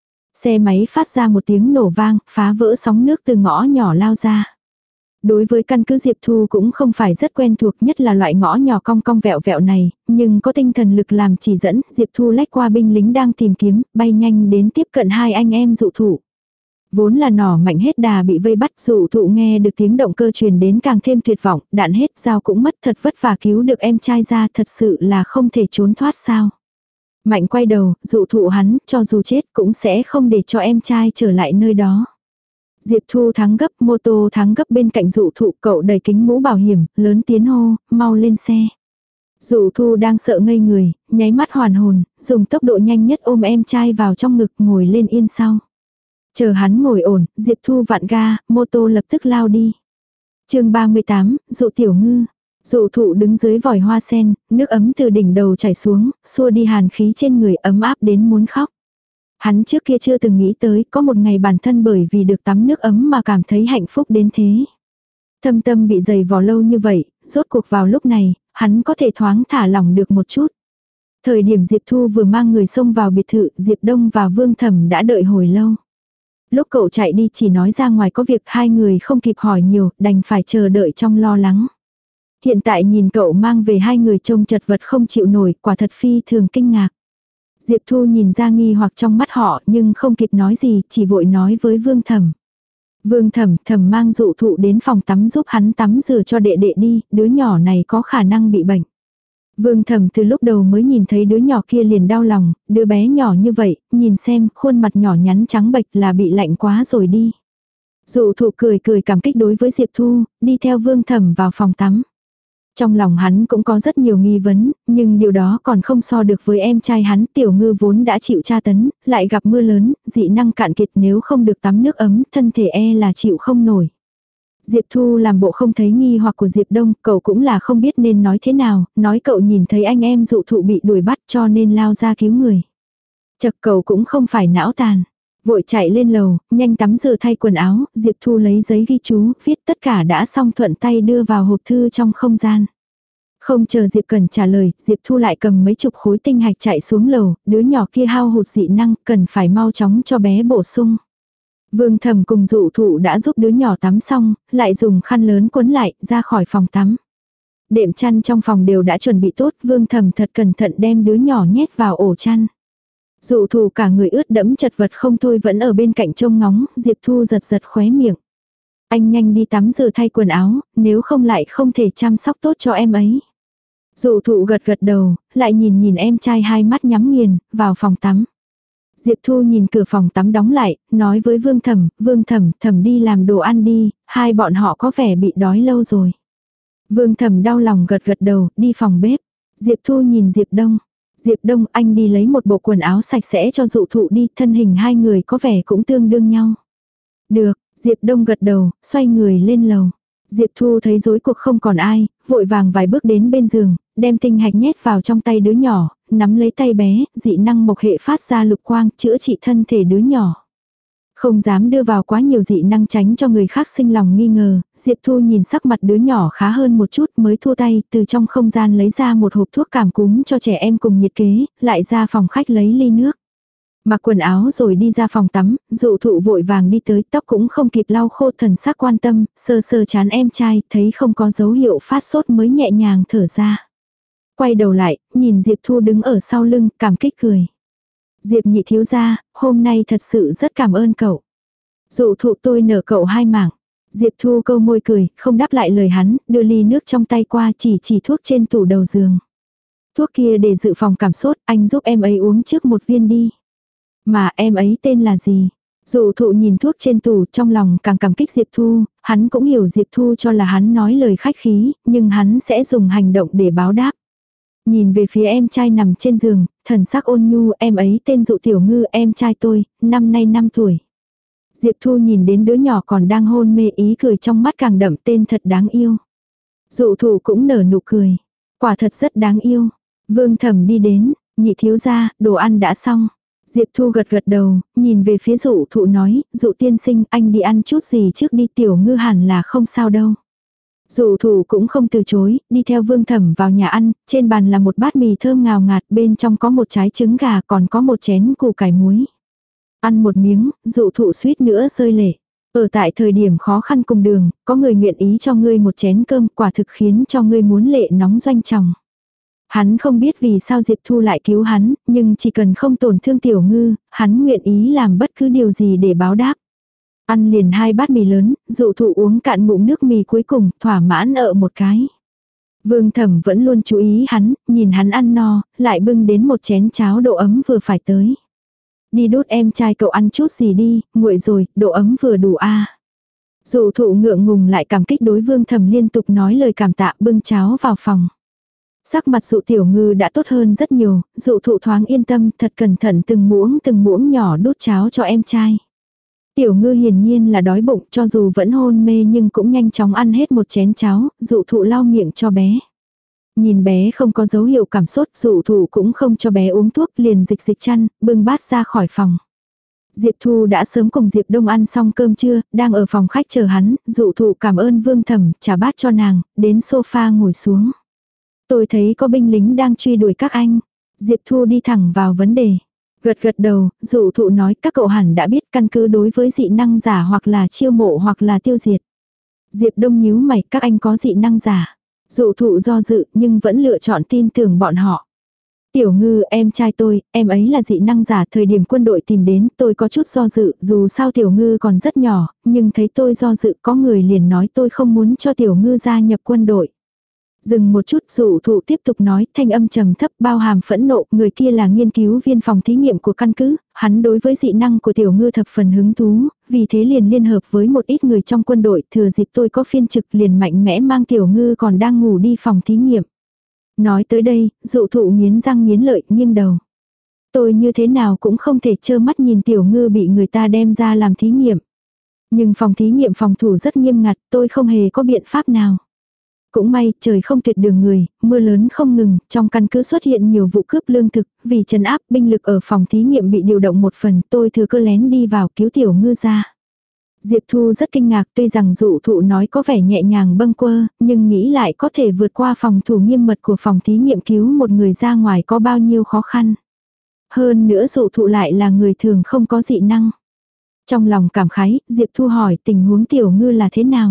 Xe máy phát ra một tiếng nổ vang, phá vỡ sóng nước từ ngõ nhỏ lao ra. Đối với căn cứ Diệp Thu cũng không phải rất quen thuộc, nhất là loại ngõ nhỏ cong cong vẹo vẹo này, nhưng có tinh thần lực làm chỉ dẫn, Diệp Thu lách qua binh lính đang tìm kiếm, bay nhanh đến tiếp cận hai anh em dụ thụ. Vốn là nỏ mạnh hết đà bị vây bắt, dụ thụ nghe được tiếng động cơ truyền đến càng thêm tuyệt vọng, đạn hết, dao cũng mất, thật vất vả cứu được em trai ra, thật sự là không thể trốn thoát sao. Mạnh quay đầu, dụ thụ hắn, cho dù chết cũng sẽ không để cho em trai trở lại nơi đó. Diệp Thu thắng gấp, mô tô thắng gấp bên cạnh dụ thụ, cậu đẩy kính mũ bảo hiểm, lớn tiếng hô, mau lên xe. Dụ Thu đang sợ ngây người, nháy mắt hoàn hồn, dùng tốc độ nhanh nhất ôm em trai vào trong ngực, ngồi lên yên sau. Chờ hắn ngồi ổn, Diệp Thu vặn ga, mô tô lập tức lao đi. Chương ba mươi tám, Dụ Tiểu Ngư. Dụ thụ đứng dưới vòi hoa sen, nước ấm từ đỉnh đầu chảy xuống, xua đi hàn khí trên người, ấm áp đến muốn khóc. Hắn trước kia chưa từng nghĩ tới có một ngày bản thân bởi vì được tắm nước ấm mà cảm thấy hạnh phúc đến thế. Thâm tâm bị dày vò lâu như vậy, rốt cuộc vào lúc này, hắn có thể thoáng thả lỏng được một chút. Thời điểm Diệp Thu vừa mang người xông vào biệt thự, Diệp Đông và Vương Thẩm đã đợi hồi lâu. Lúc cậu chạy đi chỉ nói ra ngoài có việc, hai người không kịp hỏi nhiều, đành phải chờ đợi trong lo lắng. Hiện tại nhìn cậu mang về hai người trông chật vật không chịu nổi, quả thật phi thường kinh ngạc. Diệp Thu nhìn ra nghi hoặc trong mắt họ nhưng không kịp nói gì, chỉ vội nói với Vương Thẩm. Vương Thẩm, Thẩm mang dụ thụ đến phòng tắm giúp hắn tắm rửa cho đệ đệ đi, đứa nhỏ này có khả năng bị bệnh. Vương Thẩm từ lúc đầu mới nhìn thấy đứa nhỏ kia liền đau lòng, đứa bé nhỏ như vậy, nhìn xem khuôn mặt nhỏ nhắn trắng bệch là bị lạnh quá rồi đi. Dụ thụ cười cười cảm kích đối với Diệp Thu, đi theo Vương Thẩm vào phòng tắm. Trong lòng hắn cũng có rất nhiều nghi vấn, nhưng điều đó còn không so được với em trai hắn. Tiểu Ngư vốn đã chịu tra tấn, lại gặp mưa lớn, dị năng cạn kiệt, nếu không được tắm nước ấm, thân thể e là chịu không nổi. Diệp Thu làm bộ không thấy nghi hoặc của Diệp Đông, cậu cũng là không biết nên nói thế nào, nói cậu nhìn thấy anh em dụ thụ bị đuổi bắt cho nên lao ra cứu người. Chật, cậu cũng không phải não tàn. Vội chạy lên lầu, nhanh tắm rửa thay quần áo, Diệp Thu lấy giấy ghi chú, viết tất cả đã xong thuận tay đưa vào hộp thư trong không gian. Không chờ Diệp Cần trả lời, Diệp Thu lại cầm mấy chục khối tinh hạch chạy xuống lầu, đứa nhỏ kia hao hụt dị năng, cần phải mau chóng cho bé bổ sung. Vương Thẩm cùng dụ thụ đã giúp đứa nhỏ tắm xong, lại dùng khăn lớn cuốn lại, ra khỏi phòng tắm. Đệm chăn trong phòng đều đã chuẩn bị tốt, Vương Thẩm thật cẩn thận đem đứa nhỏ nhét vào ổ chăn. Dụ thụ cả người ướt đẫm chật vật không thôi vẫn ở bên cạnh trông ngóng, Diệp Thu giật giật khóe miệng. Anh nhanh đi tắm rửa thay quần áo, nếu không lại không thể chăm sóc tốt cho em ấy. Dụ thụ gật gật đầu, lại nhìn nhìn em trai hai mắt nhắm nghiền, vào phòng tắm. Diệp Thu nhìn cửa phòng tắm đóng lại, nói với Vương Thẩm, Vương Thẩm, Thẩm đi làm đồ ăn đi, hai bọn họ có vẻ bị đói lâu rồi. Vương Thẩm đau lòng gật gật đầu, đi phòng bếp. Diệp Thu nhìn Diệp Đông. Diệp Đông, anh đi lấy một bộ quần áo sạch sẽ cho dụ thụ đi, thân hình hai người có vẻ cũng tương đương nhau. Được, Diệp Đông gật đầu, xoay người lên lầu. Diệp Thu thấy rối cuộc không còn ai, vội vàng vài bước đến bên giường, đem tinh hạch nhét vào trong tay đứa nhỏ, nắm lấy tay bé, dị năng mộc hệ phát ra lục quang, chữa trị thân thể đứa nhỏ. Không dám đưa vào quá nhiều dị năng tránh cho người khác sinh lòng nghi ngờ, Diệp Thu nhìn sắc mặt đứa nhỏ khá hơn một chút mới thua tay, từ trong không gian lấy ra một hộp thuốc cảm cúm cho trẻ em cùng nhiệt kế, lại ra phòng khách lấy ly nước. Mặc quần áo rồi đi ra phòng tắm, dụ thụ vội vàng đi tới, tóc cũng không kịp lau khô, thần sắc quan tâm, sờ sờ chán em trai, thấy không có dấu hiệu phát sốt mới nhẹ nhàng thở ra. Quay đầu lại, nhìn Diệp Thu đứng ở sau lưng, cảm kích cười. Diệp nhị thiếu gia, hôm nay thật sự rất cảm ơn cậu. Dụ thụ tôi nợ cậu hai mảng. Diệp Thu câu môi cười, không đáp lại lời hắn, đưa ly nước trong tay qua chỉ chỉ thuốc trên tủ đầu giường. Thuốc kia để dự phòng cảm sốt, anh giúp em ấy uống trước một viên đi. Mà em ấy tên là gì? Dụ thụ nhìn thuốc trên tủ trong lòng càng cảm kích Diệp Thu, hắn cũng hiểu Diệp Thu cho là hắn nói lời khách khí, nhưng hắn sẽ dùng hành động để báo đáp. Nhìn về phía em trai nằm trên giường, thần sắc ôn nhu, em ấy tên Dụ Tiểu Ngư, em trai tôi, năm nay năm tuổi. Diệp Thu nhìn đến đứa nhỏ còn đang hôn mê, ý cười trong mắt càng đậm, tên thật đáng yêu. Dụ thụ cũng nở nụ cười. Quả thật rất đáng yêu. Vương Thẩm đi đến, nhị thiếu gia, đồ ăn đã xong. Diệp Thu gật gật đầu, nhìn về phía Dụ thụ nói, Dụ tiên sinh, anh đi ăn chút gì trước đi, Tiểu Ngư hẳn là không sao đâu. Dụ thụ cũng không từ chối, đi theo Vương Thẩm vào nhà ăn, trên bàn là một bát mì thơm ngào ngạt, bên trong có một trái trứng gà, còn có một chén củ cải muối. Ăn một miếng, Dụ thụ suýt nữa rơi lệ. Ở tại thời điểm khó khăn cùng đường, có người nguyện ý cho ngươi một chén cơm, quả thực khiến cho ngươi muốn lệ nóng doanh tròng. Hắn không biết vì sao Diệp Thu lại cứu hắn, nhưng chỉ cần không tổn thương Tiểu Ngư, hắn nguyện ý làm bất cứ điều gì để báo đáp. Ăn liền hai bát mì lớn, Dụ thụ uống cạn ngụm nước mì cuối cùng, thỏa mãn ở một cái. Vương Thẩm vẫn luôn chú ý hắn, nhìn hắn ăn no, lại bưng đến một chén cháo độ ấm vừa phải tới. Đi đút em trai cậu ăn chút gì đi, nguội rồi, độ ấm vừa đủ a. À. Dụ thụ ngượng ngùng lại cảm kích đối Vương Thẩm liên tục nói lời cảm tạ, bưng cháo vào phòng. Sắc mặt Dụ Tiểu Ngư đã tốt hơn rất nhiều, Dụ thụ thoáng yên tâm, thật cẩn thận từng muỗng từng muỗng nhỏ đút cháo cho em trai. Tiểu Ngư hiển nhiên là đói bụng, cho dù vẫn hôn mê nhưng cũng nhanh chóng ăn hết một chén cháo, Dụ thụ lau miệng cho bé. Nhìn bé không có dấu hiệu cảm sốt, Dụ thụ cũng không cho bé uống thuốc, liền dịch dịch chăn, bưng bát ra khỏi phòng. Diệp Thu đã sớm cùng Diệp Đông ăn xong cơm trưa, đang ở phòng khách chờ hắn, Dụ thụ cảm ơn Vương Thẩm, trả bát cho nàng, đến sofa ngồi xuống. Tôi thấy có binh lính đang truy đuổi các anh. Diệp Thu đi thẳng vào vấn đề. Gật gật đầu, Dụ thụ nói các cậu hẳn đã biết căn cứ đối với dị năng giả hoặc là chiêu mộ hoặc là tiêu diệt. Diệp Đông nhíu mày, các anh có dị năng giả. Dụ thụ do dự nhưng vẫn lựa chọn tin tưởng bọn họ. Tiểu Ngư, em trai tôi, em ấy là dị năng giả, thời điểm quân đội tìm đến tôi có chút do dự, dù sao Tiểu Ngư còn rất nhỏ, nhưng thấy tôi do dự có người liền nói tôi không muốn cho Tiểu Ngư gia nhập quân đội. Dừng một chút, Dụ thụ tiếp tục nói, thanh âm trầm thấp bao hàm phẫn nộ, người kia là nghiên cứu viên phòng thí nghiệm của căn cứ, hắn đối với dị năng của Tiểu Ngư thập phần hứng thú, vì thế liền liên hợp với một ít người trong quân đội, thừa dịp tôi có phiên trực liền mạnh mẽ mang Tiểu Ngư còn đang ngủ đi phòng thí nghiệm. Nói tới đây, Dụ thụ nghiến răng nghiến lợi, nghiêng đầu. Tôi như thế nào cũng không thể trơ mắt nhìn Tiểu Ngư bị người ta đem ra làm thí nghiệm. Nhưng phòng thí nghiệm phòng thủ rất nghiêm ngặt, tôi không hề có biện pháp nào. Cũng may, trời không tuyệt đường người, mưa lớn không ngừng, trong căn cứ xuất hiện nhiều vụ cướp lương thực, vì trấn áp binh lực ở phòng thí nghiệm bị điều động một phần, tôi thừa cơ lén đi vào cứu tiểu ngư ra. Diệp Thu rất kinh ngạc, tuy rằng dụ thụ nói có vẻ nhẹ nhàng bâng quơ, nhưng nghĩ lại có thể vượt qua phòng thủ nghiêm mật của phòng thí nghiệm cứu một người ra ngoài có bao nhiêu khó khăn. Hơn nữa dụ thụ lại là người thường không có dị năng. Trong lòng cảm khái, Diệp Thu hỏi tình huống tiểu ngư là thế nào.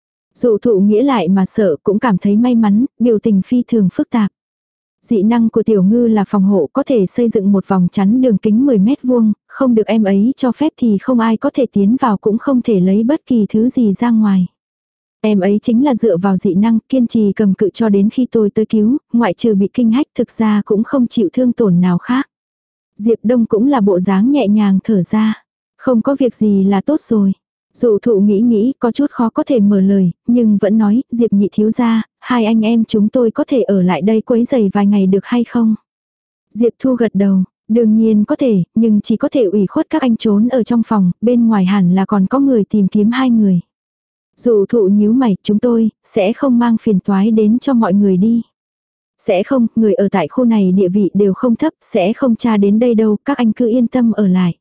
Dụ thụ nghĩa lại mà sợ cũng cảm thấy may mắn, biểu tình phi thường phức tạp. Dị năng của tiểu ngư là phòng hộ có thể xây dựng một vòng chắn đường kính mười mét vuông, không được em ấy cho phép thì không ai có thể tiến vào cũng không thể lấy bất kỳ thứ gì ra ngoài. Em ấy chính là dựa vào dị năng kiên trì cầm cự cho đến khi tôi tới cứu, ngoại trừ bị kinh hách thực ra cũng không chịu thương tổn nào khác. Diệp Đông cũng là bộ dáng nhẹ nhàng thở ra. Không có việc gì là tốt rồi. Dụ thụ nghĩ nghĩ có chút khó có thể mở lời, nhưng vẫn nói, Diệp nhị thiếu gia, hai anh em chúng tôi có thể ở lại đây quấy giày vài ngày được hay không? Diệp Thu gật đầu, đương nhiên có thể, nhưng chỉ có thể ủy khuất các anh trốn ở trong phòng, bên ngoài hẳn là còn có người tìm kiếm hai người. Dụ thụ nhíu mày, chúng tôi, sẽ không mang phiền toái đến cho mọi người đi. Sẽ không, người ở tại khu này địa vị đều không thấp, sẽ không tra đến đây đâu, các anh cứ yên tâm ở lại.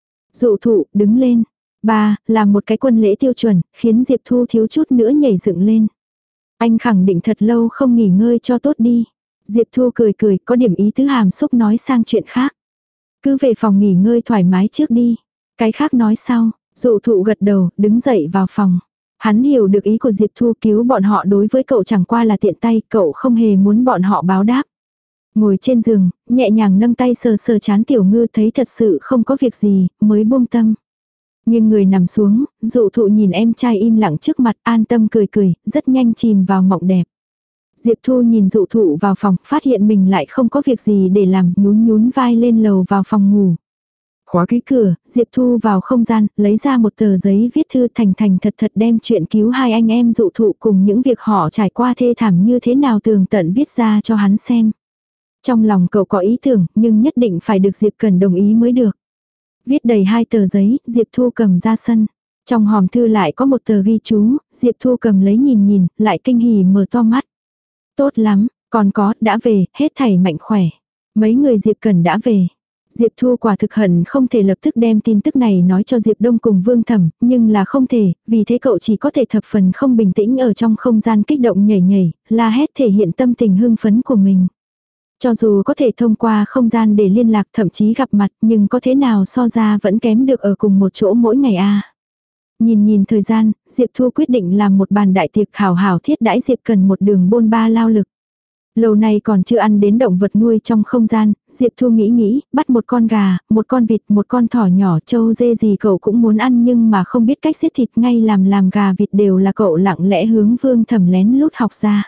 Dụ thụ, đứng lên. Ba, làm một cái quân lễ tiêu chuẩn, khiến Diệp Thu thiếu chút nữa nhảy dựng lên. Anh khẳng định thật lâu không nghỉ ngơi cho tốt đi. Diệp Thu cười cười, có điểm ý tứ hàm xúc nói sang chuyện khác. Cứ về phòng nghỉ ngơi thoải mái trước đi. Cái khác nói sau, dụ thụ gật đầu, đứng dậy vào phòng. Hắn hiểu được ý của Diệp Thu cứu bọn họ đối với cậu chẳng qua là tiện tay, cậu không hề muốn bọn họ báo đáp. Ngồi trên giường, nhẹ nhàng nâng tay sờ sờ chán tiểu ngư thấy thật sự không có việc gì, mới buông tâm. Nhưng người nằm xuống, dụ thụ nhìn em trai im lặng trước mặt an tâm cười cười, rất nhanh chìm vào mộng đẹp. Diệp Thu nhìn dụ thụ vào phòng, phát hiện mình lại không có việc gì để làm, nhún nhún vai lên lầu vào phòng ngủ. Khóa kỹ cửa, Diệp Thu vào không gian, lấy ra một tờ giấy viết thư thành thành thật thật đem chuyện cứu hai anh em dụ thụ cùng những việc họ trải qua thê thảm như thế nào tường tận viết ra cho hắn xem. Trong lòng cậu có ý tưởng, nhưng nhất định phải được Diệp Cần đồng ý mới được. Viết đầy hai tờ giấy, Diệp Thu cầm ra sân. Trong hòm thư lại có một tờ ghi chú, Diệp Thu cầm lấy nhìn nhìn, lại kinh hỉ mở to mắt. Tốt lắm, còn có, đã về, hết thảy mạnh khỏe. Mấy người Diệp Cần đã về. Diệp Thu quả thực hận không thể lập tức đem tin tức này nói cho Diệp Đông cùng Vương Thẩm, nhưng là không thể, vì thế cậu chỉ có thể thập phần không bình tĩnh ở trong không gian kích động nhảy nhảy, la hét thể hiện tâm tình hưng phấn của mình. Cho dù có thể thông qua không gian để liên lạc thậm chí gặp mặt, nhưng có thế nào so ra vẫn kém được ở cùng một chỗ mỗi ngày a. Nhìn nhìn thời gian, Diệp Thu quyết định làm một bàn đại tiệc hảo hảo thiết đãi Diệp Cần một đường bôn ba lao lực. Lâu nay còn chưa ăn đến động vật nuôi trong không gian, Diệp Thu nghĩ nghĩ, bắt một con gà, một con vịt, một con thỏ nhỏ, trâu dê gì cậu cũng muốn ăn nhưng mà không biết cách giết thịt, ngay làm làm gà vịt đều là cậu lặng lẽ hướng Vương Thẩm lén lút học ra.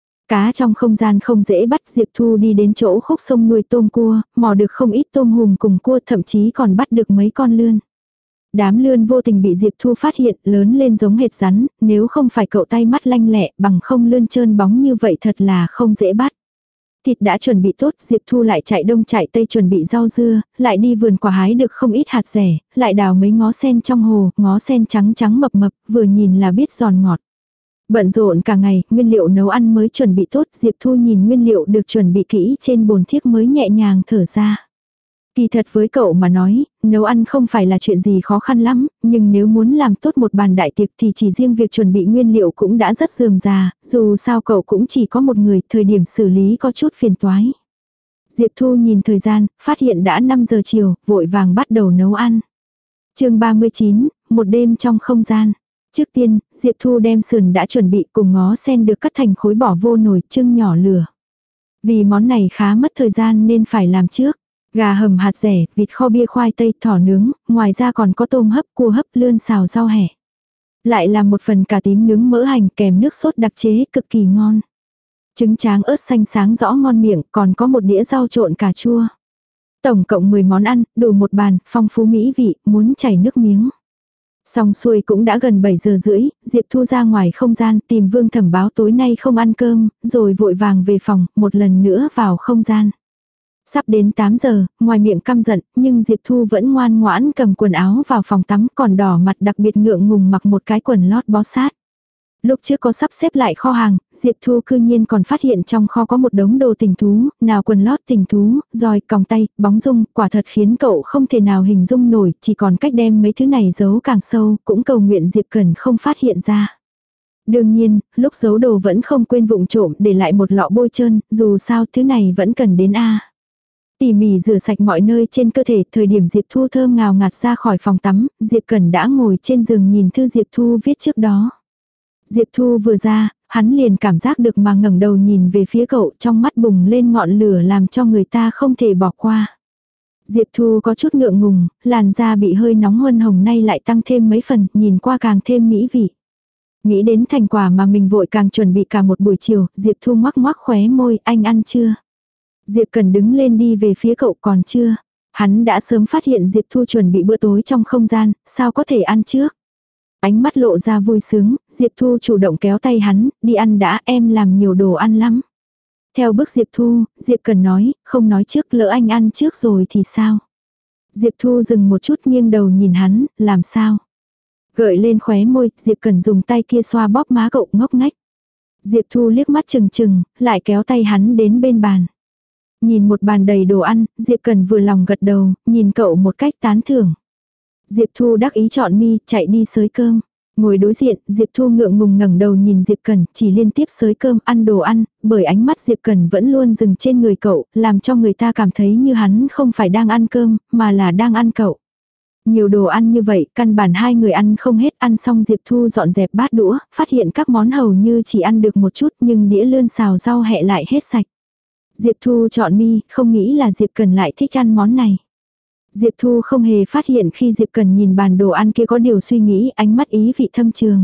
Cá trong không gian không dễ bắt, Diệp Thu đi đến chỗ khúc sông nuôi tôm cua, mò được không ít tôm hùm cùng cua, thậm chí còn bắt được mấy con lươn. Đám lươn vô tình bị Diệp Thu phát hiện, lớn lên giống hệt rắn, nếu không phải cậu tay mắt lanh lẹ, bằng không lươn trơn bóng như vậy thật là không dễ bắt. Thịt đã chuẩn bị tốt, Diệp Thu lại chạy đông chạy tây chuẩn bị rau dưa, lại đi vườn quả hái được không ít hạt rẻ, lại đào mấy ngó sen trong hồ, ngó sen trắng trắng mập mập, vừa nhìn là biết giòn ngọt. Bận rộn cả ngày, nguyên liệu nấu ăn mới chuẩn bị tốt, Diệp Thu nhìn nguyên liệu được chuẩn bị kỹ trên bồn thiếc mới nhẹ nhàng thở ra. Kỳ thật với cậu mà nói, nấu ăn không phải là chuyện gì khó khăn lắm, nhưng nếu muốn làm tốt một bàn đại tiệc thì chỉ riêng việc chuẩn bị nguyên liệu cũng đã rất rườm rà, dù sao cậu cũng chỉ có một người, thời điểm xử lý có chút phiền toái. Diệp Thu nhìn thời gian, phát hiện đã năm giờ chiều, vội vàng bắt đầu nấu ăn. Chương ba mươi chín, một đêm trong không gian. Trước tiên, Diệp Thu đem sườn đã chuẩn bị cùng ngó sen được cắt thành khối bỏ vô nồi chưng nhỏ lửa. Vì món này khá mất thời gian nên phải làm trước. Gà hầm hạt rẻ, vịt kho bia khoai tây, thỏ nướng, ngoài ra còn có tôm hấp, cua hấp, lươn xào rau hẹ. Lại làm một phần cà tím nướng mỡ hành kèm nước sốt đặc chế cực kỳ ngon. Trứng tráng ớt xanh sáng rõ ngon miệng, còn có một đĩa rau trộn cà chua. Tổng cộng mười món ăn, đủ một bàn, phong phú mỹ vị, muốn chảy nước miếng. Xong xuôi cũng đã gần bảy giờ rưỡi, Diệp Thu ra ngoài không gian tìm Vương Thẩm báo tối nay không ăn cơm, rồi vội vàng về phòng, một lần nữa vào không gian. Sắp đến tám giờ, ngoài miệng căm giận, nhưng Diệp Thu vẫn ngoan ngoãn cầm quần áo vào phòng tắm, còn đỏ mặt đặc biệt ngượng ngùng mặc một cái quần lót bó sát. Lúc trước có sắp xếp lại kho hàng, Diệp Thu cư nhiên còn phát hiện trong kho có một đống đồ tình thú, nào quần lót tình thú, roi, còng tay, bóng dung, quả thật khiến cậu không thể nào hình dung nổi, chỉ còn cách đem mấy thứ này giấu càng sâu, cũng cầu nguyện Diệp Cần không phát hiện ra. Đương nhiên, lúc giấu đồ vẫn không quên vụng trộm để lại một lọ bôi trơn, dù sao thứ này vẫn cần đến a. Tỉ mỉ rửa sạch mọi nơi trên cơ thể, thời điểm Diệp Thu thơm ngào ngạt ra khỏi phòng tắm, Diệp Cần đã ngồi trên giường nhìn thư Diệp Thu viết trước đó. Diệp Thu vừa ra, hắn liền cảm giác được mà ngẩng đầu nhìn về phía cậu, trong mắt bùng lên ngọn lửa làm cho người ta không thể bỏ qua. Diệp Thu có chút ngượng ngùng, làn da bị hơi nóng huân hồng nay lại tăng thêm mấy phần, nhìn qua càng thêm mỹ vị. Nghĩ đến thành quả mà mình vội càng chuẩn bị cả một buổi chiều, Diệp Thu ngoắc ngoắc khóe môi, anh ăn chưa? Diệp Cần đứng lên đi về phía cậu, còn chưa. Hắn đã sớm phát hiện Diệp Thu chuẩn bị bữa tối trong không gian, sao có thể ăn trước. Ánh mắt lộ ra vui sướng, Diệp Thu chủ động kéo tay hắn, đi ăn đã, em làm nhiều đồ ăn lắm. Theo bước Diệp Thu, Diệp Cần nói, không nói trước, lỡ anh ăn trước rồi thì sao. Diệp Thu dừng một chút nghiêng đầu nhìn hắn, làm sao. Gợi lên khóe môi, Diệp Cần dùng tay kia xoa bóp má cậu, ngốc nghếch. Diệp Thu liếc mắt chừng chừng, lại kéo tay hắn đến bên bàn. Nhìn một bàn đầy đồ ăn, Diệp Cần vừa lòng gật đầu, nhìn cậu một cách tán thưởng. Diệp Thu đắc ý chọn mi, chạy đi xới cơm. Ngồi đối diện, Diệp Thu ngượng ngùng ngẩng đầu nhìn Diệp Cần, chỉ liên tiếp xới cơm ăn đồ ăn, bởi ánh mắt Diệp Cần vẫn luôn dừng trên người cậu, làm cho người ta cảm thấy như hắn không phải đang ăn cơm, mà là đang ăn cậu. Nhiều đồ ăn như vậy, căn bản hai người ăn không hết, ăn xong Diệp Thu dọn dẹp bát đũa, phát hiện các món hầu như chỉ ăn được một chút nhưng đĩa lươn xào rau hẹ lại hết sạch. Diệp Thu chọn mi, không nghĩ là Diệp Cần lại thích ăn món này. Diệp Thu không hề phát hiện khi Diệp Cần nhìn bàn đồ ăn kia có điều suy nghĩ, ánh mắt ý vị thâm trường.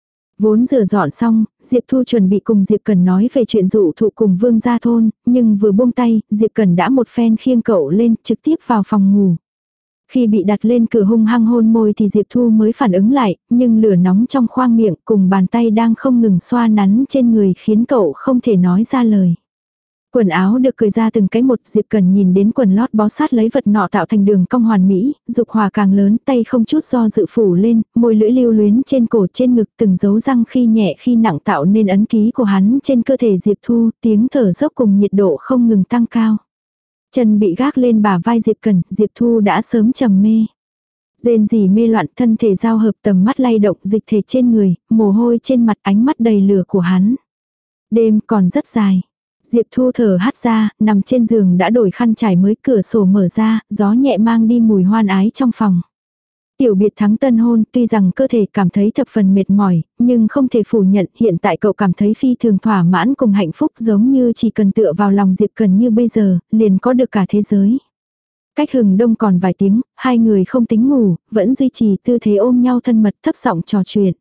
Vốn rửa dọn xong, Diệp Thu chuẩn bị cùng Diệp Cần nói về chuyện dụ thụ cùng Vương gia thôn, nhưng vừa buông tay, Diệp Cần đã một phen khiêng cậu lên, trực tiếp vào phòng ngủ. Khi bị đặt lên cửa hung hăng hôn môi thì Diệp Thu mới phản ứng lại, nhưng lửa nóng trong khoang miệng cùng bàn tay đang không ngừng xoa nắn trên người khiến cậu không thể nói ra lời. Quần áo được cởi ra từng cái một, Diệp Cần nhìn đến quần lót bó sát lấy vật nọ tạo thành đường cong hoàn mỹ, dục hòa càng lớn, tay không chút do dự phủ lên, môi lưỡi lưu luyến trên cổ trên ngực từng dấu răng khi nhẹ khi nặng tạo nên ấn ký của hắn trên cơ thể Diệp Thu, tiếng thở dốc cùng nhiệt độ không ngừng tăng cao. Chân bị gác lên bả vai Diệp Cần, Diệp Thu đã sớm trầm mê. Rên rỉ mê loạn, thân thể giao hợp, tầm mắt lay động, dịch thể trên người, mồ hôi trên mặt, ánh mắt đầy lửa của hắn. Đêm còn rất dài. Diệp Thu thở hắt ra, nằm trên giường đã đổi khăn trải mới, cửa sổ mở ra, gió nhẹ mang đi mùi hoan ái trong phòng. Tiểu biệt thắng tân hôn, tuy rằng cơ thể cảm thấy thập phần mệt mỏi, nhưng không thể phủ nhận hiện tại cậu cảm thấy phi thường thỏa mãn cùng hạnh phúc, giống như chỉ cần tựa vào lòng Diệp Cần như bây giờ, liền có được cả thế giới. Cách hừng đông còn vài tiếng, hai người không tính ngủ, vẫn duy trì tư thế ôm nhau thân mật thấp giọng trò chuyện.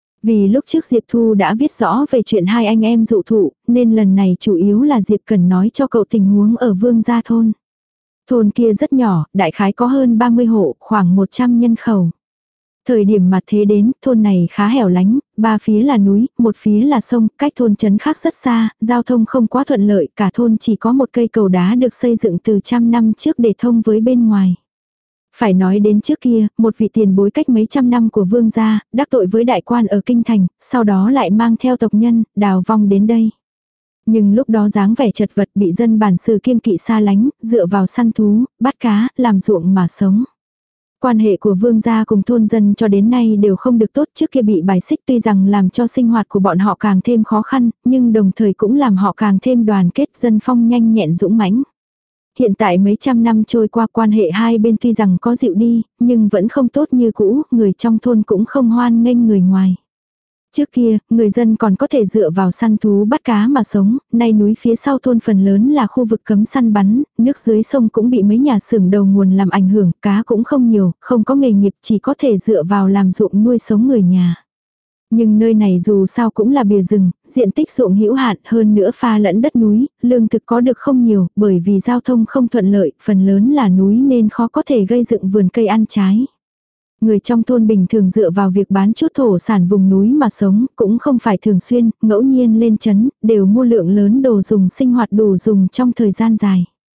Vì lúc trước Diệp Thu đã viết rõ về chuyện hai anh em dụ thụ, nên lần này chủ yếu là Diệp Cần nói cho cậu tình huống ở Vương gia thôn. Thôn kia rất nhỏ, đại khái có hơn ba mươi hộ, khoảng một trăm nhân khẩu. Thời điểm mặt thế đến, thôn này khá hẻo lánh, ba phía là núi, một phía là sông, cách thôn trấn khác rất xa, giao thông không quá thuận lợi, cả thôn chỉ có một cây cầu đá được xây dựng từ trăm năm trước để thông với bên ngoài. Phải nói đến trước kia, một vị tiền bối cách mấy trăm năm của vương gia, đắc tội với đại quan ở kinh thành, sau đó lại mang theo tộc nhân, đào vong đến đây. Nhưng lúc đó dáng vẻ chật vật bị dân bản xứ kiêng kỵ xa lánh, dựa vào săn thú, bắt cá, làm ruộng mà sống. Quan hệ của vương gia cùng thôn dân cho đến nay đều không được tốt, trước kia bị bài xích tuy rằng làm cho sinh hoạt của bọn họ càng thêm khó khăn, nhưng đồng thời cũng làm họ càng thêm đoàn kết, dân phong nhanh nhẹn dũng mãnh. Hiện tại mấy trăm năm trôi qua, quan hệ hai bên tuy rằng có dịu đi, nhưng vẫn không tốt như cũ, người trong thôn cũng không hoan nghênh người ngoài. Trước kia, người dân còn có thể dựa vào săn thú bắt cá mà sống, nay núi phía sau thôn phần lớn là khu vực cấm săn bắn, nước dưới sông cũng bị mấy nhà xưởng đầu nguồn làm ảnh hưởng, cá cũng không nhiều, không có nghề nghiệp, chỉ có thể dựa vào làm ruộng nuôi sống người nhà. Nhưng nơi này dù sao cũng là bìa rừng, diện tích ruộng hữu hạn, hơn nữa pha lẫn đất núi, lương thực có được không nhiều, bởi vì giao thông không thuận lợi, phần lớn là núi nên khó có thể gây dựng vườn cây ăn trái. Người trong thôn bình thường dựa vào việc bán chút thổ sản vùng núi mà sống, cũng không phải thường xuyên, ngẫu nhiên lên trấn, đều mua lượng lớn đồ dùng sinh hoạt đủ dùng trong thời gian dài.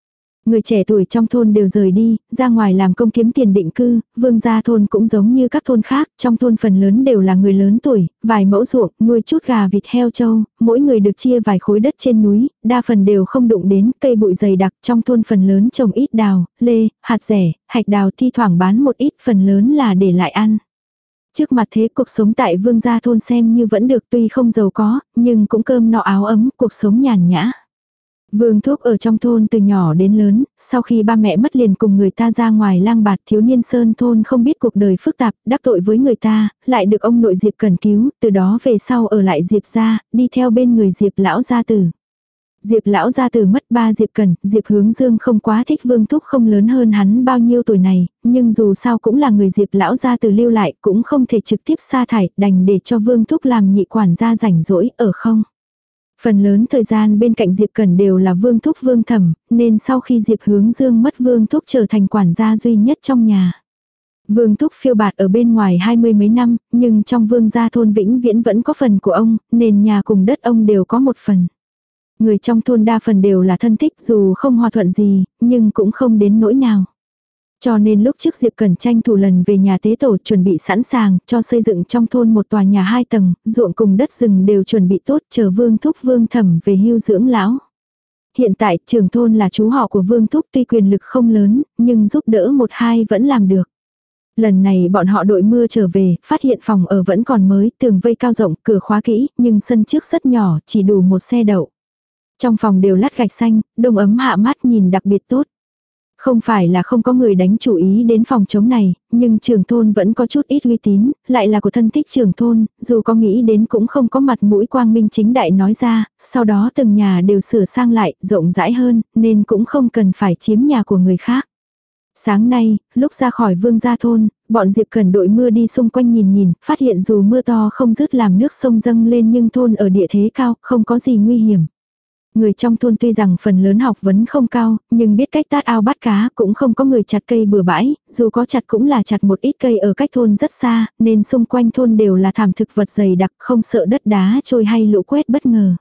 Người trẻ tuổi trong thôn đều rời đi, ra ngoài làm công kiếm tiền định cư, Vương gia thôn cũng giống như các thôn khác, trong thôn phần lớn đều là người lớn tuổi, vài mẫu ruộng, nuôi chút gà vịt heo trâu, mỗi người được chia vài khối đất trên núi, đa phần đều không đụng đến, cây bụi dày đặc, trong thôn phần lớn trồng ít đào, lê, hạt rẻ, hạch đào thi thoảng bán một ít, phần lớn là để lại ăn. Trước mặt thế cuộc sống tại Vương gia thôn xem như vẫn được, tuy không giàu có, nhưng cũng cơm no áo ấm, cuộc sống nhàn nhã. Vương Thúc ở trong thôn từ nhỏ đến lớn, sau khi ba mẹ mất liền cùng người ta ra ngoài lang bạt, thiếu niên sơn thôn không biết cuộc đời phức tạp, đắc tội với người ta, lại được ông nội Diệp Cẩn cứu, từ đó về sau ở lại Diệp gia, đi theo bên người Diệp lão gia tử. Diệp lão gia tử mất ba Diệp Cẩn, Diệp Hướng Dương không quá thích Vương Thúc không lớn hơn hắn bao nhiêu tuổi này, nhưng dù sao cũng là người Diệp lão gia tử lưu lại, cũng không thể trực tiếp sa thải, đành để cho Vương Thúc làm nhị quản gia rảnh rỗi ở không. Phần lớn thời gian bên cạnh Diệp Cẩn đều là Vương Thúc Vương Thẩm, nên sau khi Diệp Hướng Dương mất Vương Thúc trở thành quản gia duy nhất trong nhà. Vương Thúc phiêu bạt ở bên ngoài hai mươi mấy năm, nhưng trong Vương gia thôn vĩnh viễn vẫn có phần của ông, nên nhà cùng đất ông đều có một phần. Người trong thôn đa phần đều là thân thích dù không hòa thuận gì, nhưng cũng không đến nỗi nào. Cho nên lúc trước Diệp Cẩn tranh thủ lần về nhà tế tổ chuẩn bị sẵn sàng cho xây dựng trong thôn một tòa nhà hai tầng, ruộng cùng đất rừng đều chuẩn bị tốt chờ Vương Thúc Vương Thẩm về hưu dưỡng lão. Hiện tại trưởng thôn là chú họ của Vương Thúc tuy quyền lực không lớn, nhưng giúp đỡ một hai vẫn làm được. Lần này bọn họ đội mưa trở về, phát hiện phòng ở vẫn còn mới, tường vây cao rộng, cửa khóa kỹ, nhưng sân trước rất nhỏ, chỉ đủ một xe đậu. Trong phòng đều lát gạch xanh, đông ấm hạ mát nhìn đặc biệt tốt. Không phải là không có người đánh chủ ý đến phòng chống này, nhưng trưởng thôn vẫn có chút ít uy tín, lại là của thân thích trưởng thôn, dù có nghĩ đến cũng không có mặt mũi quang minh chính đại nói ra, sau đó từng nhà đều sửa sang lại, rộng rãi hơn, nên cũng không cần phải chiếm nhà của người khác. Sáng nay, lúc ra khỏi Vương gia thôn, bọn Diệp Cẩn đội mưa đi xung quanh nhìn nhìn, phát hiện dù mưa to không dứt làm nước sông dâng lên nhưng thôn ở địa thế cao, không có gì nguy hiểm. Người trong thôn tuy rằng phần lớn học vấn không cao, nhưng biết cách tát ao bắt cá, cũng không có người chặt cây bừa bãi, dù có chặt cũng là chặt một ít cây ở cách thôn rất xa, nên xung quanh thôn đều là thảm thực vật dày đặc, không sợ đất đá trôi hay lũ quét bất ngờ.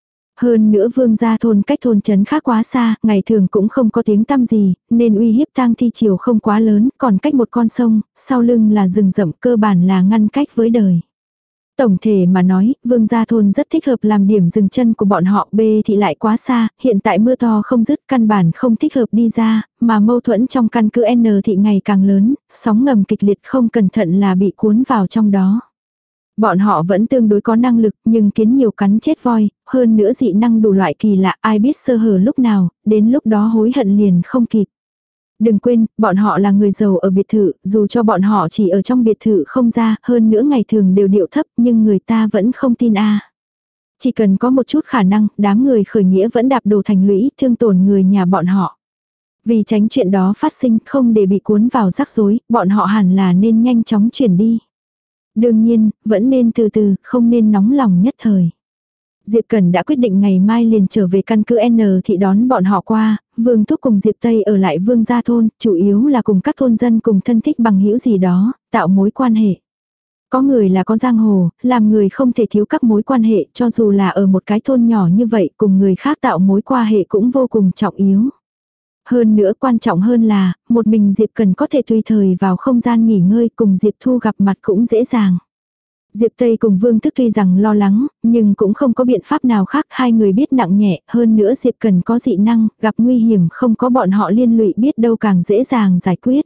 Hơn nữa Vương gia thôn cách thôn trấn khác quá xa, ngày thường cũng không có tiếng tăm gì, nên uy hiếp tang thi chiều không quá lớn, còn cách một con sông, sau lưng là rừng rậm, cơ bản là ngăn cách với đời. Tổng thể mà nói, Vương gia thôn rất thích hợp làm điểm dừng chân của bọn họ, B thì lại quá xa, hiện tại mưa to không dứt, căn bản không thích hợp đi ra, mà mâu thuẫn trong căn cứ N thị ngày càng lớn, sóng ngầm kịch liệt không cẩn thận là bị cuốn vào trong đó. Bọn họ vẫn tương đối có năng lực, nhưng kiến nhiều cắn chết voi, hơn nữa dị năng đủ loại kỳ lạ, ai biết sơ hở lúc nào, đến lúc đó hối hận liền không kịp. Đừng quên, bọn họ là người giàu ở biệt thự, dù cho bọn họ chỉ ở trong biệt thự không ra, hơn nữa ngày thường đều điệu thấp, nhưng người ta vẫn không tin a. Chỉ cần có một chút khả năng, đám người khởi nghĩa vẫn đạp đổ thành lũy, thương tổn người nhà bọn họ. Vì tránh chuyện đó phát sinh, không để bị cuốn vào rắc rối, bọn họ hẳn là nên nhanh chóng chuyển đi. Đương nhiên, vẫn nên từ từ, không nên nóng lòng nhất thời. Diệp Cẩn đã quyết định ngày mai liền trở về căn cứ N thị đón bọn họ qua, Vương Thúc cùng Diệp Tây ở lại Vương gia thôn, chủ yếu là cùng các thôn dân cùng thân thích bằng hữu gì đó, tạo mối quan hệ. Có người là có giang hồ, làm người không thể thiếu các mối quan hệ, cho dù là ở một cái thôn nhỏ như vậy, cùng người khác tạo mối quan hệ cũng vô cùng trọng yếu. Hơn nữa quan trọng hơn là, một mình Diệp Cẩn có thể tùy thời vào không gian nghỉ ngơi, cùng Diệp Thu gặp mặt cũng dễ dàng. Diệp Tây cùng Vương Thức tuy rằng lo lắng, nhưng cũng không có biện pháp nào khác, hai người biết nặng nhẹ, hơn nữa Diệp Cẩn có dị năng, gặp nguy hiểm không có bọn họ liên lụy biết đâu càng dễ dàng giải quyết.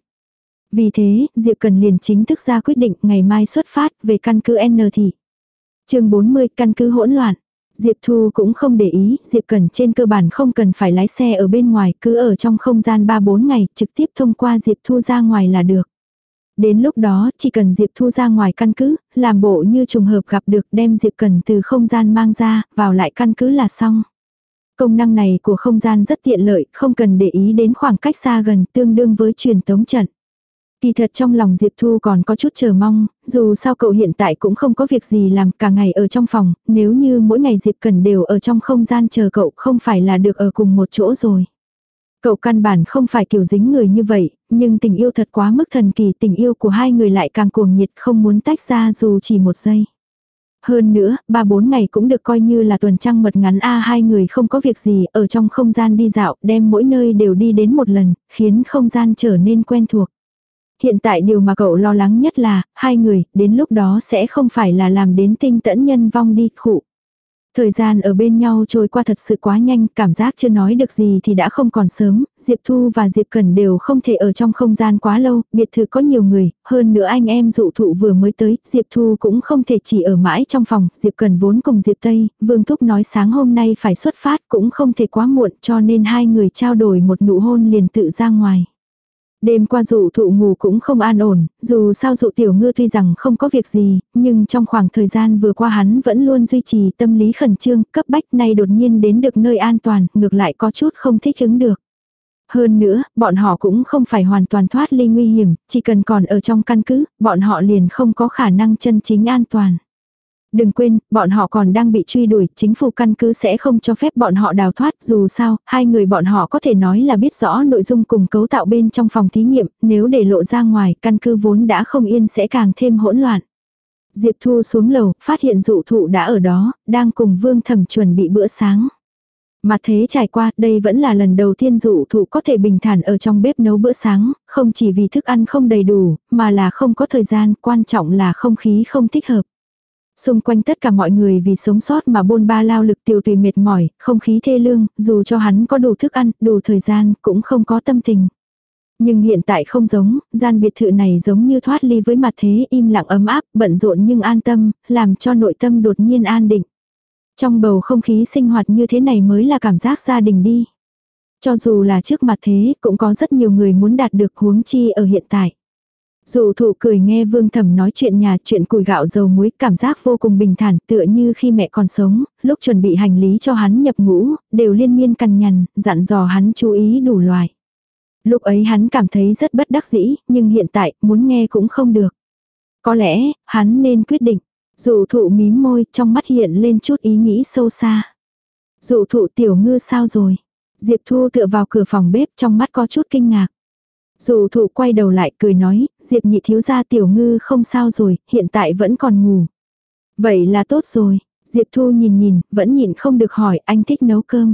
Vì thế, Diệp Cẩn liền chính thức ra quyết định ngày mai xuất phát về căn cứ N thị. Chương bốn mươi, căn cứ hỗn loạn. Diệp Thu cũng không để ý, Diệp Cẩn trên cơ bản không cần phải lái xe ở bên ngoài, cứ ở trong không gian ba bốn ngày, trực tiếp thông qua Diệp Thu ra ngoài là được. Đến lúc đó, chỉ cần Diệp Thu ra ngoài căn cứ, làm bộ như trùng hợp gặp được đem Diệp Cẩn từ không gian mang ra, vào lại căn cứ là xong. Công năng này của không gian rất tiện lợi, không cần để ý đến khoảng cách xa gần, tương đương với truyền tống trận. Kỳ thật trong lòng Diệp Thu còn có chút chờ mong, dù sao cậu hiện tại cũng không có việc gì làm cả ngày ở trong phòng, nếu như mỗi ngày Diệp Cẩn đều ở trong không gian chờ cậu không phải là được ở cùng một chỗ rồi. Cậu căn bản không phải kiểu dính người như vậy, nhưng tình yêu thật quá mức thần kỳ, tình yêu của hai người lại càng cuồng nhiệt không muốn tách ra dù chỉ một giây. Hơn nữa, ba bốn ngày cũng được coi như là tuần trăng mật ngắn a hai người không có việc gì, ở trong không gian đi dạo, đem mỗi nơi đều đi đến một lần, khiến không gian trở nên quen thuộc. Hiện tại điều mà cậu lo lắng nhất là, hai người, đến lúc đó sẽ không phải là làm đến tinh tẫn nhân vong đi, khụ. Thời gian ở bên nhau trôi qua thật sự quá nhanh, cảm giác chưa nói được gì thì đã không còn sớm, Diệp Thu và Diệp Cẩn đều không thể ở trong không gian quá lâu, biệt thự có nhiều người, hơn nữa anh em dụ thụ vừa mới tới, Diệp Thu cũng không thể chỉ ở mãi trong phòng, Diệp Cẩn vốn cùng Diệp Tây, Vương Thúc nói sáng hôm nay phải xuất phát cũng không thể quá muộn cho nên hai người trao đổi một nụ hôn liền tự ra ngoài. Đêm qua dụ thụ ngủ cũng không an ổn, dù sao dụ tiểu ngư tuy rằng không có việc gì, nhưng trong khoảng thời gian vừa qua hắn vẫn luôn duy trì tâm lý khẩn trương, cấp bách nay đột nhiên đến được nơi an toàn, ngược lại có chút không thích ứng được. Hơn nữa, bọn họ cũng không phải hoàn toàn thoát ly nguy hiểm, chỉ cần còn ở trong căn cứ, bọn họ liền không có khả năng chân chính an toàn. Đừng quên, bọn họ còn đang bị truy đuổi, chính phủ căn cứ sẽ không cho phép bọn họ đào thoát, dù sao, hai người bọn họ có thể nói là biết rõ nội dung cùng cấu tạo bên trong phòng thí nghiệm, nếu để lộ ra ngoài, căn cứ vốn đã không yên sẽ càng thêm hỗn loạn. Diệp Thu xuống lầu, phát hiện dụ thụ đã ở đó, đang cùng Vương Thẩm chuẩn bị bữa sáng. Mà thế trải qua, đây vẫn là lần đầu tiên dụ thụ có thể bình thản ở trong bếp nấu bữa sáng, không chỉ vì thức ăn không đầy đủ, mà là không có thời gian, quan trọng là không khí không thích hợp. Xung quanh tất cả mọi người vì sống sót mà bôn ba lao lực tiêu tùy mệt mỏi, không khí thê lương, dù cho hắn có đủ thức ăn, đủ thời gian, cũng không có tâm tình. Nhưng hiện tại không giống, gian biệt thự này giống như thoát ly với mặt thế im lặng ấm áp, bận rộn nhưng an tâm, làm cho nội tâm đột nhiên an định. Trong bầu không khí sinh hoạt như thế này mới là cảm giác gia đình đi. Cho dù là trước mặt thế, cũng có rất nhiều người muốn đạt được huống chi ở hiện tại. Dụ thụ cười nghe Vương Thẩm nói chuyện nhà, chuyện củi gạo dầu muối, cảm giác vô cùng bình thản, tựa như khi mẹ còn sống, lúc chuẩn bị hành lý cho hắn nhập ngũ, đều liên miên cằn nhằn, dặn dò hắn chú ý đủ loại. Lúc ấy hắn cảm thấy rất bất đắc dĩ, nhưng hiện tại, muốn nghe cũng không được. Có lẽ, hắn nên quyết định. Dụ thụ mím môi, trong mắt hiện lên chút ý nghĩ sâu xa. Dụ thụ tiểu ngư sao rồi? Diệp Thu tựa vào cửa phòng bếp, trong mắt có chút kinh ngạc. Dụ thụ quay đầu lại cười nói, Diệp nhị thiếu gia tiểu ngư không sao rồi, hiện tại vẫn còn ngủ. Vậy là tốt rồi. Diệp Thu nhìn nhìn, vẫn nhịn không được hỏi anh thích nấu cơm.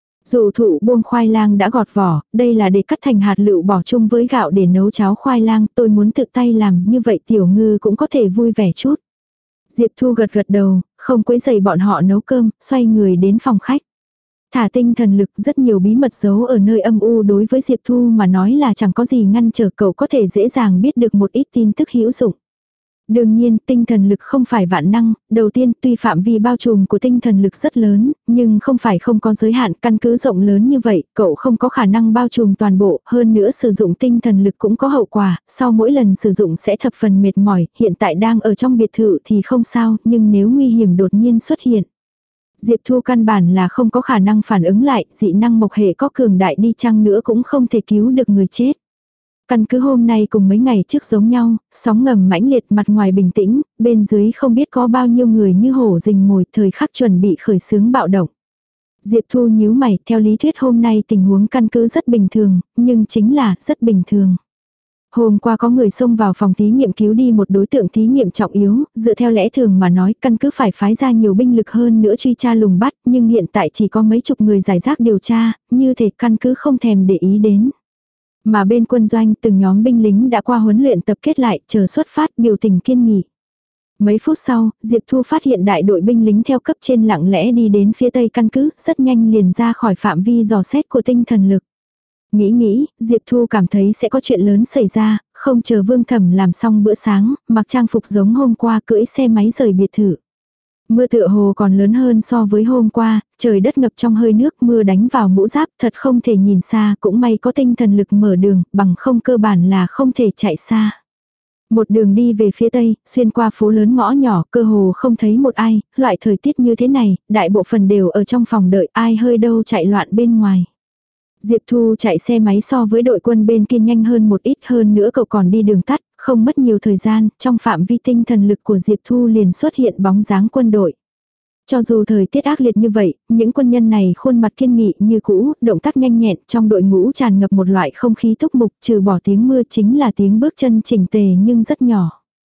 Dụ thụ buông khoai lang đã gọt vỏ, đây là để cắt thành hạt lựu bỏ chung với gạo để nấu cháo khoai lang, tôi muốn tự tay làm, như vậy tiểu ngư cũng có thể vui vẻ chút. Diệp Thu gật gật đầu, không quấy rầy bọn họ nấu cơm, xoay người đến phòng khách. Thả tinh thần lực, rất nhiều bí mật giấu ở nơi âm u đối với Diệp Thu mà nói là chẳng có gì ngăn trở cậu có thể dễ dàng biết được một ít tin tức hữu dụng. Đương nhiên, tinh thần lực không phải vạn năng, đầu tiên tuy phạm vi bao trùm của tinh thần lực rất lớn, nhưng không phải không có giới hạn, căn cứ rộng lớn như vậy, cậu không có khả năng bao trùm toàn bộ, hơn nữa sử dụng tinh thần lực cũng có hậu quả, sau mỗi lần sử dụng sẽ thập phần mệt mỏi, hiện tại đang ở trong biệt thự thì không sao, nhưng nếu nguy hiểm đột nhiên xuất hiện. Diệp Thu căn bản là không có khả năng phản ứng lại, dị năng mộc hệ có cường đại đi chăng nữa cũng không thể cứu được người chết. Căn cứ hôm nay cùng mấy ngày trước giống nhau, sóng ngầm mãnh liệt mặt ngoài bình tĩnh, bên dưới không biết có bao nhiêu người như hổ rình mồi thời khắc chuẩn bị khởi xướng bạo động. Diệp Thu nhíu mày, theo lý thuyết hôm nay tình huống căn cứ rất bình thường, nhưng chính là rất bình thường. Hôm qua có người xông vào phòng thí nghiệm cứu đi một đối tượng thí nghiệm trọng yếu, dựa theo lẽ thường mà nói căn cứ phải phái ra nhiều binh lực hơn nữa truy tra lùng bắt, nhưng hiện tại chỉ có mấy chục người giải rác điều tra, như thể căn cứ không thèm để ý đến. Mà bên quân doanh từng nhóm binh lính đã qua huấn luyện tập kết lại, chờ xuất phát biểu tình kiên nghị. Mấy phút sau, Diệp Thu phát hiện đại đội binh lính theo cấp trên lặng lẽ đi đến phía tây căn cứ, rất nhanh liền ra khỏi phạm vi dò xét của tinh thần lực. Nghĩ nghĩ, Diệp Thu cảm thấy sẽ có chuyện lớn xảy ra, không chờ Vương Thẩm làm xong bữa sáng, mặc trang phục giống hôm qua cưỡi xe máy rời biệt thự. Mưa tựa hồ còn lớn hơn so với hôm qua, trời đất ngập trong hơi nước, mưa đánh vào mũ giáp thật không thể nhìn xa, cũng may có tinh thần lực mở đường, bằng không cơ bản là không thể chạy xa. Một đường đi về phía tây, xuyên qua phố lớn ngõ nhỏ, cơ hồ không thấy một ai, loại thời tiết như thế này, đại bộ phần đều ở trong phòng đợi, ai hơi đâu chạy loạn bên ngoài. Diệp Thu chạy xe máy so với đội quân bên kia nhanh hơn một ít, hơn nữa cậu còn đi đường tắt, không mất nhiều thời gian, trong phạm vi tinh thần lực của Diệp Thu liền xuất hiện bóng dáng quân đội. Cho dù thời tiết ác liệt như vậy, những quân nhân này khuôn mặt kiên nghị như cũ, động tác nhanh nhẹn, trong đội ngũ tràn ngập một loại không khí túc mục, trừ bỏ tiếng mưa chính là tiếng bước chân chỉnh tề nhưng rất nhỏ.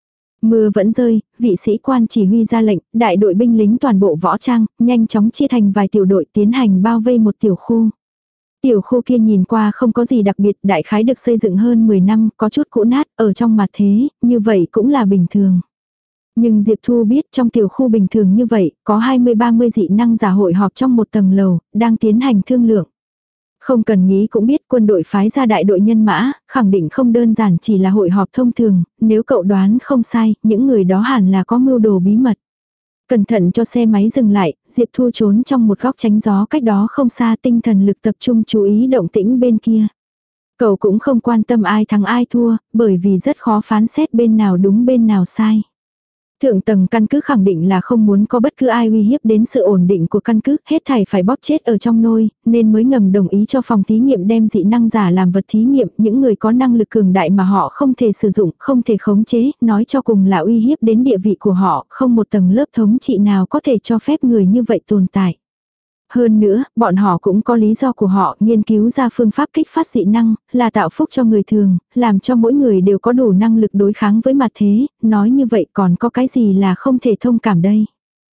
Mưa vẫn rơi, vị sĩ quan chỉ huy ra lệnh, đại đội binh lính toàn bộ võ trang, nhanh chóng chia thành vài tiểu đội tiến hành bao vây một tiểu khu. Tiểu khu kia nhìn qua không có gì đặc biệt, đại khái được xây dựng hơn mười năm, có chút cũ nát, ở trong mặt thế, như vậy cũng là bình thường. Nhưng Diệp Thu biết trong tiểu khu bình thường như vậy, có hai mươi ba mươi dị năng giả hội họp trong một tầng lầu, đang tiến hành thương lượng. Không cần nghĩ cũng biết quân đội phái ra đại đội nhân mã, khẳng định không đơn giản chỉ là hội họp thông thường, nếu cậu đoán không sai, những người đó hẳn là có mưu đồ bí mật. Cẩn thận cho xe máy dừng lại, Diệp Thu trốn trong một góc tránh gió cách đó không xa, tinh thần lực tập trung chú ý động tĩnh bên kia. Cậu cũng không quan tâm ai thắng ai thua, bởi vì rất khó phán xét bên nào đúng bên nào sai. Thượng tầng căn cứ khẳng định là không muốn có bất cứ ai uy hiếp đến sự ổn định của căn cứ, hết thảy phải bóp chết ở trong nôi, nên mới ngầm đồng ý cho phòng thí nghiệm đem dị năng giả làm vật thí nghiệm, những người có năng lực cường đại mà họ không thể sử dụng, không thể khống chế, nói cho cùng là uy hiếp đến địa vị của họ, không một tầng lớp thống trị nào có thể cho phép người như vậy tồn tại. Hơn nữa, bọn họ cũng có lý do của họ, nghiên cứu ra phương pháp kích phát dị năng, là tạo phúc cho người thường, làm cho mỗi người đều có đủ năng lực đối kháng với mặt thế, nói như vậy còn có cái gì là không thể thông cảm đây.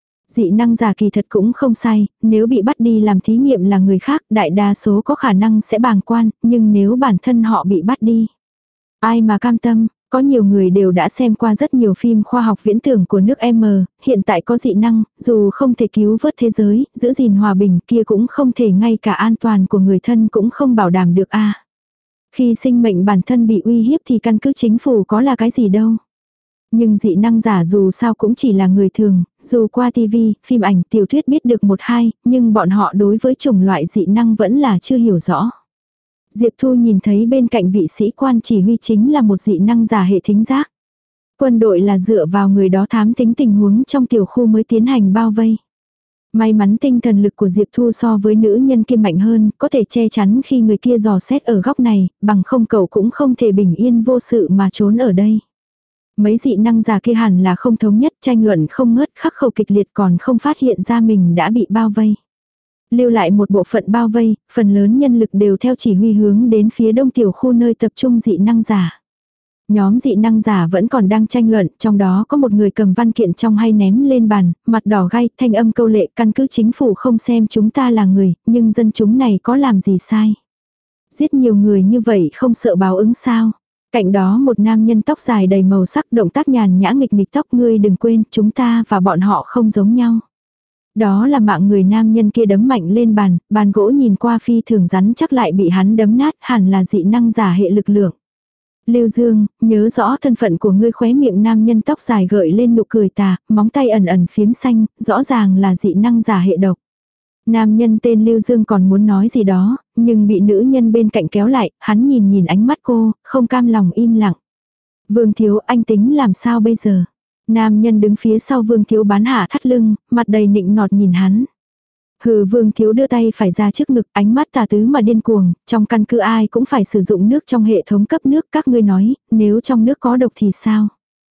Dị năng giả kỳ thật cũng không sai, nếu bị bắt đi làm thí nghiệm là người khác, đại đa số có khả năng sẽ bàng quan, nhưng nếu bản thân họ bị bắt đi, ai mà cam tâm. Có nhiều người đều đã xem qua rất nhiều phim khoa học viễn tưởng của nước M, hiện tại có dị năng, dù không thể cứu vớt thế giới, giữ gìn hòa bình kia cũng không thể, ngay cả an toàn của người thân cũng không bảo đảm được a. Khi sinh mệnh bản thân bị uy hiếp thì căn cứ chính phủ có là cái gì đâu. Nhưng dị năng giả dù sao cũng chỉ là người thường, dù qua tivi, phim ảnh, tiểu thuyết biết được một hai, nhưng bọn họ đối với chủng loại dị năng vẫn là chưa hiểu rõ. Diệp Thu nhìn thấy bên cạnh vị sĩ quan chỉ huy chính là một dị năng giả hệ thính giác. Quân đội là dựa vào người đó thám thính tình huống trong tiểu khu mới tiến hành bao vây. May mắn tinh thần lực của Diệp Thu so với nữ nhân kia mạnh hơn, có thể che chắn khi người kia dò xét ở góc này, bằng không cậu cũng không thể bình yên vô sự mà trốn ở đây. Mấy dị năng giả kia hẳn là không thống nhất, tranh luận không ngớt, khắc khẩu kịch liệt, còn không phát hiện ra mình đã bị bao vây. Lưu lại một bộ phận bao vây, phần lớn nhân lực đều theo chỉ huy hướng đến phía đông tiểu khu nơi tập trung dị năng giả. Nhóm dị năng giả vẫn còn đang tranh luận, trong đó có một người cầm văn kiện trong hay ném lên bàn, mặt đỏ gay, thanh âm câu lệ, căn cứ chính phủ không xem chúng ta là người, nhưng dân chúng này có làm gì sai. Giết nhiều người như vậy không sợ báo ứng sao. Cạnh đó một nam nhân tóc dài đầy màu sắc, động tác nhàn nhã nghịch nghịch tóc, ngươi đừng quên, chúng ta và bọn họ không giống nhau. Đó là mạng người nam nhân kia đấm mạnh lên bàn, bàn gỗ nhìn qua phi thường rắn chắc lại bị hắn đấm nát, hẳn là dị năng giả hệ lực lượng. Lưu Dương, nhớ rõ thân phận của ngươi, khóe miệng nam nhân tóc dài gợi lên nụ cười tà, móng tay ẩn ẩn phiếm xanh, rõ ràng là dị năng giả hệ độc. Nam nhân tên Lưu Dương còn muốn nói gì đó, nhưng bị nữ nhân bên cạnh kéo lại, hắn nhìn nhìn ánh mắt cô, không cam lòng im lặng. Vương Thiếu, anh tính làm sao bây giờ? Nam nhân đứng phía sau Vương Thiếu bán hạ thắt lưng, mặt đầy nịnh nọt nhìn hắn. Hừ, Vương Thiếu đưa tay phải ra trước ngực, ánh mắt tà tứ mà điên cuồng, trong căn cứ ai cũng phải sử dụng nước trong hệ thống cấp nước, các ngươi nói, nếu trong nước có độc thì sao?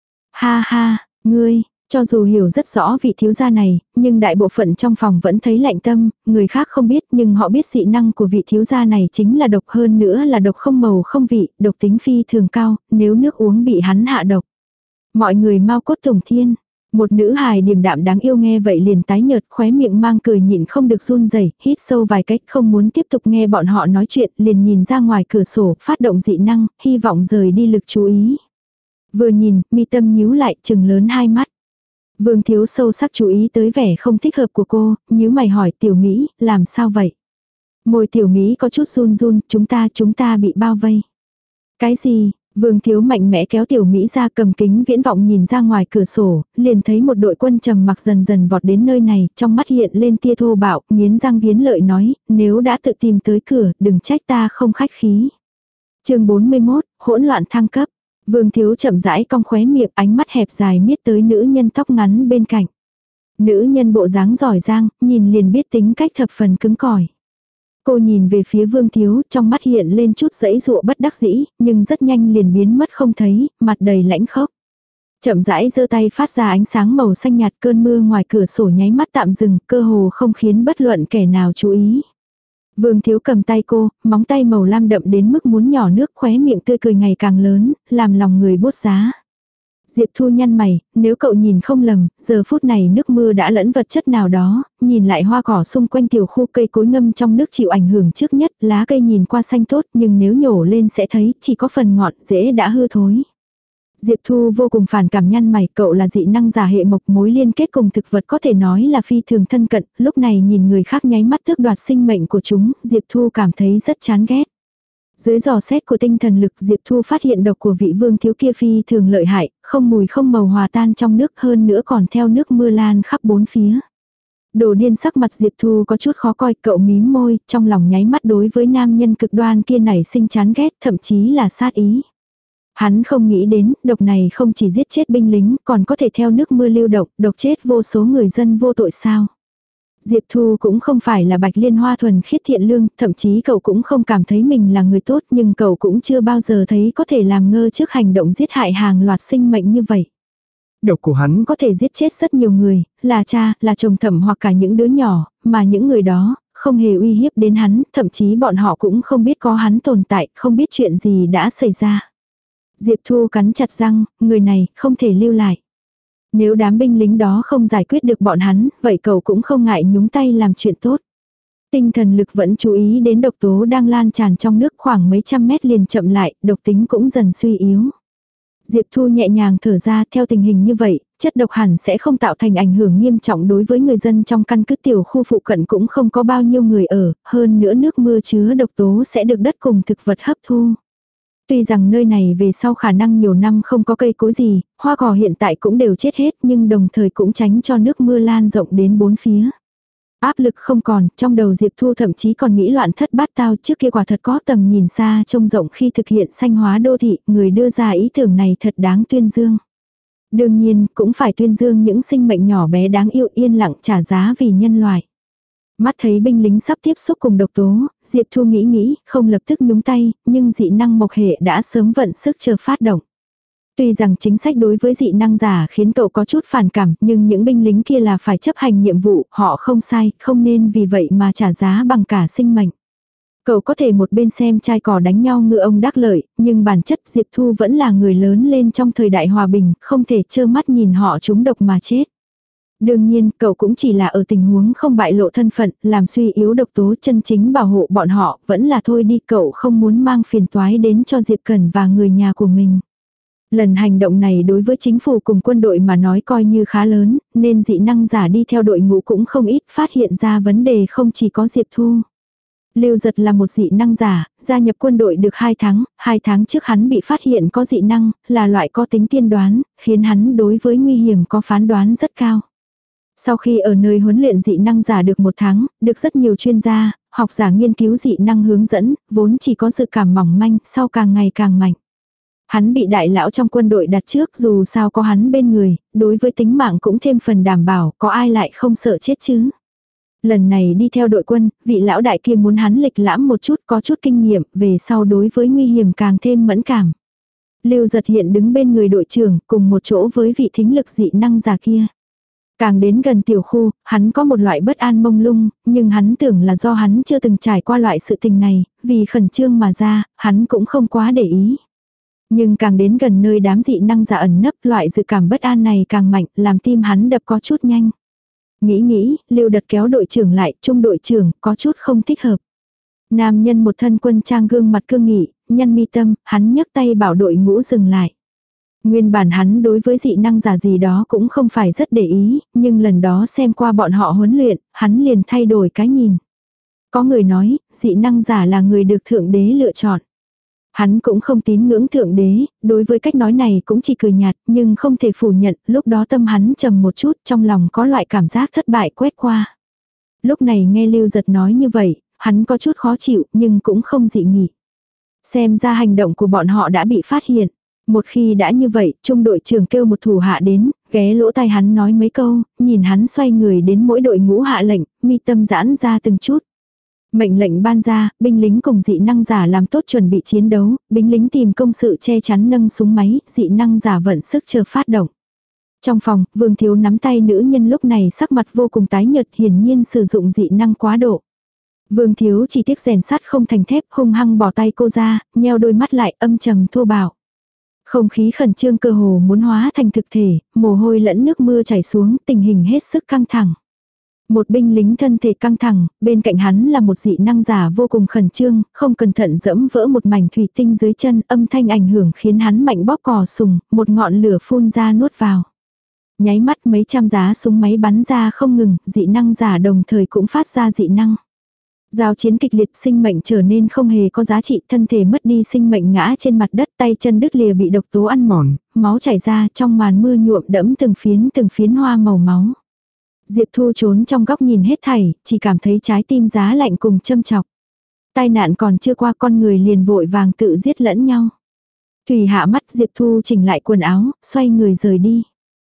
Ha ha, ngươi, cho dù hiểu rất rõ vị thiếu gia này, nhưng đại bộ phận trong phòng vẫn thấy lạnh tâm, người khác không biết nhưng họ biết dị năng của vị thiếu gia này chính là độc, hơn nữa là độc không màu không vị, độc tính phi thường cao, nếu nước uống bị hắn hạ độc. Mọi người mau cốt tùng thiên. Một nữ hài điềm đạm đáng yêu nghe vậy liền tái nhợt, khóe miệng mang cười nhịn không được run rẩy, hít sâu vài cách không muốn tiếp tục nghe bọn họ nói chuyện, liền nhìn ra ngoài cửa sổ, phát động dị năng, hy vọng rời đi lực chú ý. Vừa nhìn, mi tâm nhíu lại, trừng lớn hai mắt. Vương Thiếu sâu sắc chú ý tới vẻ không thích hợp của cô, nhíu mày hỏi Tiểu Mỹ, làm sao vậy? Môi Tiểu Mỹ có chút run run, chúng ta, chúng ta bị bao vây. Cái gì? Vương Thiếu mạnh mẽ kéo Tiểu Mỹ ra, cầm kính viễn vọng nhìn ra ngoài cửa sổ, liền thấy một đội quân trầm mặc dần dần vọt đến nơi này, trong mắt hiện lên tia thô bạo, nghiến răng nghiến lợi nói, nếu đã tự tìm tới cửa, đừng trách ta không khách khí. Chương bốn mươi mốt, hỗn loạn thăng cấp. Vương Thiếu chậm rãi cong khóe miệng, ánh mắt hẹp dài miết tới nữ nhân tóc ngắn bên cạnh. Nữ nhân bộ dáng giỏi giang, nhìn liền biết tính cách thập phần cứng cỏi. Cô nhìn về phía Vương Thiếu, trong mắt hiện lên chút giãy giụa bất đắc dĩ, nhưng rất nhanh liền biến mất không thấy, mặt đầy lãnh khốc. Chậm rãi giơ tay phát ra ánh sáng màu xanh nhạt, cơn mưa ngoài cửa sổ nháy mắt tạm dừng, cơ hồ không khiến bất luận kẻ nào chú ý. Vương Thiếu cầm tay cô, móng tay màu lam đậm đến mức muốn nhỏ nước, khóe miệng tươi cười ngày càng lớn, làm lòng người bốt giá. Diệp Thu nhăn mày, nếu cậu nhìn không lầm, giờ phút này nước mưa đã lẫn vật chất nào đó, nhìn lại hoa cỏ xung quanh tiểu khu cây cối ngâm trong nước chịu ảnh hưởng trước nhất, lá cây nhìn qua xanh tốt nhưng nếu nhổ lên sẽ thấy chỉ có phần ngọn rễ đã hư thối. Diệp Thu vô cùng phản cảm nhăn mày, cậu là dị năng giả hệ mộc, mối liên kết cùng thực vật có thể nói là phi thường thân cận, lúc này nhìn người khác nháy mắt tước đoạt sinh mệnh của chúng, Diệp Thu cảm thấy rất chán ghét. Dưới dò xét của tinh thần lực, Diệp Thu phát hiện độc của vị vương thiếu kia phi thường lợi hại, không mùi không màu, hòa tan trong nước, hơn nữa còn theo nước mưa lan khắp bốn phía. Đồ điên, sắc mặt Diệp Thu có chút khó coi, cậu mím môi, trong lòng nháy mắt đối với nam nhân cực đoan kia nảy sinh chán ghét, thậm chí là sát ý. Hắn không nghĩ đến, độc này không chỉ giết chết binh lính, còn có thể theo nước mưa lưu độc, độc chết vô số người dân vô tội sao. Diệp Thu cũng không phải là Bạch Liên Hoa thuần khiết thiện lương, thậm chí cậu cũng không cảm thấy mình là người tốt, nhưng cậu cũng chưa bao giờ thấy có thể làm ngơ trước hành động giết hại hàng loạt sinh mệnh như vậy. Độc của hắn có thể giết chết rất nhiều người, là cha, là chồng thậm hoặc cả những đứa nhỏ, mà những người đó không hề uy hiếp đến hắn, thậm chí bọn họ cũng không biết có hắn tồn tại, không biết chuyện gì đã xảy ra. Diệp Thu cắn chặt răng, người này không thể lưu lại. Nếu đám binh lính đó không giải quyết được bọn hắn, vậy cậu cũng không ngại nhúng tay làm chuyện tốt. Tinh thần lực vẫn chú ý đến độc tố đang lan tràn trong nước, khoảng mấy trăm mét liền chậm lại, độc tính cũng dần suy yếu. Diệp Thu nhẹ nhàng thở ra, theo tình hình như vậy, chất độc hẳn sẽ không tạo thành ảnh hưởng nghiêm trọng đối với người dân trong căn cứ, tiểu khu phụ cận cũng không có bao nhiêu người ở, hơn nữa nước mưa chứa độc tố sẽ được đất cùng thực vật hấp thu. Tuy rằng nơi này về sau khả năng nhiều năm không có cây cối gì, hoa cỏ hiện tại cũng đều chết hết, nhưng đồng thời cũng tránh cho nước mưa lan rộng đến bốn phía. Áp lực không còn, trong đầu Diệp Thu thậm chí còn nghĩ loạn thất bát tao, trước kia quả thật có tầm nhìn xa trông rộng khi thực hiện xanh hóa đô thị, người đưa ra ý tưởng này thật đáng tuyên dương. Đương nhiên, cũng phải tuyên dương những sinh mệnh nhỏ bé đáng yêu yên lặng trả giá vì nhân loại. Mắt thấy binh lính sắp tiếp xúc cùng độc tố, Diệp Thu nghĩ nghĩ, không lập tức nhúng tay, nhưng dị năng mộc hệ đã sớm vận sức chờ phát động. Tuy rằng chính sách đối với dị năng giả khiến cậu có chút phản cảm, nhưng những binh lính kia là phải chấp hành nhiệm vụ, họ không sai, không nên vì vậy mà trả giá bằng cả sinh mệnh. Cậu có thể một bên xem trai cỏ đánh nhau ngựa ông đắc lợi, nhưng bản chất Diệp Thu vẫn là người lớn lên trong thời đại hòa bình, không thể trơ mắt nhìn họ trúng độc mà chết. Đương nhiên, cậu cũng chỉ là ở tình huống không bại lộ thân phận, làm suy yếu độc tố, chân chính bảo hộ bọn họ, vẫn là thôi đi, cậu không muốn mang phiền toái đến cho Diệp Cẩn và người nhà của mình. Lần hành động này đối với chính phủ cùng quân đội mà nói coi như khá lớn, nên dị năng giả đi theo đội ngũ cũng không ít, phát hiện ra vấn đề không chỉ có Diệp Thu. Lưu Giật là một dị năng giả, gia nhập quân đội được hai tháng, hai tháng trước hắn bị phát hiện có dị năng, là loại có tính tiên đoán, khiến hắn đối với nguy hiểm có phán đoán rất cao. Sau khi ở nơi huấn luyện dị năng giả được một tháng, được rất nhiều chuyên gia, học giả nghiên cứu dị năng hướng dẫn, vốn chỉ có dự cảm mỏng manh, sau càng ngày càng mạnh. Hắn bị đại lão trong quân đội đặt trước, dù sao có hắn bên người, đối với tính mạng cũng thêm phần đảm bảo, có ai lại không sợ chết chứ. Lần này đi theo đội quân, vị lão đại kia muốn hắn lịch lãm một chút, có chút kinh nghiệm, về sau đối với nguy hiểm càng thêm mẫn cảm. Lưu Giật hiện đứng bên người đội trưởng, cùng một chỗ với vị thính lực dị năng giả kia. Càng đến gần tiểu khu, hắn có một loại bất an mông lung, nhưng hắn tưởng là do hắn chưa từng trải qua loại sự tình này, vì khẩn trương mà ra, hắn cũng không quá để ý. Nhưng càng đến gần nơi đám dị năng giả ẩn nấp, loại dự cảm bất an này càng mạnh, làm tim hắn đập có chút nhanh. Nghĩ nghĩ, Lưu Đật kéo đội trưởng lại, trung đội trưởng, có chút không thích hợp. Nam nhân một thân quân trang gương mặt cương nghị, nhăn mi tâm, hắn nhấc tay bảo đội ngũ dừng lại. Nguyên bản hắn đối với dị năng giả gì đó cũng không phải rất để ý, nhưng lần đó xem qua bọn họ huấn luyện, hắn liền thay đổi cái nhìn. Có người nói, dị năng giả là người được thượng đế lựa chọn. Hắn cũng không tín ngưỡng thượng đế, đối với cách nói này cũng chỉ cười nhạt, nhưng không thể phủ nhận, lúc đó tâm hắn trầm một chút, trong lòng có loại cảm giác thất bại quét qua. Lúc này nghe Lưu Giật nói như vậy, hắn có chút khó chịu, nhưng cũng không dị nghị. Xem ra hành động của bọn họ đã bị phát hiện. Một khi đã như vậy, trung đội trưởng kêu một thủ hạ đến, ghé lỗ tai hắn nói mấy câu, nhìn hắn xoay người đến mỗi đội ngũ hạ lệnh, mi tâm giãn ra từng chút. Mệnh lệnh ban ra, binh lính cùng dị năng giả làm tốt chuẩn bị chiến đấu, binh lính tìm công sự che chắn nâng súng máy, dị năng giả vận sức chờ phát động. Trong phòng, Vương Thiếu nắm tay nữ nhân lúc này sắc mặt vô cùng tái nhợt, hiển nhiên sử dụng dị năng quá độ. Vương Thiếu chỉ tiếc rèn sắt không thành thép, hung hăng bỏ tay cô ra, nheo đôi mắt lại âm trầm thô bạo. Không khí khẩn trương cơ hồ muốn hóa thành thực thể, mồ hôi lẫn nước mưa chảy xuống, tình hình hết sức căng thẳng. Một binh lính thân thể căng thẳng, bên cạnh hắn là một dị năng giả vô cùng khẩn trương, không cẩn thận dẫm vỡ một mảnh thủy tinh dưới chân, âm thanh ảnh hưởng khiến hắn mạnh bóp cò sùng, một ngọn lửa phun ra nuốt vào. Nháy mắt mấy trăm giá súng máy bắn ra không ngừng, dị năng giả đồng thời cũng phát ra dị năng. Giao chiến kịch liệt, sinh mệnh trở nên không hề có giá trị, thân thể mất đi sinh mệnh ngã trên mặt đất, tay chân đứt lìa bị độc tố ăn mòn, máu chảy ra, trong màn mưa nhuộm đẫm từng phiến từng phiến hoa màu máu. Diệp Thu trốn trong góc nhìn hết thảy, chỉ cảm thấy trái tim giá lạnh cùng châm chọc. Tai nạn còn chưa qua, con người liền vội vàng tự giết lẫn nhau. Thủy hạ mắt, Diệp Thu chỉnh lại quần áo, xoay người rời đi.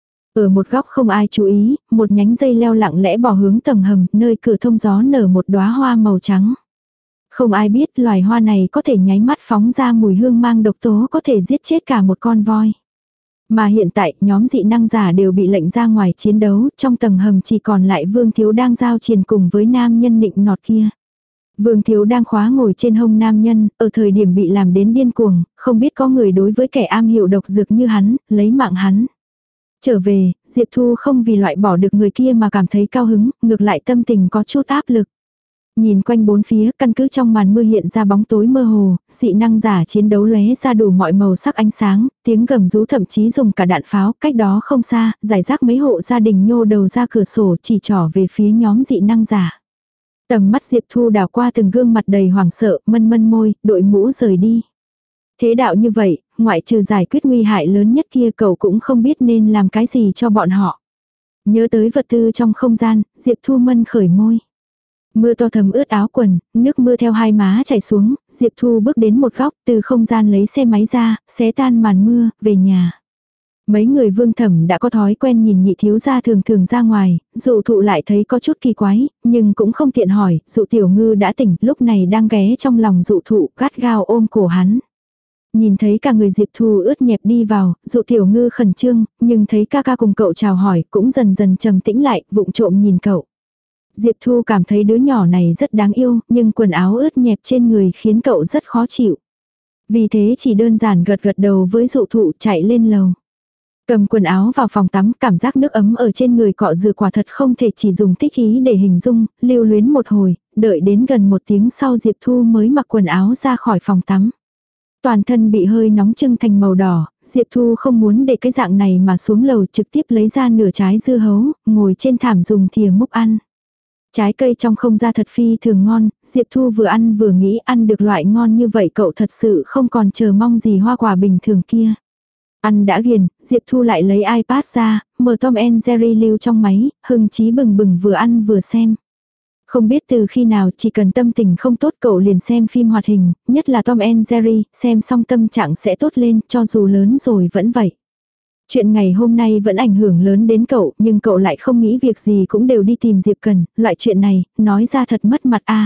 Ở một góc không ai chú ý, một nhánh dây leo lặng lẽ bỏ hướng tầng hầm, nơi cửa thông gió nở một đóa hoa màu trắng. Không ai biết loài hoa này có thể nháy mắt phóng ra mùi hương mang độc tố, có thể giết chết cả một con voi. Mà hiện tại, nhóm dị năng giả đều bị lệnh ra ngoài chiến đấu, trong tầng hầm chỉ còn lại Vương Thiếu đang giao chiến cùng với nam nhân nịnh nọt kia. Vương Thiếu đang khóa ngồi trên hông nam nhân, ở thời điểm bị làm đến điên cuồng, không biết có người đối với kẻ am hiểu độc dược như hắn, lấy mạng hắn. Trở về, Diệp Thu không vì loại bỏ được người kia mà cảm thấy cao hứng, ngược lại tâm tình có chút áp lực. Nhìn quanh bốn phía, căn cứ trong màn mưa hiện ra bóng tối mơ hồ, dị năng giả chiến đấu lóe ra đủ mọi màu sắc ánh sáng, tiếng gầm rú thậm chí dùng cả đạn pháo, cách đó không xa, giải rác mấy hộ gia đình nhô đầu ra cửa sổ chỉ trỏ về phía nhóm dị năng giả. Tầm mắt Diệp Thu đảo qua từng gương mặt đầy hoảng sợ, mân mân môi, đội mũ rời đi. Thế đạo như vậy, ngoại trừ giải quyết nguy hại lớn nhất kia, cậu cũng không biết nên làm cái gì cho bọn họ. Nhớ tới vật tư trong không gian, Diệp Thu mân khởi môi. Mưa to thấm ướt áo quần, nước mưa theo hai má chảy xuống, Diệp Thu bước đến một góc, từ không gian lấy xe máy ra, xé tan màn mưa, về nhà. Mấy người Vương Thẩm đã có thói quen nhìn nhị thiếu gia thường thường ra ngoài, dụ thụ lại thấy có chút kỳ quái, nhưng cũng không tiện hỏi, dụ tiểu ngư đã tỉnh, lúc này đang ghé trong lòng dụ thụ, gắt gao ôm cổ hắn. Nhìn thấy cả người Diệp Thu ướt nhẹp đi vào, dụ tiểu ngư khẩn trương, nhưng thấy ca ca cùng cậu chào hỏi, cũng dần dần trầm tĩnh lại, vụng trộm nhìn cậu. Diệp Thu cảm thấy đứa nhỏ này rất đáng yêu, nhưng quần áo ướt nhẹp trên người khiến cậu rất khó chịu. Vì thế chỉ đơn giản gật gật đầu với dụ thụ chạy lên lầu. Cầm quần áo vào phòng tắm, cảm giác nước ấm ở trên người cọ rửa quả thật không thể chỉ dùng tích ý để hình dung, lưu luyến một hồi, đợi đến gần một tiếng sau Diệp Thu mới mặc quần áo ra khỏi phòng tắm. Toàn thân bị hơi nóng trưng thành màu đỏ, Diệp Thu không muốn để cái dạng này mà xuống lầu, trực tiếp lấy ra nửa trái dưa hấu, ngồi trên thảm dùng thìa múc ăn. Trái cây trong không ra thật phi thường ngon, Diệp Thu vừa ăn vừa nghĩ ăn được loại ngon như vậy cậu thật sự không còn chờ mong gì hoa quả bình thường kia. Ăn đã ghiền, Diệp Thu lại lấy iPad ra, mở Tom and Jerry lưu trong máy, hưng chí bừng bừng vừa ăn vừa xem. Không biết từ khi nào chỉ cần tâm tình không tốt cậu liền xem phim hoạt hình, nhất là Tom and Jerry, xem xong tâm trạng sẽ tốt lên, cho dù lớn rồi vẫn vậy. Chuyện ngày hôm nay vẫn ảnh hưởng lớn đến cậu, nhưng cậu lại không nghĩ việc gì cũng đều đi tìm Diệp Cần, loại chuyện này, nói ra thật mất mặt a.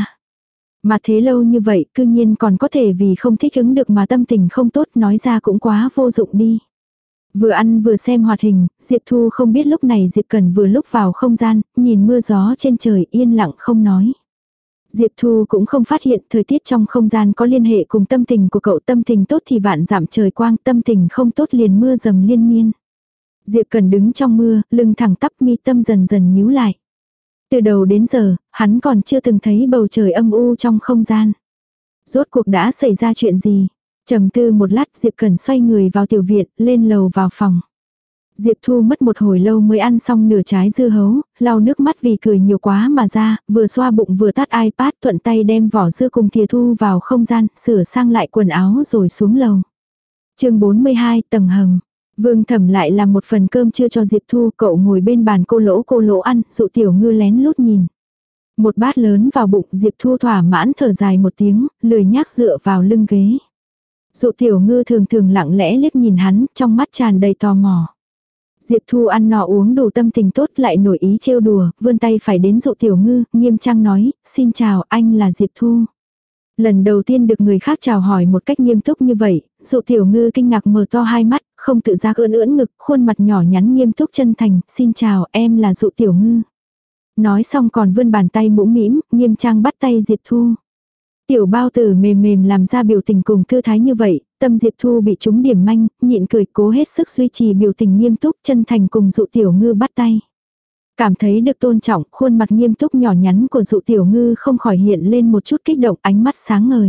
Mà thế lâu như vậy, cư nhiên còn có thể vì không thích ứng được mà tâm tình không tốt, nói ra cũng quá vô dụng đi. Vừa ăn vừa xem hoạt hình, Diệp Thu không biết lúc này Diệp Cần vừa lúc vào không gian, nhìn mưa gió trên trời yên lặng không nói. Diệp Thu cũng không phát hiện thời tiết trong không gian có liên hệ cùng tâm tình của cậu, tâm tình tốt thì vạn dặm trời quang, tâm tình không tốt liền mưa dầm liên miên. Diệp Cần đứng trong mưa, lưng thẳng tắp mi tâm dần dần nhíu lại. Từ đầu đến giờ, hắn còn chưa từng thấy bầu trời âm u trong không gian. Rốt cuộc đã xảy ra chuyện gì? Trầm tư một lát Diệp Cần xoay người vào tiểu viện, lên lầu vào phòng. Diệp Thu mất một hồi lâu mới ăn xong nửa trái dưa hấu, lau nước mắt vì cười nhiều quá mà ra, vừa xoa bụng vừa tắt iPad thuận tay đem vỏ dưa cùng thìa thu vào không gian, sửa sang lại quần áo rồi xuống lầu. Chương bốn mươi hai tầng hầm. Vương Thẩm lại làm một phần cơm trưa cho Diệp Thu, cậu ngồi bên bàn cô lỗ cô lỗ ăn, dụ tiểu ngư lén lút nhìn. Một bát lớn vào bụng, Diệp Thu thỏa mãn thở dài một tiếng, lười nhác dựa vào lưng ghế. Dụ tiểu ngư thường thường lặng lẽ liếc nhìn hắn, trong mắt tràn đầy tò mò. Diệp Thu ăn no uống đủ tâm tình tốt lại nổi ý trêu đùa, vươn tay phải đến dụ tiểu ngư, nghiêm trang nói, xin chào anh là Diệp Thu. Lần đầu tiên được người khác chào hỏi một cách nghiêm túc như vậy, dụ tiểu ngư kinh ngạc mở to hai mắt, không tự giác ưỡn ưỡn ngực, khuôn mặt nhỏ nhắn nghiêm túc chân thành, xin chào em là dụ tiểu ngư. Nói xong còn vươn bàn tay mũm mĩm, nghiêm trang bắt tay Diệp Thu. Tiểu bao tử mềm mềm làm ra biểu tình cùng thư thái như vậy, tâm Diệp Thu bị trúng điểm manh, nhịn cười cố hết sức duy trì biểu tình nghiêm túc chân thành cùng dụ tiểu ngư bắt tay. Cảm thấy được tôn trọng, khuôn mặt nghiêm túc nhỏ nhắn của dụ tiểu ngư không khỏi hiện lên một chút kích động, ánh mắt sáng ngời.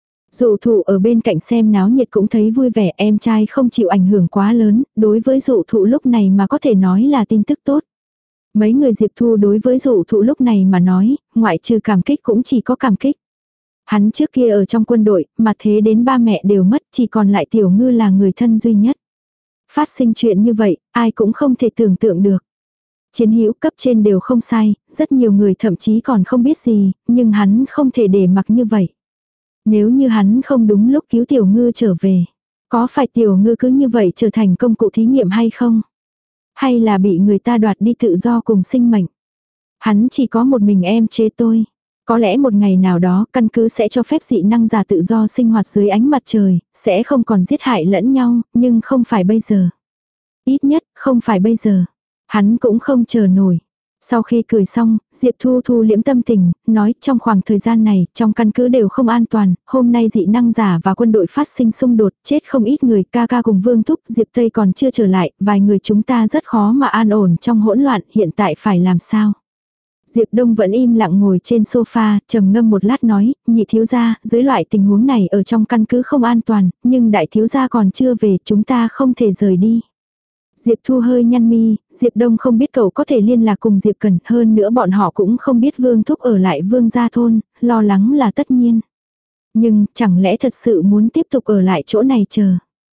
Dụ thụ ở bên cạnh xem náo nhiệt cũng thấy vui vẻ, em trai không chịu ảnh hưởng quá lớn, đối với dụ thụ lúc này mà có thể nói là tin tức tốt. Mấy người Diệp Thu đối với dụ thụ lúc này mà nói, ngoại trừ cảm kích cũng chỉ có cảm kích. Hắn trước kia ở trong quân đội, mà thế đến ba mẹ đều mất, chỉ còn lại tiểu ngư là người thân duy nhất. Phát sinh chuyện như vậy, ai cũng không thể tưởng tượng được. Chiến hữu cấp trên đều không sai, rất nhiều người thậm chí còn không biết gì, nhưng hắn không thể để mặc như vậy. Nếu như hắn không đúng lúc cứu tiểu ngư trở về, có phải tiểu ngư cứ như vậy trở thành công cụ thí nghiệm hay không? Hay là bị người ta đoạt đi tự do cùng sinh mệnh? Hắn chỉ có một mình em chế tôi. Có lẽ một ngày nào đó căn cứ sẽ cho phép dị năng giả tự do sinh hoạt dưới ánh mặt trời, sẽ không còn giết hại lẫn nhau, nhưng không phải bây giờ. Ít nhất không phải bây giờ. Hắn cũng không chờ nổi. Sau khi cười xong, Diệp Thu thu liễm tâm tình, nói trong khoảng thời gian này, trong căn cứ đều không an toàn, hôm nay dị năng giả và quân đội phát sinh xung đột, chết không ít người, ca ca cùng Vương Thúc, Diệp Tây còn chưa trở lại, vài người chúng ta rất khó mà an ổn trong hỗn loạn, hiện tại phải làm sao? Diệp Đông vẫn im lặng ngồi trên sofa, trầm ngâm một lát nói, nhị thiếu gia, dưới loại tình huống này ở trong căn cứ không an toàn, nhưng đại thiếu gia còn chưa về, chúng ta không thể rời đi. Diệp Thu hơi nhăn mi, Diệp Đông không biết cậu có thể liên lạc cùng Diệp Cần, hơn nữa bọn họ cũng không biết Vương Thúc ở lại Vương gia thôn, lo lắng là tất nhiên. Nhưng, chẳng lẽ thật sự muốn tiếp tục ở lại chỗ này chờ?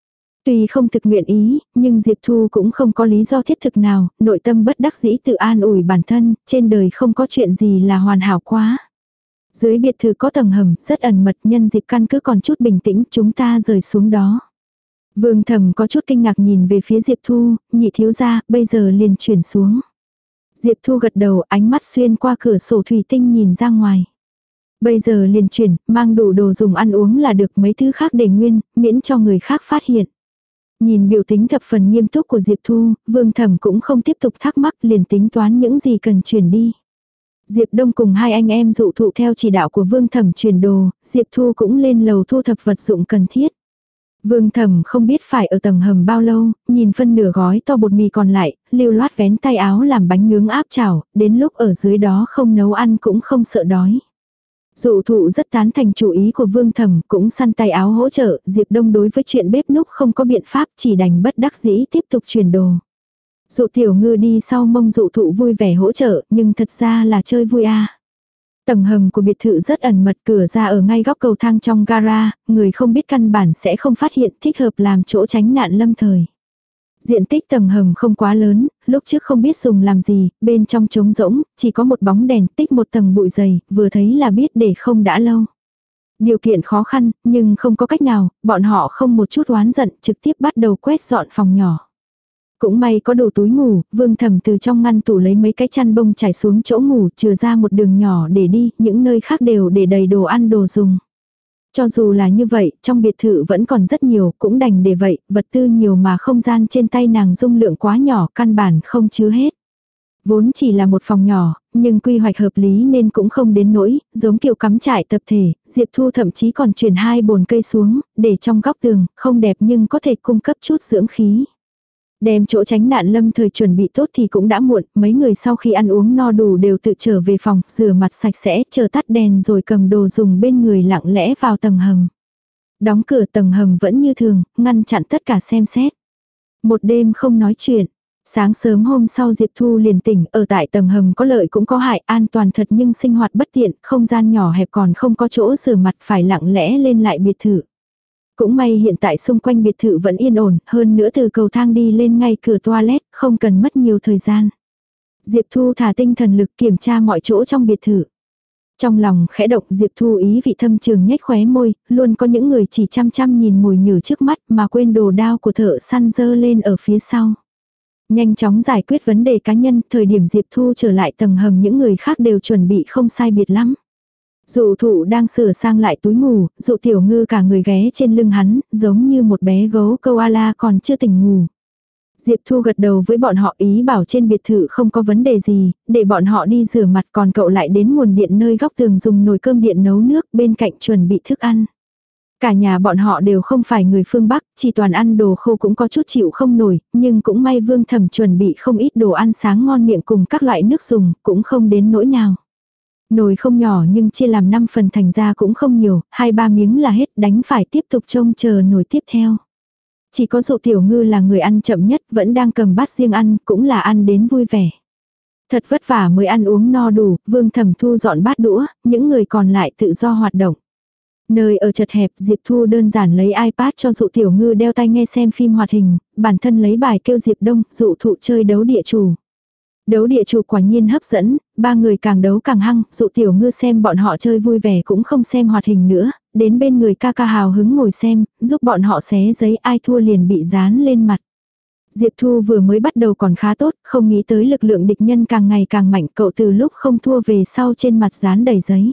Tuy không thực nguyện ý, nhưng Diệp Thu cũng không có lý do thiết thực nào, nội tâm bất đắc dĩ tự an ủi bản thân, trên đời không có chuyện gì là hoàn hảo quá. Dưới biệt thự có tầng hầm, rất ẩn mật, nhân dịp căn cứ còn chút bình tĩnh, chúng ta rời xuống đó. Vương Thẩm có chút kinh ngạc nhìn về phía Diệp Thu, nhị thiếu gia, bây giờ liền chuyển xuống. Diệp Thu gật đầu, ánh mắt xuyên qua cửa sổ thủy tinh nhìn ra ngoài. Bây giờ liền chuyển, mang đủ đồ dùng ăn uống là được, mấy thứ khác để nguyên, miễn cho người khác phát hiện. Nhìn biểu tính thập phần nghiêm túc của Diệp Thu, Vương Thẩm cũng không tiếp tục thắc mắc, liền tính toán những gì cần chuyển đi. Diệp Đông cùng hai anh em dụ thụ theo chỉ đạo của Vương Thẩm chuyển đồ, Diệp Thu cũng lên lầu thu thập vật dụng cần thiết. Vương Thẩm không biết phải ở tầng hầm bao lâu, nhìn phân nửa gói to bột mì còn lại, lưu loát vén tay áo làm bánh nướng áp chảo, đến lúc ở dưới đó không nấu ăn cũng không sợ đói. Dụ thụ rất tán thành chủ ý của Vương Thẩm, cũng săn tay áo hỗ trợ, Diệp Đông đối với chuyện bếp núc không có biện pháp, chỉ đành bất đắc dĩ tiếp tục chuyển đồ. Dụ tiểu ngư đi sau mông dụ thụ vui vẻ hỗ trợ, nhưng thật ra là chơi vui à. Tầng hầm của biệt thự rất ẩn mật, cửa ra ở ngay góc cầu thang trong gara, người không biết căn bản sẽ không phát hiện, thích hợp làm chỗ tránh nạn lâm thời. Diện tích tầng hầm không quá lớn, lúc trước không biết dùng làm gì, bên trong trống rỗng, chỉ có một bóng đèn, tích một tầng bụi dày, vừa thấy là biết để không đã lâu. Điều kiện khó khăn, nhưng không có cách nào, bọn họ không một chút oán giận, trực tiếp bắt đầu quét dọn phòng nhỏ. Cũng may có đồ túi ngủ, Vương Thẩm từ trong ngăn tủ lấy mấy cái chăn bông trải xuống chỗ ngủ, chừa ra một đường nhỏ để đi, những nơi khác đều để đầy đồ ăn đồ dùng. Cho dù là như vậy, trong biệt thự vẫn còn rất nhiều, cũng đành để vậy, vật tư nhiều mà không gian trên tay nàng dung lượng quá nhỏ, căn bản không chứa hết. Vốn chỉ là một phòng nhỏ, nhưng quy hoạch hợp lý nên cũng không đến nỗi, giống kiểu cắm trại tập thể, Diệp Thu thậm chí còn chuyển hai bồn cây xuống, để trong góc tường, không đẹp nhưng có thể cung cấp chút dưỡng khí. Đem chỗ tránh nạn lâm thời chuẩn bị tốt thì cũng đã muộn, mấy người sau khi ăn uống no đủ đều tự trở về phòng, rửa mặt sạch sẽ, chờ tắt đèn rồi cầm đồ dùng bên người lặng lẽ vào tầng hầm. Đóng cửa tầng hầm vẫn như thường, ngăn chặn tất cả xem xét. Một đêm không nói chuyện. Sáng sớm hôm sau Diệp Thu liền tỉnh, ở tại tầng hầm có lợi cũng có hại, an toàn thật nhưng sinh hoạt bất tiện, không gian nhỏ hẹp còn không có chỗ rửa mặt, phải lặng lẽ lên lại biệt thự. Cũng may hiện tại xung quanh biệt thự vẫn yên ổn, hơn nữa từ cầu thang đi lên ngay cửa toilet, không cần mất nhiều thời gian. Diệp Thu thả tinh thần lực kiểm tra mọi chỗ trong biệt thự. Trong lòng khẽ động, Diệp Thu ý vị thâm trường nhếch khóe môi, luôn có những người chỉ chăm chăm nhìn mồi nhử trước mắt mà quên đồ đao của thợ săn dơ lên ở phía sau. Nhanh chóng giải quyết vấn đề cá nhân, thời điểm Diệp Thu trở lại tầng hầm những người khác đều chuẩn bị không sai biệt lắm. Dụ thụ đang sửa sang lại túi ngủ, dụ tiểu ngư cả người ghé trên lưng hắn, giống như một bé gấu koala còn chưa tỉnh ngủ. Diệp Thu gật đầu với bọn họ, ý bảo trên biệt thự không có vấn đề gì, để bọn họ đi rửa mặt, còn cậu lại đến nguồn điện nơi góc tường dùng nồi cơm điện nấu nước, bên cạnh chuẩn bị thức ăn. Cả nhà bọn họ đều không phải người phương Bắc, chỉ toàn ăn đồ khô cũng có chút chịu không nổi, nhưng cũng may Vương Thẩm chuẩn bị không ít đồ ăn sáng ngon miệng cùng các loại nước dùng, cũng không đến nỗi nào. Nồi không nhỏ nhưng chia làm năm phần thành ra cũng không nhiều, hai ba miếng là hết, đánh phải tiếp tục trông chờ nồi tiếp theo. Chỉ có Dụ Tiểu Ngư là người ăn chậm nhất, vẫn đang cầm bát riêng ăn, cũng là ăn đến vui vẻ. Thật vất vả mới ăn uống no đủ, Vương Thẩm thu dọn bát đũa, những người còn lại tự do hoạt động. Nơi ở chật hẹp, Diệp Thu đơn giản lấy iPad cho Dụ Tiểu Ngư đeo tai nghe xem phim hoạt hình, bản thân lấy bài kêu Diệp Đông, Dụ Thụ chơi đấu địa chủ. Đấu địa chủ quả nhiên hấp dẫn, ba người càng đấu càng hăng, Dụ Tiểu Ngư xem bọn họ chơi vui vẻ cũng không xem hoạt hình nữa, đến bên người ca ca hào hứng ngồi xem, giúp bọn họ xé giấy, ai thua liền bị dán lên mặt. Diệp Thu vừa mới bắt đầu còn khá tốt, không nghĩ tới lực lượng địch nhân càng ngày càng mạnh, cậu từ lúc không thua về sau trên mặt dán đầy giấy.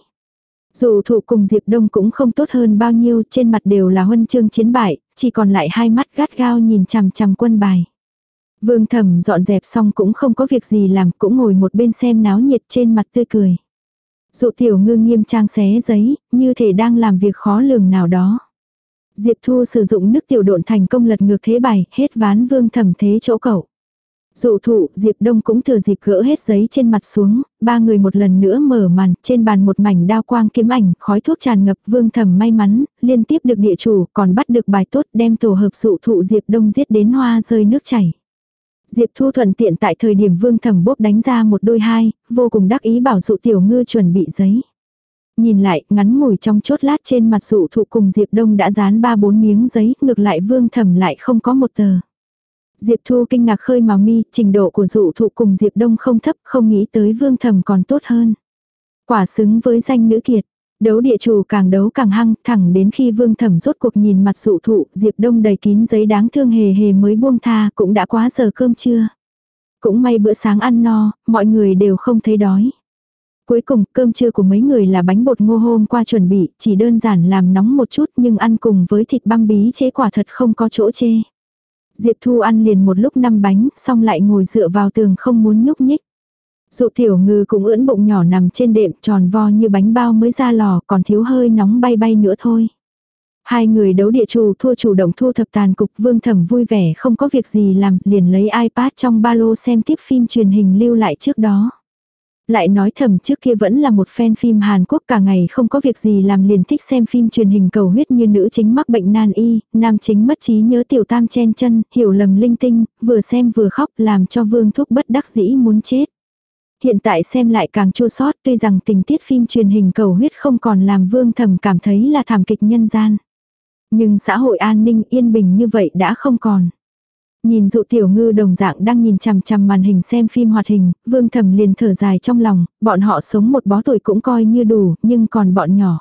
Dụ Thụ cùng Diệp Đông cũng không tốt hơn bao nhiêu, trên mặt đều là huân chương chiến bại, chỉ còn lại hai mắt gắt gao nhìn chằm chằm quân bài. Vương Thẩm dọn dẹp xong cũng không có việc gì làm, cũng ngồi một bên xem náo nhiệt, trên mặt tươi cười. Dụ Tiểu Ngư nghiêm trang xé giấy, như thể đang làm việc khó lường nào đó. Diệp Thu sử dụng nước tiểu độn thành công lật ngược thế bài, hết ván Vương Thẩm thế chỗ cậu. Dụ Thụ, Diệp Đông cũng thừa dịp gỡ hết giấy trên mặt xuống, ba người một lần nữa mở màn, trên bàn một mảnh đao quang kiếm ảnh, khói thuốc tràn ngập. Vương Thẩm may mắn, liên tiếp được địa chủ, còn bắt được bài tốt, đem tổ hợp Dụ Thụ Diệp Đông giết đến hoa rơi nước chảy. Diệp Thu thuận tiện tại thời điểm Vương Thẩm bốp đánh ra một đôi hai, vô cùng đắc ý bảo Dụ Tiểu Ngư chuẩn bị giấy. Nhìn lại, ngắn ngủi trong chốt lát trên mặt Dụ Thụ cùng Diệp Đông đã dán ba bốn miếng giấy, ngược lại Vương Thẩm lại không có một tờ. Diệp Thu kinh ngạc khơi màu mi, trình độ của Dụ Thụ cùng Diệp Đông không thấp, không nghĩ tới Vương Thẩm còn tốt hơn. Quả xứng với danh nữ kiệt. Đấu địa chủ càng đấu càng hăng, thẳng đến khi Vương Thẩm rốt cuộc nhìn mặt Dụ Thụ, Diệp Đông đầy kín giấy đáng thương hề hề mới buông tha, cũng đã quá giờ cơm trưa. Cũng may bữa sáng ăn no, mọi người đều không thấy đói. Cuối cùng, cơm trưa của mấy người là bánh bột ngô hôm qua chuẩn bị, chỉ đơn giản làm nóng một chút nhưng ăn cùng với thịt băm bí chế quả thật không có chỗ chê. Diệp Thu ăn liền một lúc năm bánh, xong lại ngồi dựa vào tường không muốn nhúc nhích. Dụ Tiểu Ngư cũng ưỡn bụng nhỏ nằm trên đệm tròn vo như bánh bao mới ra lò, còn thiếu hơi nóng bay bay nữa thôi. Hai người đấu địa chủ thua chủ động thu thập tàn cục. Vương Thẩm vui vẻ không có việc gì làm, liền lấy iPad trong ba lô xem tiếp phim truyền hình lưu lại trước đó. Lại nói Thẩm trước kia vẫn là một fan phim Hàn Quốc, cả ngày không có việc gì làm liền thích xem phim truyền hình cầu huyết như nữ chính mắc bệnh nan y, nam chính mất trí nhớ tiểu tam chen chân, hiểu lầm linh tinh, vừa xem vừa khóc làm cho Vương Thúc bất đắc dĩ muốn chết. Hiện tại xem lại càng chua xót, tuy rằng tình tiết phim truyền hình cầu huyết không còn làm Vương Thẩm cảm thấy là thảm kịch nhân gian. Nhưng xã hội an ninh yên bình như vậy đã không còn. Nhìn Dụ Tiểu Ngư đồng dạng đang nhìn chằm chằm màn hình xem phim hoạt hình, Vương Thẩm liền thở dài trong lòng, bọn họ sống một bó tuổi cũng coi như đủ, nhưng còn bọn nhỏ.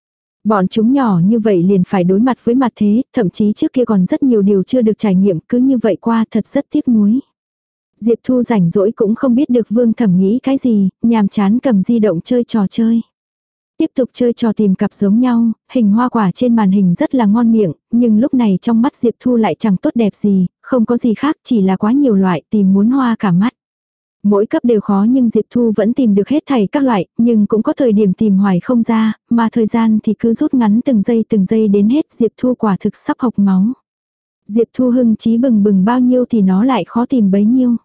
Bọn chúng nhỏ như vậy liền phải đối mặt với mặt thế, thậm chí trước kia còn rất nhiều điều chưa được trải nghiệm, cứ như vậy qua thật rất tiếc nuối. Diệp Thu rảnh rỗi cũng không biết được Vương Thẩm nghĩ cái gì, nhàm chán cầm di động chơi trò chơi. Tiếp tục chơi trò tìm cặp giống nhau, hình hoa quả trên màn hình rất là ngon miệng, nhưng lúc này trong mắt Diệp Thu lại chẳng tốt đẹp gì, không có gì khác, chỉ là quá nhiều loại tìm muốn hoa cả mắt. Mỗi cấp đều khó nhưng Diệp Thu vẫn tìm được hết thảy các loại, nhưng cũng có thời điểm tìm hoài không ra, mà thời gian thì cứ rút ngắn từng giây từng giây đến hết. Diệp Thu quả thực sắp hộc máu. Diệp Thu hưng trí bừng bừng bao nhiêu thì nó lại khó tìm bấy nhiêu.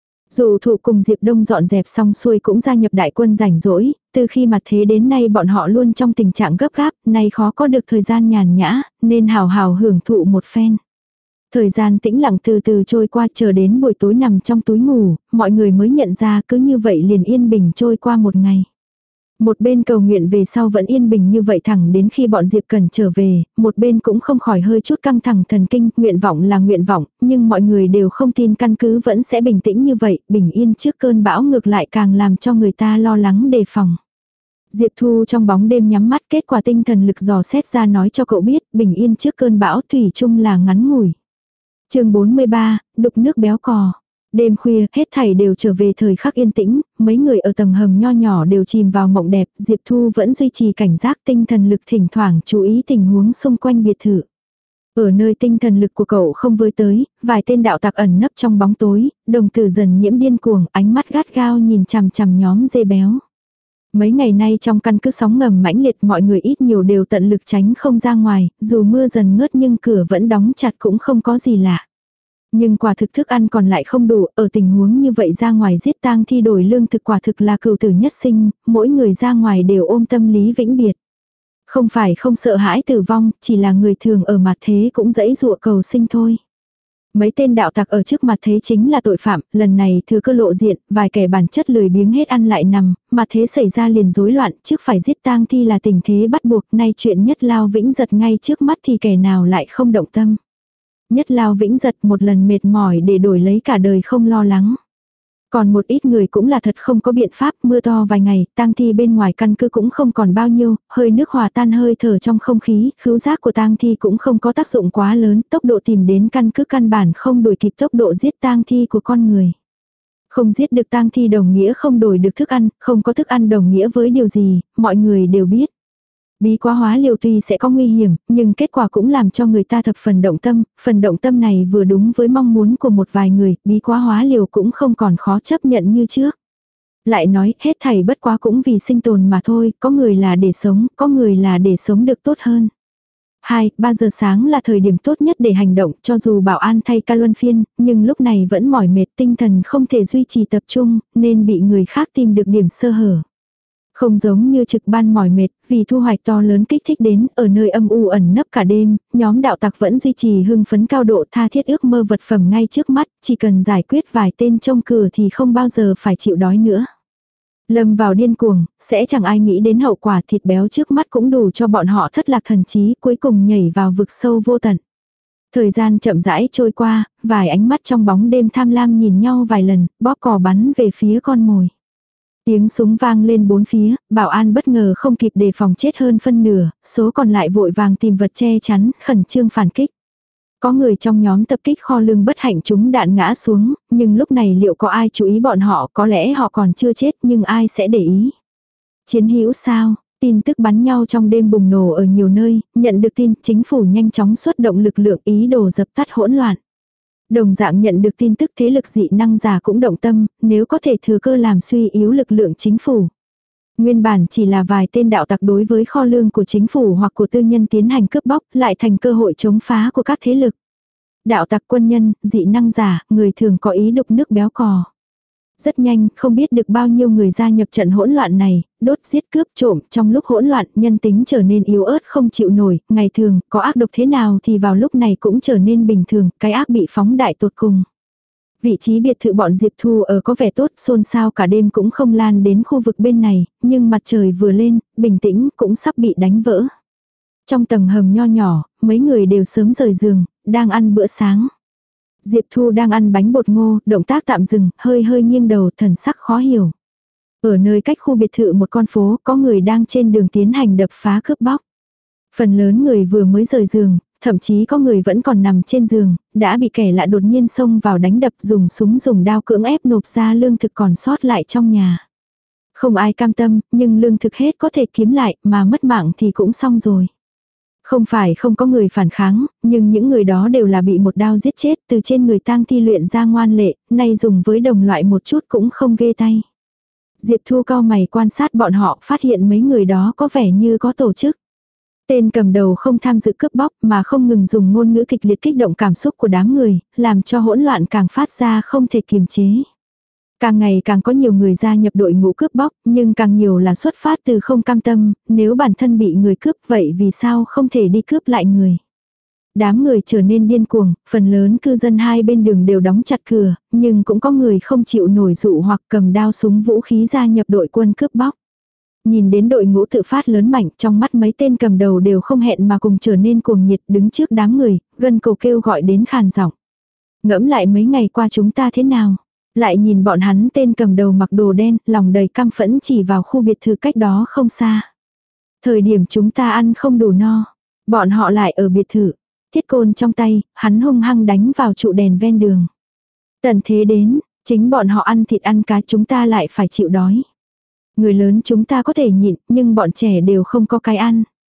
Dụ Thụ cùng Diệp Đông dọn dẹp xong xuôi cũng gia nhập đại quân rảnh rỗi, từ khi mặt thế đến nay bọn họ luôn trong tình trạng gấp gáp, nay khó có được thời gian nhàn nhã, nên hào hào hưởng thụ một phen. Thời gian tĩnh lặng từ từ trôi qua, chờ đến buổi tối nằm trong túi ngủ, mọi người mới nhận ra cứ như vậy liền yên bình trôi qua một ngày. Một bên cầu nguyện về sau vẫn yên bình như vậy thẳng đến khi bọn Diệp Cần trở về, một bên cũng không khỏi hơi chút căng thẳng thần kinh, nguyện vọng là nguyện vọng, nhưng mọi người đều không tin căn cứ vẫn sẽ bình tĩnh như vậy, bình yên trước cơn bão ngược lại càng làm cho người ta lo lắng đề phòng. Diệp Thu trong bóng đêm nhắm mắt, kết quả tinh thần lực dò xét ra nói cho cậu biết, bình yên trước cơn bão thủy chung là ngắn ngủi. Chương bốn mươi ba, đục nước béo cò. Đêm khuya, hết thảy đều trở về thời khắc yên tĩnh, mấy người ở tầng hầm nho nhỏ đều chìm vào mộng đẹp, Diệp Thu vẫn duy trì cảnh giác, tinh thần lực thỉnh thoảng chú ý tình huống xung quanh biệt thự. Ở nơi tinh thần lực của cậu không với tới, vài tên đạo tặc ẩn nấp trong bóng tối, đồng tử dần nhiễm điên cuồng, ánh mắt gắt gao nhìn chằm chằm nhóm dê béo. Mấy ngày nay trong căn cứ sóng ngầm mãnh liệt, mọi người ít nhiều đều tận lực tránh không ra ngoài, dù mưa dần ngớt nhưng cửa vẫn đóng chặt cũng không có gì lạ. Nhưng quả thực thức ăn còn lại không đủ, ở tình huống như vậy ra ngoài giết tang thi đổi lương thực quả thực là cừu tử nhất sinh, mỗi người ra ngoài đều ôm tâm lý vĩnh biệt. Không phải không sợ hãi tử vong, chỉ là người thường ở mặt thế cũng dãy dụa cầu sinh thôi. Mấy tên đạo tặc ở trước mặt thế chính là tội phạm, lần này thừa cơ lộ diện, vài kẻ bản chất lười biếng hết ăn lại nằm, mà thế xảy ra liền rối loạn, trước phải giết tang thi là tình thế bắt buộc, nay chuyện Nhất Lao Vĩnh Giật ngay trước mắt thì kẻ nào lại không động tâm. Nhất Lao Vĩnh Giật một lần mệt mỏi để đổi lấy cả đời không lo lắng. Còn một ít người cũng là thật không có biện pháp, mưa to vài ngày, tang thi bên ngoài căn cứ cũng không còn bao nhiêu, hơi nước hòa tan hơi thở trong không khí, khứu giác của tang thi cũng không có tác dụng quá lớn, tốc độ tìm đến căn cứ căn bản không đuổi kịp tốc độ giết tang thi của con người. Không giết được tang thi đồng nghĩa không đổi được thức ăn, không có thức ăn đồng nghĩa với điều gì, mọi người đều biết. Bí quá hóa liều tuy sẽ có nguy hiểm, nhưng kết quả cũng làm cho người ta thập phần động tâm, phần động tâm này vừa đúng với mong muốn của một vài người, bí quá hóa liều cũng không còn khó chấp nhận như trước. Lại nói, hết thảy bất quá cũng vì sinh tồn mà thôi, có người là để sống, có người là để sống được tốt hơn. hai, ba giờ sáng là thời điểm tốt nhất để hành động, cho dù bảo an thay ca luân phiên, nhưng lúc này vẫn mỏi mệt, tinh thần không thể duy trì tập trung, nên bị người khác tìm được điểm sơ hở. Không giống như trực ban mỏi mệt, vì thu hoạch to lớn kích thích đến, ở nơi âm u ẩn nấp cả đêm, nhóm đạo tặc vẫn duy trì hưng phấn cao độ tha thiết ước mơ vật phẩm ngay trước mắt, chỉ cần giải quyết vài tên trông cửa thì không bao giờ phải chịu đói nữa. Lâm vào điên cuồng, sẽ chẳng ai nghĩ đến hậu quả thịt béo trước mắt cũng đủ cho bọn họ thất lạc thần trí, cuối cùng nhảy vào vực sâu vô tận. Thời gian chậm rãi trôi qua, vài ánh mắt trong bóng đêm tham lam nhìn nhau vài lần, bóp cò bắn về phía con mồi. Tiếng súng vang lên bốn phía, bảo an bất ngờ không kịp đề phòng chết hơn phân nửa, số còn lại vội vàng tìm vật che chắn, khẩn trương phản kích. Có người trong nhóm tập kích kho lương bất hạnh chúng đạn ngã xuống, nhưng lúc này liệu có ai chú ý bọn họ, có lẽ họ còn chưa chết nhưng ai sẽ để ý. Chiến hữu sao? Tin tức bắn nhau trong đêm bùng nổ ở nhiều nơi, nhận được tin chính phủ nhanh chóng xuất động lực lượng ý đồ dập tắt hỗn loạn. Đồng dạng nhận được tin tức thế lực dị năng giả cũng động tâm, nếu có thể thừa cơ làm suy yếu lực lượng chính phủ. Nguyên bản chỉ là vài tên đạo tặc đối với kho lương của chính phủ hoặc của tư nhân tiến hành cướp bóc, lại thành cơ hội chống phá của các thế lực. Đạo tặc, quân nhân, dị năng giả, người thường có ý đục nước béo cò. Rất nhanh, không biết được bao nhiêu người gia nhập trận hỗn loạn này, đốt giết cướp trộm, trong lúc hỗn loạn, nhân tính trở nên yếu ớt không chịu nổi, ngày thường, có ác độc thế nào thì vào lúc này cũng trở nên bình thường, cái ác bị phóng đại tột cùng. Vị trí biệt thự bọn Diệp Thu ở có vẻ tốt, xôn xao cả đêm cũng không lan đến khu vực bên này, nhưng mặt trời vừa lên, bình tĩnh cũng sắp bị đánh vỡ. Trong tầng hầm nho nhỏ, mấy người đều sớm rời giường, đang ăn bữa sáng. Diệp Thu đang ăn bánh bột ngô, động tác tạm dừng, hơi hơi nghiêng đầu, thần sắc khó hiểu. Ở nơi cách khu biệt thự một con phố, có người đang trên đường tiến hành đập phá cướp bóc. Phần lớn người vừa mới rời giường, thậm chí có người vẫn còn nằm trên giường, đã bị kẻ lạ đột nhiên xông vào đánh đập, dùng súng dùng đao cưỡng ép nộp ra lương thực còn sót lại trong nhà. Không ai cam tâm, nhưng lương thực hết có thể kiếm lại, mà mất mạng thì cũng xong rồi. Không phải không có người phản kháng, nhưng những người đó đều là bị một đao giết chết, từ trên người tang thi luyện ra ngoan lệ, nay dùng với đồng loại một chút cũng không ghê tay. Diệp Thu cau mày quan sát bọn họ, phát hiện mấy người đó có vẻ như có tổ chức. Tên cầm đầu không tham dự cướp bóc mà không ngừng dùng ngôn ngữ kịch liệt kích động cảm xúc của đám người, làm cho hỗn loạn càng phát ra không thể kiềm chế. Càng ngày càng có nhiều người gia nhập đội ngũ cướp bóc, nhưng càng nhiều là xuất phát từ không cam tâm, nếu bản thân bị người cướp vậy vì sao không thể đi cướp lại người. Đám người trở nên điên cuồng, phần lớn cư dân hai bên đường đều đóng chặt cửa, nhưng cũng có người không chịu nổi dụ hoặc cầm đao súng vũ khí gia nhập đội quân cướp bóc. Nhìn đến đội ngũ tự phát lớn mạnh, trong mắt mấy tên cầm đầu đều không hẹn mà cùng trở nên cuồng nhiệt, đứng trước đám người, gân cổ kêu gọi đến khàn giọng. Ngẫm lại mấy ngày qua chúng ta thế nào? Lại nhìn bọn hắn, tên cầm đầu mặc đồ đen, lòng đầy căm phẫn chỉ vào khu biệt thự cách đó không xa. Thời điểm chúng ta ăn không đủ no, bọn họ lại ở biệt thự. Thiết côn trong tay, hắn hung hăng đánh vào trụ đèn ven đường. Tận thế đến, chính bọn họ ăn thịt ăn cá, chúng ta lại phải chịu đói. Người lớn chúng ta có thể nhịn, nhưng bọn trẻ đều không có cái ăn.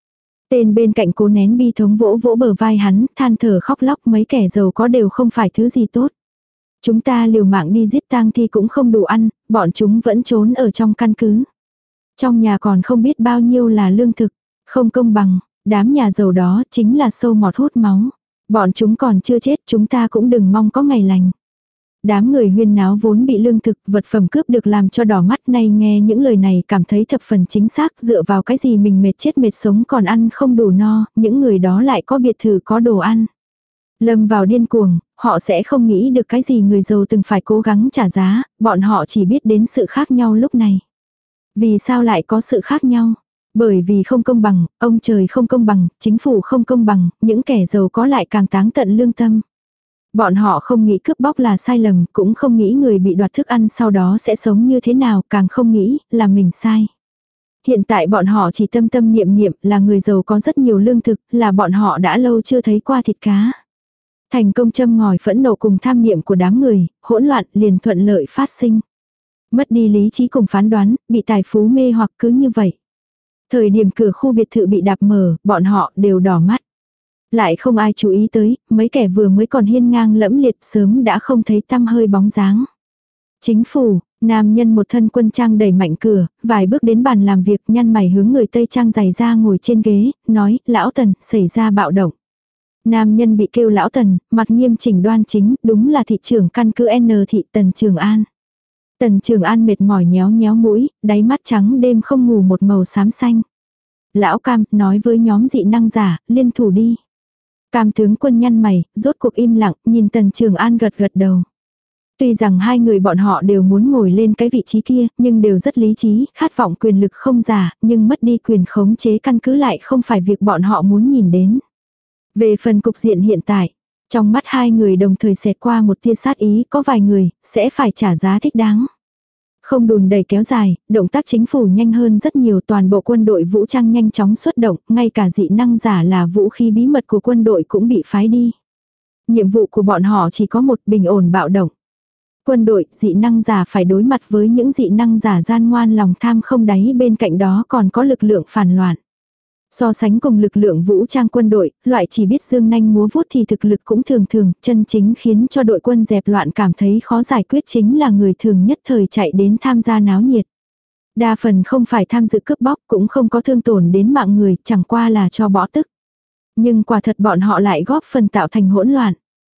Tên bên cạnh cố nén bi thống vỗ vỗ bờ vai hắn, than thở khóc lóc, mấy kẻ giàu có đều không phải thứ gì tốt. Chúng ta liều mạng đi giết tang thi cũng không đủ ăn, bọn chúng vẫn trốn ở trong căn cứ. Trong nhà còn không biết bao nhiêu là lương thực, không công bằng, đám nhà giàu đó chính là sâu mọt hút máu. Bọn chúng còn chưa chết, chúng ta cũng đừng mong có ngày lành. Đám người huyên náo vốn bị lương thực, vật phẩm cướp được làm cho đỏ mắt, nay nghe những lời này cảm thấy thập phần chính xác, dựa vào cái gì mình mệt chết mệt sống còn ăn không đủ no, những người đó lại có biệt thự có đồ ăn. Lâm vào điên cuồng, họ sẽ không nghĩ được cái gì người giàu từng phải cố gắng trả giá, bọn họ chỉ biết đến sự khác nhau lúc này. Vì sao lại có sự khác nhau? Bởi vì không công bằng, ông trời không công bằng, chính phủ không công bằng, những kẻ giàu có lại càng táng tận lương tâm. Bọn họ không nghĩ cướp bóc là sai lầm, cũng không nghĩ người bị đoạt thức ăn sau đó sẽ sống như thế nào, càng không nghĩ là mình sai. Hiện tại bọn họ chỉ tâm tâm niệm niệm là người giàu có rất nhiều lương thực, là bọn họ đã lâu chưa thấy qua thịt cá. Thành công châm ngòi phẫn nộ cùng tham niệm của đám người, hỗn loạn liền thuận lợi phát sinh. Mất đi lý trí cùng phán đoán, bị tài phú mê hoặc cứ như vậy. Thời điểm cửa khu biệt thự bị đạp mở, bọn họ đều đỏ mắt. Lại không ai chú ý tới, mấy kẻ vừa mới còn hiên ngang lẫm liệt sớm đã không thấy tăm hơi bóng dáng. Chính phủ, nam nhân một thân quân trang đẩy mạnh cửa, vài bước đến bàn làm việc, nhăn mày hướng người Tây trang giày ra ngồi trên ghế, nói, lão Tần, xảy ra bạo động. Nam nhân bị kêu lão Tần, mặt nghiêm chỉnh đoan chính, đúng là thị trưởng căn cứ N thị Tần Trường An. Tần Trường An mệt mỏi nhéo nhéo mũi, đáy mắt trắng đêm không ngủ một màu xám xanh. Lão Cam, nói với nhóm dị năng giả, liên thủ đi. Cam tướng quân nhăn mày, rốt cuộc im lặng, nhìn Tần Trường An gật gật đầu. Tuy rằng hai người bọn họ đều muốn ngồi lên cái vị trí kia, nhưng đều rất lý trí, khát vọng quyền lực không giả, nhưng mất đi quyền khống chế căn cứ lại không phải việc bọn họ muốn nhìn đến. Về phần cục diện hiện tại, trong mắt hai người đồng thời xẹt qua một tia sát ý, có vài người sẽ phải trả giá thích đáng. Không đùn đẩy kéo dài, động tác chính phủ nhanh hơn rất nhiều, toàn bộ quân đội vũ trang nhanh chóng xuất động, ngay cả dị năng giả là vũ khí bí mật của quân đội cũng bị phái đi. Nhiệm vụ của bọn họ chỉ có một, bình ổn bạo động. Quân đội, dị năng giả phải đối mặt với những dị năng giả gian ngoan lòng tham không đáy, bên cạnh đó còn có lực lượng phản loạn. So sánh cùng lực lượng vũ trang quân đội, loại chỉ biết dương nanh múa vuốt thì thực lực cũng thường thường, chân chính khiến cho đội quân dẹp loạn cảm thấy khó giải quyết chính là người thường nhất thời chạy đến tham gia náo nhiệt. Đa phần không phải tham dự cướp bóc, cũng không có thương tổn đến mạng người, chẳng qua là cho bỏ tức. Nhưng quả thật bọn họ lại góp phần tạo thành hỗn loạn.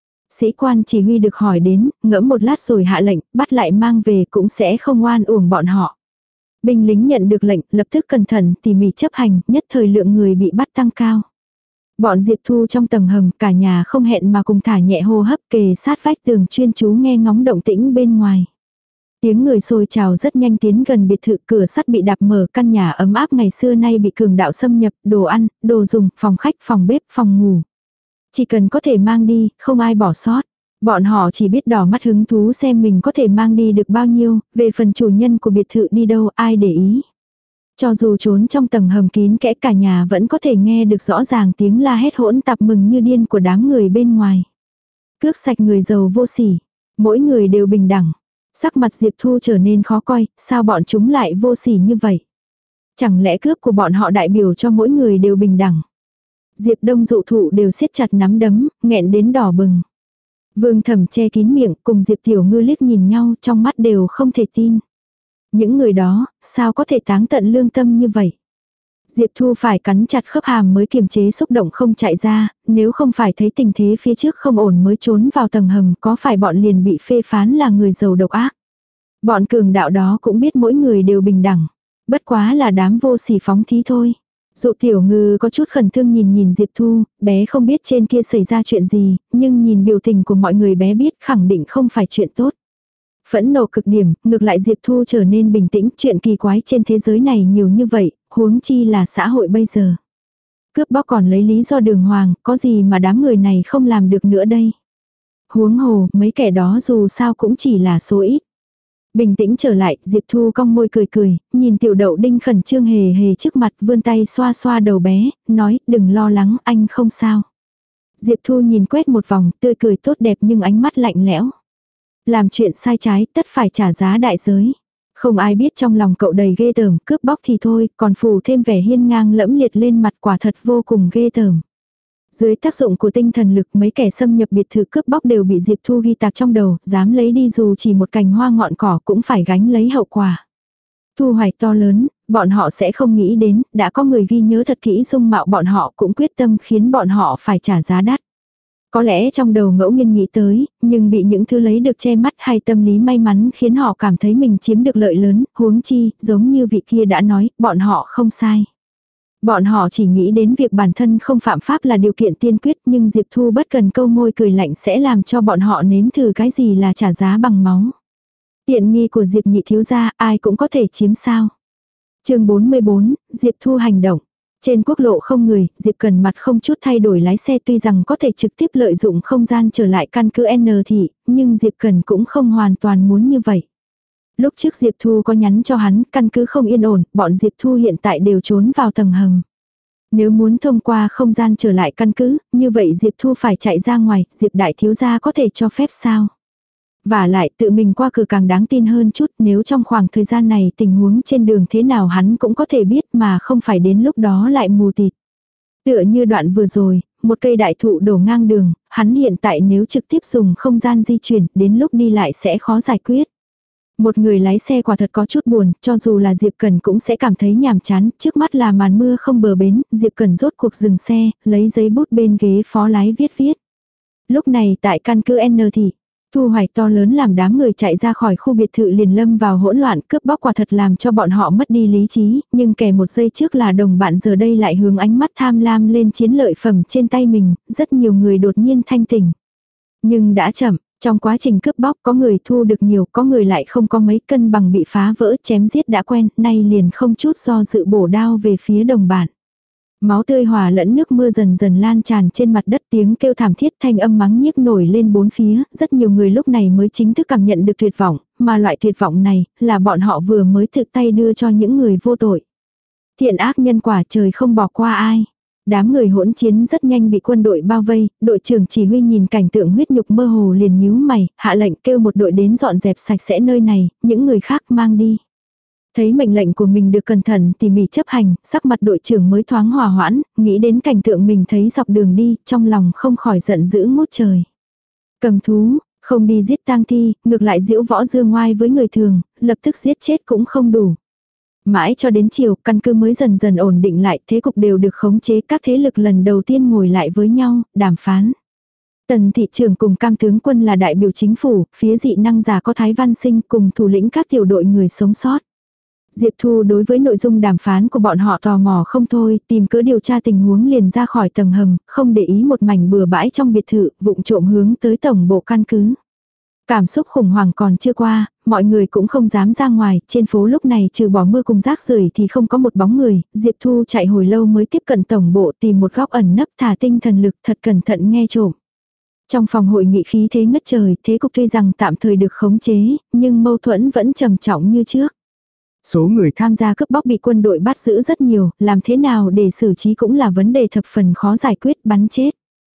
Sĩ quan chỉ huy được hỏi đến, ngẫm một lát rồi hạ lệnh, bắt lại mang về cũng sẽ không oan uổng bọn họ. Binh lính nhận được lệnh, lập tức cẩn thận, tỉ mỉ chấp hành, nhất thời lượng người bị bắt tăng cao. Bọn Diệp Thu trong tầng hầm, cả nhà không hẹn mà cùng thả nhẹ hô hấp, kề sát vách tường chuyên chú nghe ngóng động tĩnh bên ngoài. Tiếng người xôi trào rất nhanh tiến gần biệt thự, cửa sắt bị đạp mở, căn nhà ấm áp ngày xưa nay bị cường đạo xâm nhập, đồ ăn, đồ dùng, phòng khách, phòng bếp, phòng ngủ. Chỉ cần có thể mang đi, không ai bỏ sót. Bọn họ chỉ biết đỏ mắt hứng thú xem mình có thể mang đi được bao nhiêu, về phần chủ nhân của biệt thự đi đâu ai để ý. Cho dù trốn trong tầng hầm kín kẽ, cả nhà vẫn có thể nghe được rõ ràng tiếng la hét hỗn tạp mừng như điên của đám người bên ngoài. Cướp sạch người giàu vô sỉ, mỗi người đều bình đẳng. Sắc mặt Diệp Thu trở nên khó coi, sao bọn chúng lại vô sỉ như vậy? Chẳng lẽ cướp của bọn họ đại biểu cho mỗi người đều bình đẳng? Diệp Đông dụ thụ đều siết chặt nắm đấm, nghẹn đến đỏ bừng. Vương Thẩm che kín miệng, cùng Diệp Tiểu Ngư liếc nhìn nhau, trong mắt đều không thể tin. Những người đó, sao có thể táng tận lương tâm như vậy? Diệp Thu phải cắn chặt khớp hàm mới kiềm chế xúc động không chạy ra, nếu không phải thấy tình thế phía trước không ổn mới trốn vào tầng hầm, có phải bọn liền bị phê phán là người giàu độc ác. Bọn cường đạo đó cũng biết mỗi người đều bình đẳng, bất quá là đám vô sỉ phóng thí thôi. Dụ Tiểu Ngư có chút khẩn thương nhìn nhìn Diệp Thu, bé không biết trên kia xảy ra chuyện gì, nhưng nhìn biểu tình của mọi người bé biết khẳng định không phải chuyện tốt. Phẫn nộ cực điểm, ngược lại Diệp Thu trở nên bình tĩnh, chuyện kỳ quái trên thế giới này nhiều như vậy, huống chi là xã hội bây giờ. Cướp bóc còn lấy lý do đường hoàng, có gì mà đám người này không làm được nữa đây. Huống hồ, mấy kẻ đó dù sao cũng chỉ là số ít. Bình tĩnh trở lại, Diệp Thu cong môi cười cười, nhìn Tiểu Đậu Đinh khẩn trương hề hề trước mặt, vươn tay xoa xoa đầu bé, nói, đừng lo lắng, anh không sao. Diệp Thu nhìn quét một vòng, tươi cười tốt đẹp nhưng ánh mắt lạnh lẽo. Làm chuyện sai trái, tất phải trả giá đại giới. Không ai biết trong lòng cậu đầy ghê tởm, cướp bóc thì thôi, còn phủ thêm vẻ hiên ngang lẫm liệt lên mặt, quả thật vô cùng ghê tởm. Dưới tác dụng của tinh thần lực, mấy kẻ xâm nhập biệt thự cướp bóc đều bị Diệp Thu ghi tạc trong đầu, dám lấy đi dù chỉ một cành hoa ngọn cỏ cũng phải gánh lấy hậu quả. Thu hoạch to lớn, bọn họ sẽ không nghĩ đến, đã có người ghi nhớ thật kỹ dung mạo bọn họ, cũng quyết tâm khiến bọn họ phải trả giá đắt. Có lẽ trong đầu ngẫu nhiên nghĩ tới, nhưng bị những thứ lấy được che mắt hay tâm lý may mắn khiến họ cảm thấy mình chiếm được lợi lớn, huống chi, giống như vị kia đã nói, bọn họ không sai. Bọn họ chỉ nghĩ đến việc bản thân không phạm pháp là điều kiện tiên quyết, nhưng Diệp Thu bất cần câu môi cười lạnh sẽ làm cho bọn họ nếm thử cái gì là trả giá bằng máu. Tiện nghi của Diệp nhị thiếu gia ai cũng có thể chiếm sao. Chương bốn mươi bốn, Diệp Thu hành động. Trên quốc lộ không người, Diệp Cần mặt không chút thay đổi lái xe, tuy rằng có thể trực tiếp lợi dụng không gian trở lại căn cứ N thị, nhưng Diệp Cần cũng không hoàn toàn muốn như vậy. Lúc trước Diệp Thu có nhắn cho hắn, căn cứ không yên ổn, bọn Diệp Thu hiện tại đều trốn vào tầng hầm. Nếu muốn thông qua không gian trở lại căn cứ, như vậy Diệp Thu phải chạy ra ngoài, Diệp đại thiếu gia có thể cho phép sao? Và lại tự mình qua cửa càng đáng tin hơn chút, nếu trong khoảng thời gian này tình huống trên đường thế nào hắn cũng có thể biết mà không phải đến lúc đó lại mù tịt. Tựa như đoạn vừa rồi, một cây đại thụ đổ ngang đường, hắn hiện tại nếu trực tiếp dùng không gian di chuyển, đến lúc đi lại sẽ khó giải quyết. Một người lái xe quả thật có chút buồn, cho dù là Diệp Cần cũng sẽ cảm thấy nhàm chán, trước mắt là màn mưa không bờ bến, Diệp Cần rốt cuộc dừng xe, lấy giấy bút bên ghế phó lái viết viết. Lúc này tại căn cứ N thị, thu hoạch to lớn làm đám người chạy ra khỏi khu biệt thự liền lâm vào hỗn loạn, cướp bóc quả thật làm cho bọn họ mất đi lý trí, nhưng kẻ một giây trước là đồng bạn giờ đây lại hướng ánh mắt tham lam lên chiến lợi phẩm trên tay mình, rất nhiều người đột nhiên thanh tỉnh. Nhưng đã chậm. Trong quá trình cướp bóc có người thu được nhiều, có người lại không có mấy, cân bằng bị phá vỡ, chém giết đã quen, nay liền không chút do dự bổ đao về phía đồng bạn. Máu tươi hòa lẫn nước mưa dần dần lan tràn trên mặt đất, tiếng kêu thảm thiết, thanh âm mắng nhiếc nổi lên bốn phía, rất nhiều người lúc này mới chính thức cảm nhận được tuyệt vọng, mà loại tuyệt vọng này là bọn họ vừa mới tự tay đưa cho những người vô tội. Thiện ác nhân quả, trời không bỏ qua ai. Đám người hỗn chiến rất nhanh bị quân đội bao vây, đội trưởng chỉ huy nhìn cảnh tượng huyết nhục mơ hồ liền nhíu mày, hạ lệnh kêu một đội đến dọn dẹp sạch sẽ nơi này, những người khác mang đi. Thấy mệnh lệnh của mình được cẩn thận tỉ mỉ chấp hành, sắc mặt đội trưởng mới thoáng hòa hoãn, nghĩ đến cảnh tượng mình thấy dọc đường đi, trong lòng không khỏi giận dữ ngút trời. Cầm thú, không đi giết tang thi, ngược lại diễu võ dương ngoai với người thường, lập tức giết chết cũng không đủ. Mãi cho đến chiều, căn cứ mới dần dần ổn định lại, thế cục đều được khống chế, các thế lực lần đầu tiên ngồi lại với nhau, đàm phán. Tần thị trưởng cùng cam tướng quân là đại biểu chính phủ, phía dị năng giả có Thái Văn Sinh cùng thủ lĩnh các tiểu đội người sống sót. Diệp Thu đối với nội dung đàm phán của bọn họ tò mò không thôi, tìm cớ điều tra tình huống liền ra khỏi tầng hầm, không để ý một mảnh bừa bãi trong biệt thự, vụng trộm hướng tới tổng bộ căn cứ. Cảm xúc khủng hoảng còn chưa qua, mọi người cũng không dám ra ngoài, trên phố lúc này trừ bỏ mưa cùng rác rưởi thì không có một bóng người, Diệp Thu chạy hồi lâu mới tiếp cận tổng bộ, tìm một góc ẩn nấp, thả tinh thần lực thật cẩn thận nghe trộm. Trong phòng hội nghị khí thế ngất trời, thế cục tuy rằng tạm thời được khống chế, nhưng mâu thuẫn vẫn trầm trọng như trước. Số người tham gia cướp bóc bị quân đội bắt giữ rất nhiều, làm thế nào để xử trí cũng là vấn đề thập phần khó giải quyết, bắn chết,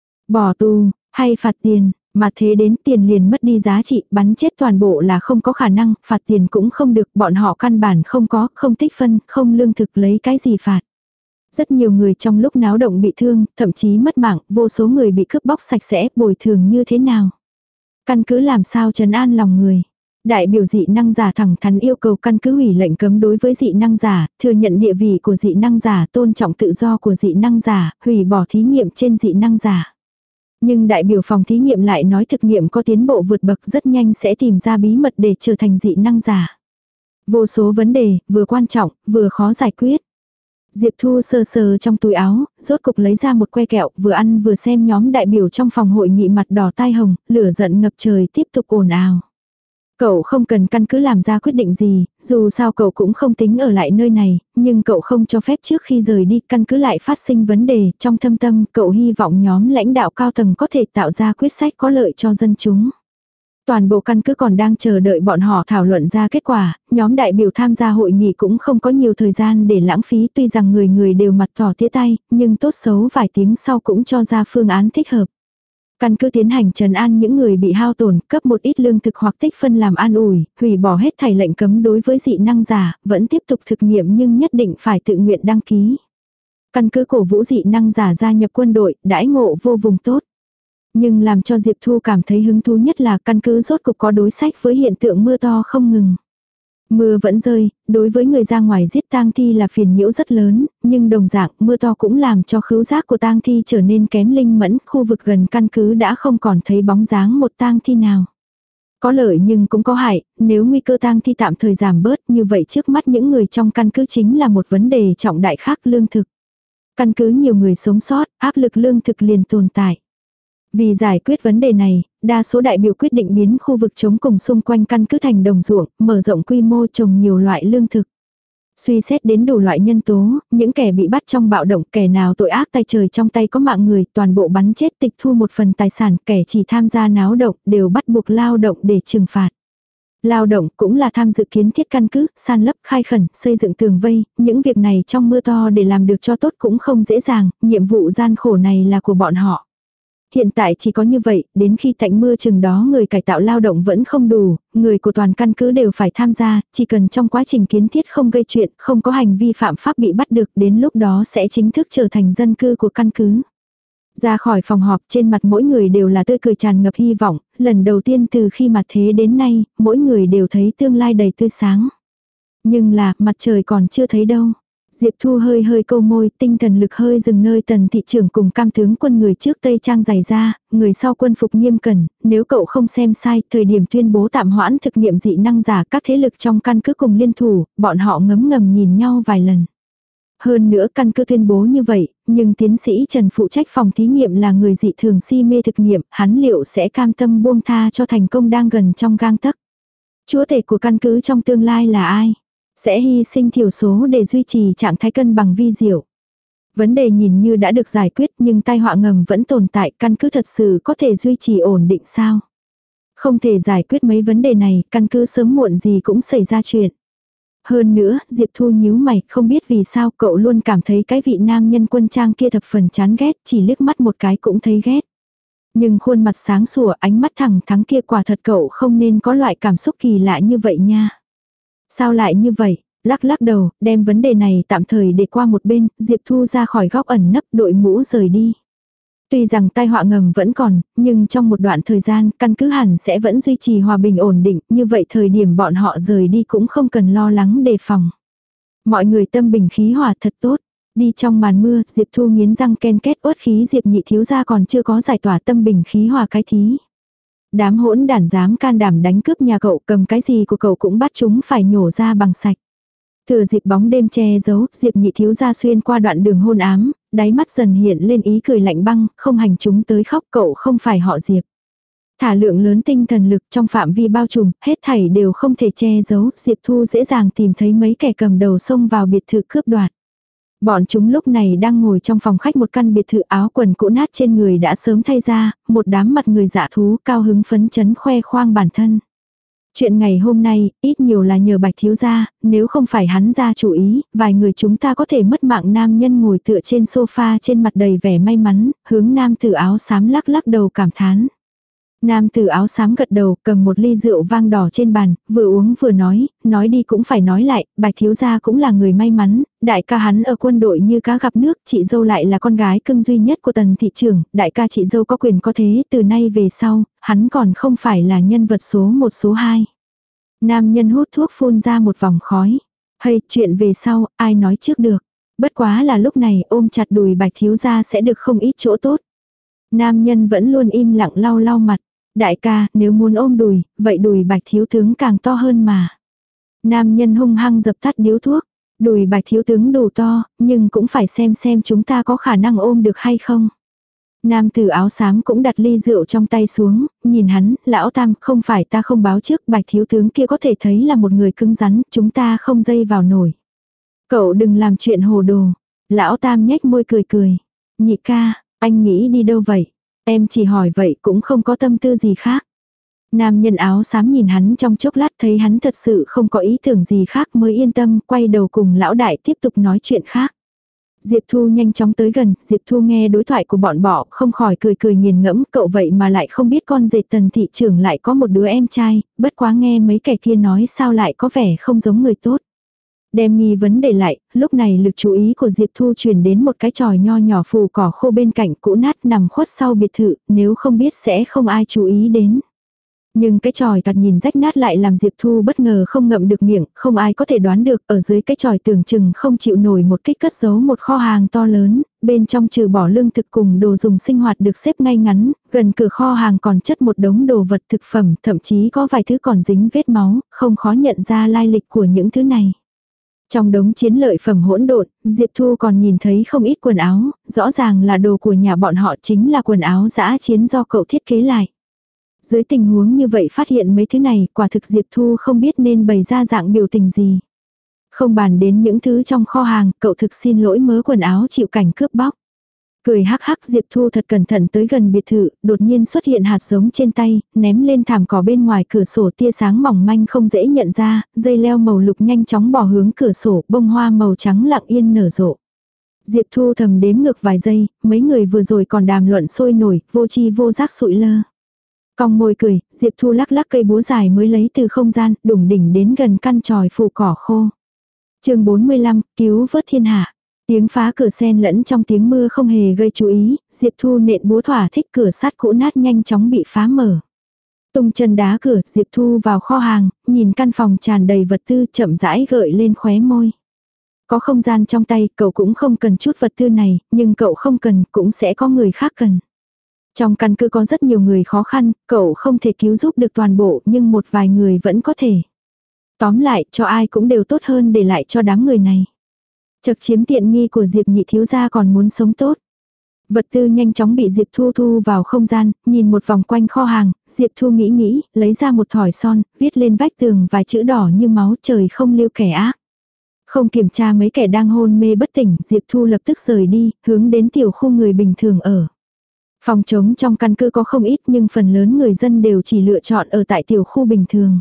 bỏ tù, hay phạt tiền. Mà thế đến tiền liền mất đi giá trị, bắn chết toàn bộ là không có khả năng, phạt tiền cũng không được, bọn họ căn bản không có, không tích phân, không lương thực, lấy cái gì phạt. Rất nhiều người trong lúc náo động bị thương, thậm chí mất mạng, vô số người bị cướp bóc sạch sẽ, bồi thường như thế nào. Căn cứ làm sao trấn an lòng người. Đại biểu dị năng giả thẳng thắn yêu cầu căn cứ hủy lệnh cấm đối với dị năng giả, thừa nhận địa vị của dị năng giả, tôn trọng tự do của dị năng giả, hủy bỏ thí nghiệm trên dị năng giả. Nhưng đại biểu phòng thí nghiệm lại nói thực nghiệm có tiến bộ vượt bậc rất nhanh sẽ tìm ra bí mật để trở thành dị năng giả. Vô số vấn đề, vừa quan trọng, vừa khó giải quyết. Diệp Thu sờ sờ trong túi áo, rốt cục lấy ra một que kẹo, vừa ăn vừa xem nhóm đại biểu trong phòng hội nghị mặt đỏ tai hồng, lửa giận ngập trời tiếp tục ồn ào. Cậu không cần căn cứ làm ra quyết định gì, dù sao cậu cũng không tính ở lại nơi này, nhưng cậu không cho phép trước khi rời đi căn cứ lại phát sinh vấn đề, trong thâm tâm cậu hy vọng nhóm lãnh đạo cao tầng có thể tạo ra quyết sách có lợi cho dân chúng. Toàn bộ căn cứ còn đang chờ đợi bọn họ thảo luận ra kết quả, nhóm đại biểu tham gia hội nghị cũng không có nhiều thời gian để lãng phí, tuy rằng người người đều mặt tỏ tía tay, nhưng tốt xấu vài tiếng sau cũng cho ra phương án thích hợp. Căn cứ tiến hành trấn an những người bị hao tổn, cấp một ít lương thực hoặc tích phân làm an ủi, hủy bỏ hết thảy lệnh cấm đối với dị năng giả, vẫn tiếp tục thực nghiệm nhưng nhất định phải tự nguyện đăng ký. Căn cứ cổ vũ dị năng giả gia nhập quân đội, đãi ngộ vô vùng tốt. Nhưng làm cho Diệp Thu cảm thấy hứng thú nhất là căn cứ rốt cục có đối sách với hiện tượng mưa to không ngừng. Mưa vẫn rơi, đối với người ra ngoài giết tang thi là phiền nhiễu rất lớn, nhưng đồng dạng mưa to cũng làm cho khứu giác của tang thi trở nên kém linh mẫn, khu vực gần căn cứ đã không còn thấy bóng dáng một tang thi nào. Có lợi nhưng cũng có hại, nếu nguy cơ tang thi tạm thời giảm bớt như vậy trước mắt những người trong căn cứ chính là một vấn đề trọng đại khác lương thực. Căn cứ nhiều người sống sót, áp lực lương thực liền tồn tại. Vì giải quyết vấn đề này, đa số đại biểu quyết định biến khu vực trống cùng xung quanh căn cứ thành đồng ruộng, mở rộng quy mô trồng nhiều loại lương thực. Suy xét đến đủ loại nhân tố, những kẻ bị bắt trong bạo động, kẻ nào tội ác tay trời trong tay có mạng người, toàn bộ bắn chết tịch thu một phần tài sản, kẻ chỉ tham gia náo động đều bắt buộc lao động để trừng phạt. Lao động cũng là tham dự kiến thiết căn cứ, san lấp, khai khẩn, xây dựng tường vây, những việc này trong mưa to để làm được cho tốt cũng không dễ dàng, nhiệm vụ gian khổ này là của bọn họ. Hiện tại chỉ có như vậy, đến khi tạnh mưa chừng đó người cải tạo lao động vẫn không đủ, người của toàn căn cứ đều phải tham gia, chỉ cần trong quá trình kiến thiết không gây chuyện, không có hành vi phạm pháp bị bắt được, đến lúc đó sẽ chính thức trở thành dân cư của căn cứ. Ra khỏi phòng họp trên mặt mỗi người đều là tươi cười tràn ngập hy vọng, lần đầu tiên từ khi mặt thế đến nay, mỗi người đều thấy tương lai đầy tươi sáng. Nhưng là, mặt trời còn chưa thấy đâu. Diệp Thu hơi hơi câu môi, tinh thần lực hơi dừng nơi Tần thị trưởng cùng cam tướng quân người trước Tây Trang giày ra, người sau quân phục nghiêm cẩn, nếu cậu không xem sai, thời điểm tuyên bố tạm hoãn thực nghiệm dị năng giả các thế lực trong căn cứ cùng liên thủ, bọn họ ngấm ngầm nhìn nhau vài lần. Hơn nữa căn cứ tuyên bố như vậy, nhưng tiến sĩ Trần phụ trách phòng thí nghiệm là người dị thường si mê thực nghiệm, hắn liệu sẽ cam tâm buông tha cho thành công đang gần trong gang tấc. Chúa tể của căn cứ trong tương lai là ai? Sẽ hy sinh thiểu số để duy trì trạng thái cân bằng vi diệu. Vấn đề nhìn như đã được giải quyết nhưng tai họa ngầm vẫn tồn tại, căn cứ thật sự có thể duy trì ổn định sao? Không thể giải quyết mấy vấn đề này, căn cứ sớm muộn gì cũng xảy ra chuyện. Hơn nữa, Diệp Thu nhíu mày, không biết vì sao cậu luôn cảm thấy cái vị nam nhân quân trang kia thập phần chán ghét, chỉ liếc mắt một cái cũng thấy ghét. Nhưng khuôn mặt sáng sủa, ánh mắt thẳng thắn kia quả thật cậu không nên có loại cảm xúc kỳ lạ như vậy nha. Sao lại như vậy? Lắc lắc đầu, đem vấn đề này tạm thời để qua một bên, Diệp Thu ra khỏi góc ẩn nấp đội mũ rời đi. Tuy rằng tai họa ngầm vẫn còn, nhưng trong một đoạn thời gian, căn cứ hẳn sẽ vẫn duy trì hòa bình ổn định, như vậy thời điểm bọn họ rời đi cũng không cần lo lắng đề phòng. Mọi người tâm bình khí hòa thật tốt. Đi trong màn mưa, Diệp Thu nghiến răng ken két uất khí Diệp nhị thiếu gia còn chưa có giải tỏa tâm bình khí hòa cái thí. Đám hỗn đản dám can đảm đánh cướp nhà cậu, cầm cái gì của cậu cũng bắt chúng phải nhổ ra bằng sạch. Thừa dịp bóng đêm che giấu, Diệp nhị thiếu gia xuyên qua đoạn đường hôn ám, đáy mắt dần hiện lên ý cười lạnh băng, không hành chúng tới khóc, cậu không phải họ Diệp. Thả lượng lớn tinh thần lực trong phạm vi bao trùm, hết thảy đều không thể che giấu, Diệp Thu dễ dàng tìm thấy mấy kẻ cầm đầu xông vào biệt thự cướp đoạt. Bọn chúng lúc này đang ngồi trong phòng khách một căn biệt thự, áo quần cũ nát trên người đã sớm thay ra, một đám mặt người dạ thú cao hứng phấn chấn khoe khoang bản thân. Chuyện ngày hôm nay, ít nhiều là nhờ Bạch thiếu gia, nếu không phải hắn ra chủ ý, vài người chúng ta có thể mất mạng. Nam nhân ngồi tựa trên sofa trên mặt đầy vẻ may mắn, hướng nam tử áo xám lắc lắc đầu cảm thán. Nam tử áo xám gật đầu, cầm một ly rượu vang đỏ trên bàn, vừa uống vừa nói, nói đi cũng phải nói lại, Bạch thiếu gia cũng là người may mắn, đại ca hắn ở quân đội như cá gặp nước, chị dâu lại là con gái cưng duy nhất của Tần thị trưởng, đại ca chị dâu có quyền có thế, từ nay về sau, hắn còn không phải là nhân vật số một số hai. Nam nhân hút thuốc phun ra một vòng khói. Hay, chuyện về sau, ai nói trước được. Bất quá là lúc này ôm chặt đùi Bạch thiếu gia sẽ được không ít chỗ tốt. Nam nhân vẫn luôn im lặng lau lau mặt. Đại ca, nếu muốn ôm đùi, vậy đùi Bạch thiếu tướng càng to hơn mà. Nam nhân hung hăng dập tắt điếu thuốc. Đùi Bạch thiếu tướng đủ to, nhưng cũng phải xem xem chúng ta có khả năng ôm được hay không. Nam tử áo xám cũng đặt ly rượu trong tay xuống, nhìn hắn, lão tam, không phải ta không báo trước, Bạch thiếu tướng kia có thể thấy là một người cứng rắn, chúng ta không dây vào nổi. Cậu đừng làm chuyện hồ đồ. Lão tam nhếch môi cười cười. Nhị ca, anh nghĩ đi đâu vậy? Em chỉ hỏi vậy cũng không có tâm tư gì khác. Nam nhân áo xám nhìn hắn trong chốc lát thấy hắn thật sự không có ý tưởng gì khác mới yên tâm, quay đầu cùng lão đại tiếp tục nói chuyện khác. Diệp Thu nhanh chóng tới gần, Diệp Thu nghe đối thoại của bọn họ, không khỏi cười cười nghiền ngẫm, cậu vậy mà lại không biết con dệt Tần thị trưởng lại có một đứa em trai, bất quá nghe mấy kẻ kia nói sao lại có vẻ không giống người tốt. Đem nghi vấn để lại, lúc này lực chú ý của Diệp Thu chuyển đến một cái chòi nho nhỏ phù cỏ khô bên cạnh cũ nát nằm khuất sau biệt thự, nếu không biết sẽ không ai chú ý đến. Nhưng cái chòi cặt nhìn rách nát lại làm Diệp Thu bất ngờ không ngậm được miệng, không ai có thể đoán được, ở dưới cái chòi tưởng chừng không chịu nổi một kích cất giấu một kho hàng to lớn, bên trong trừ bỏ lương thực cùng đồ dùng sinh hoạt được xếp ngay ngắn, gần cửa kho hàng còn chất một đống đồ vật thực phẩm, thậm chí có vài thứ còn dính vết máu, không khó nhận ra lai lịch của những thứ này. Trong đống chiến lợi phẩm hỗn độn, Diệp Thu còn nhìn thấy không ít quần áo, rõ ràng là đồ của nhà bọn họ, chính là quần áo dã chiến do cậu thiết kế lại. Dưới tình huống như vậy phát hiện mấy thứ này, quả thực Diệp Thu không biết nên bày ra dạng biểu tình gì. Không bàn đến những thứ trong kho hàng, cậu thực xin lỗi mớ quần áo chịu cảnh cướp bóc. Cười hắc hắc, Diệp Thu thật cẩn thận tới gần biệt thự, đột nhiên xuất hiện hạt giống trên tay, ném lên thảm cỏ bên ngoài cửa sổ, tia sáng mỏng manh không dễ nhận ra, dây leo màu lục nhanh chóng bỏ hướng cửa sổ, bông hoa màu trắng lặng yên nở rộ. Diệp Thu thầm đếm ngược vài giây, mấy người vừa rồi còn đàm luận sôi nổi, vô tri vô giác sụi lơ. Cong môi cười, Diệp Thu lắc lắc cây búa dài mới lấy từ không gian, đủng đỉnh đến gần căn tròi phù cỏ khô. Chương bốn mươi lăm, cứu vớt thiên hạ. Tiếng phá cửa xen lẫn trong tiếng mưa không hề gây chú ý, Diệp Thu nện búa thỏa thích, cửa sắt cũ nát nhanh chóng bị phá mở. Tung chân đá cửa, Diệp Thu vào kho hàng, nhìn căn phòng tràn đầy vật tư, chậm rãi gợi lên khóe môi. Có không gian trong tay, cậu cũng không cần chút vật tư này, nhưng cậu không cần, cũng sẽ có người khác cần. Trong căn cứ có rất nhiều người khó khăn, cậu không thể cứu giúp được toàn bộ, nhưng một vài người vẫn có thể. Tóm lại, cho ai cũng đều tốt hơn để lại cho đám người này. Chật chiếm tiện nghi của Diệp nhị thiếu gia còn muốn sống tốt. Vật tư nhanh chóng bị Diệp Thu thu vào không gian, nhìn một vòng quanh kho hàng, Diệp Thu nghĩ nghĩ, lấy ra một thỏi son, viết lên vách tường vài chữ đỏ như máu, trời không lưu kẻ ác. Không kiểm tra mấy kẻ đang hôn mê bất tỉnh, Diệp Thu lập tức rời đi, hướng đến tiểu khu người bình thường ở. Phòng trống trong căn cứ có không ít nhưng phần lớn người dân đều chỉ lựa chọn ở tại tiểu khu bình thường.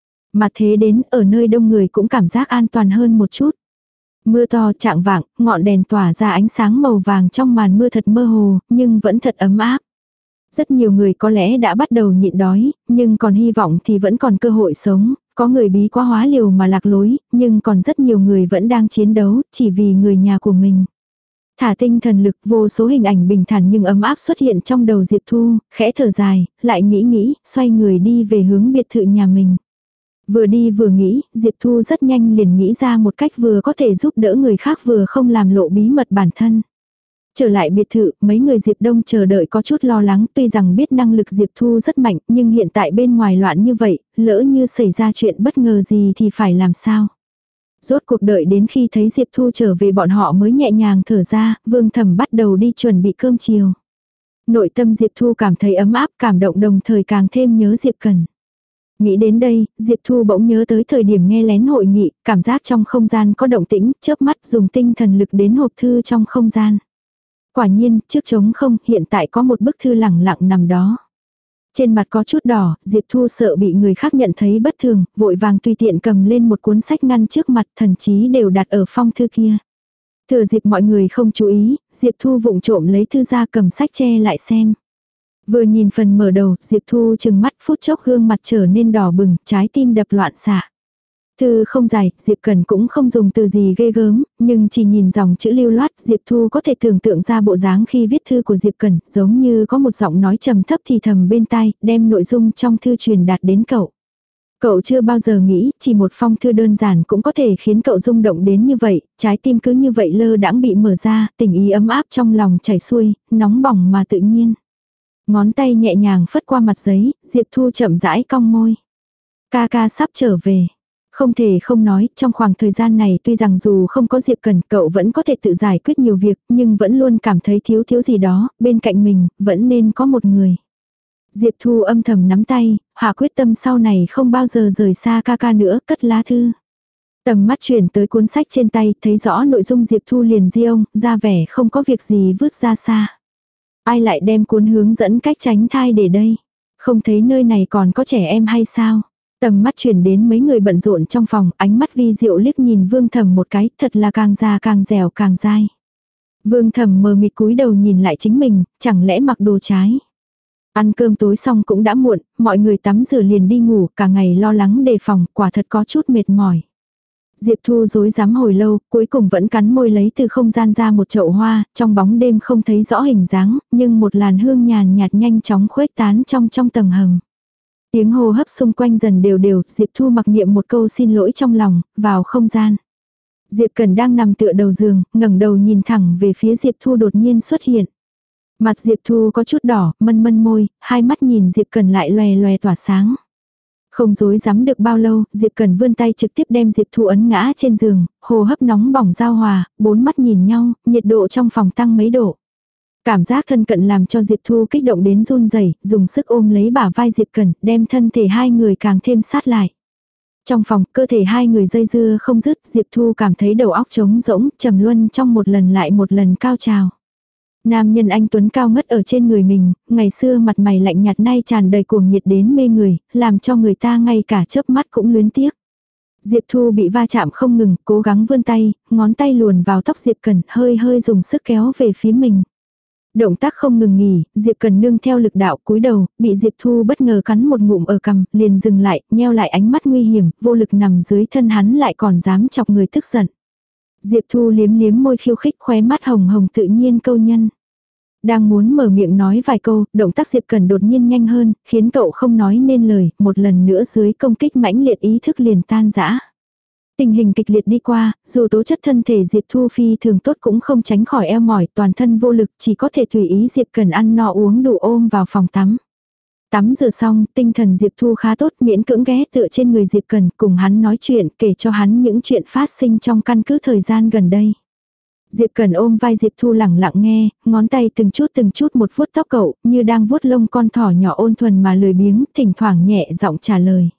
Mà thế đến ở nơi đông người cũng cảm giác an toàn hơn một chút. Mưa to chạng vạng, ngọn đèn tỏa ra ánh sáng màu vàng trong màn mưa thật mơ hồ, nhưng vẫn thật ấm áp. Rất nhiều người có lẽ đã bắt đầu nhịn đói, nhưng còn hy vọng thì vẫn còn cơ hội sống. Có người bí quá hóa liều mà lạc lối, nhưng còn rất nhiều người vẫn đang chiến đấu, chỉ vì người nhà của mình. Thả tinh thần lực, vô số hình ảnh bình thản nhưng ấm áp xuất hiện trong đầu Diệp Thu, khẽ thở dài, lại nghĩ nghĩ, xoay người đi về hướng biệt thự nhà mình. Vừa đi vừa nghĩ, Diệp Thu rất nhanh liền nghĩ ra một cách vừa có thể giúp đỡ người khác vừa không làm lộ bí mật bản thân. Trở lại biệt thự, mấy người Diệp Đông chờ đợi có chút lo lắng, tuy rằng biết năng lực Diệp Thu rất mạnh, nhưng hiện tại bên ngoài loạn như vậy, lỡ như xảy ra chuyện bất ngờ gì thì phải làm sao? Rốt cuộc đợi đến khi thấy Diệp Thu trở về bọn họ mới nhẹ nhàng thở ra, Vương Thẩm bắt đầu đi chuẩn bị cơm chiều. Nội tâm Diệp Thu cảm thấy ấm áp, cảm động, đồng thời càng thêm nhớ Diệp Cần. Nghĩ đến đây, Diệp Thu bỗng nhớ tới thời điểm nghe lén hội nghị, cảm giác trong không gian có động tĩnh, chớp mắt dùng tinh thần lực đến hộp thư trong không gian. Quả nhiên, trước trống không, hiện tại có một bức thư lẳng lặng nằm đó. Trên mặt có chút đỏ, Diệp Thu sợ bị người khác nhận thấy bất thường, vội vàng tùy tiện cầm lên một cuốn sách ngăn trước mặt, thần chí đều đặt ở phong thư kia. Thừa dịp mọi người không chú ý, Diệp Thu vụng trộm lấy thư ra cầm sách che lại xem. Vừa nhìn phần mở đầu, Diệp Thu chừng mắt, phút chốc gương mặt trở nên đỏ bừng, trái tim đập loạn xạ. Thư không dài, Diệp Cần cũng không dùng từ gì ghê gớm, nhưng chỉ nhìn dòng chữ lưu loát, Diệp Thu có thể tưởng tượng ra bộ dáng khi viết thư của Diệp Cần, giống như có một giọng nói trầm thấp thì thầm bên tai, đem nội dung trong thư truyền đạt đến cậu. Cậu chưa bao giờ nghĩ, chỉ một phong thư đơn giản cũng có thể khiến cậu rung động đến như vậy, trái tim cứ như vậy lơ đãng bị mở ra, tình ý ấm áp trong lòng chảy xuôi, nóng bỏng mà tự nhiên. Ngón tay nhẹ nhàng phất qua mặt giấy, Diệp Thu chậm rãi cong môi. Ca ca sắp trở về. Không thể không nói, trong khoảng thời gian này tuy rằng dù không có Diệp Cần, cậu vẫn có thể tự giải quyết nhiều việc, nhưng vẫn luôn cảm thấy thiếu thiếu gì đó, bên cạnh mình, vẫn nên có một người. Diệp Thu âm thầm nắm tay, hạ quyết tâm sau này không bao giờ rời xa ca ca nữa, cất lá thư. Tầm mắt chuyển tới cuốn sách trên tay, thấy rõ nội dung Diệp Thu liền di ông, ra vẻ không có việc gì vứt ra xa. Ai lại đem cuốn hướng dẫn cách tránh thai để đây? Không thấy nơi này còn có trẻ em hay sao? Tầm mắt chuyển đến mấy người bận rộn trong phòng, ánh mắt vi diệu liếc nhìn Vương Thẩm một cái, thật là càng già càng dẻo càng dai. Vương Thẩm mờ mịt cúi đầu nhìn lại chính mình, chẳng lẽ mặc đồ trái. Ăn cơm tối xong cũng đã muộn, mọi người tắm rửa liền đi ngủ, cả ngày lo lắng đề phòng, quả thật có chút mệt mỏi. Diệp Thu dối dám hồi lâu, cuối cùng vẫn cắn môi lấy từ không gian ra một chậu hoa, trong bóng đêm không thấy rõ hình dáng, nhưng một làn hương nhàn nhạt nhanh chóng khuếch tán trong trong tầng hầm. Tiếng hô hấp xung quanh dần đều đều, Diệp Thu mặc niệm một câu xin lỗi trong lòng, vào không gian. Diệp Cần đang nằm tựa đầu giường, ngẩng đầu nhìn thẳng về phía Diệp Thu đột nhiên xuất hiện. Mặt Diệp Thu có chút đỏ, mân mân môi, hai mắt nhìn Diệp Cần lại lòe lòe tỏa sáng. Không dối dám được bao lâu, Diệp Cần vươn tay trực tiếp đem Diệp Thu ấn ngã trên giường, hô hấp nóng bỏng giao hòa, bốn mắt nhìn nhau, nhiệt độ trong phòng tăng mấy độ. Cảm giác thân cận làm cho Diệp Thu kích động đến run rẩy, dùng sức ôm lấy bả vai Diệp Cần, đem thân thể hai người càng thêm sát lại. Trong phòng, cơ thể hai người dây dưa không dứt, Diệp Thu cảm thấy đầu óc trống rỗng, trầm luân trong một lần lại một lần cao trào. Nam nhân anh tuấn cao ngất ở trên người mình, ngày xưa mặt mày lạnh nhạt nay tràn đầy cuồng nhiệt đến mê người, làm cho người ta ngay cả chớp mắt cũng luyến tiếc. Diệp Thu bị va chạm không ngừng, cố gắng vươn tay, ngón tay luồn vào tóc Diệp Cần, hơi hơi dùng sức kéo về phía mình. Động tác không ngừng nghỉ, Diệp Cần nương theo lực đạo cúi đầu, bị Diệp Thu bất ngờ cắn một ngụm ở cằm, liền dừng lại, nheo lại ánh mắt nguy hiểm, vô lực nằm dưới thân hắn lại còn dám chọc người tức giận. Diệp Thu liếm liếm môi khiêu khích, khóe mắt hồng hồng tự nhiên câu nhân. Đang muốn mở miệng nói vài câu, động tác Diệp Cần đột nhiên nhanh hơn, khiến cậu không nói nên lời, một lần nữa dưới công kích mãnh liệt ý thức liền tan rã. Tình hình kịch liệt đi qua, dù tố chất thân thể Diệp Thu phi thường tốt cũng không tránh khỏi eo mỏi, toàn thân vô lực, chỉ có thể tùy ý Diệp Cần ăn no uống đủ ôm vào phòng tắm. Tắm rửa xong, tinh thần Diệp Thu khá tốt, miễn cưỡng ghé tựa trên người Diệp Cần, cùng hắn nói chuyện, kể cho hắn những chuyện phát sinh trong căn cứ thời gian gần đây. Diệp Cần ôm vai Diệp Thu lẳng lặng nghe, ngón tay từng chút từng chút một vuốt tóc cậu, như đang vuốt lông con thỏ nhỏ ôn thuần mà lười biếng, thỉnh thoảng nhẹ giọng trả lời.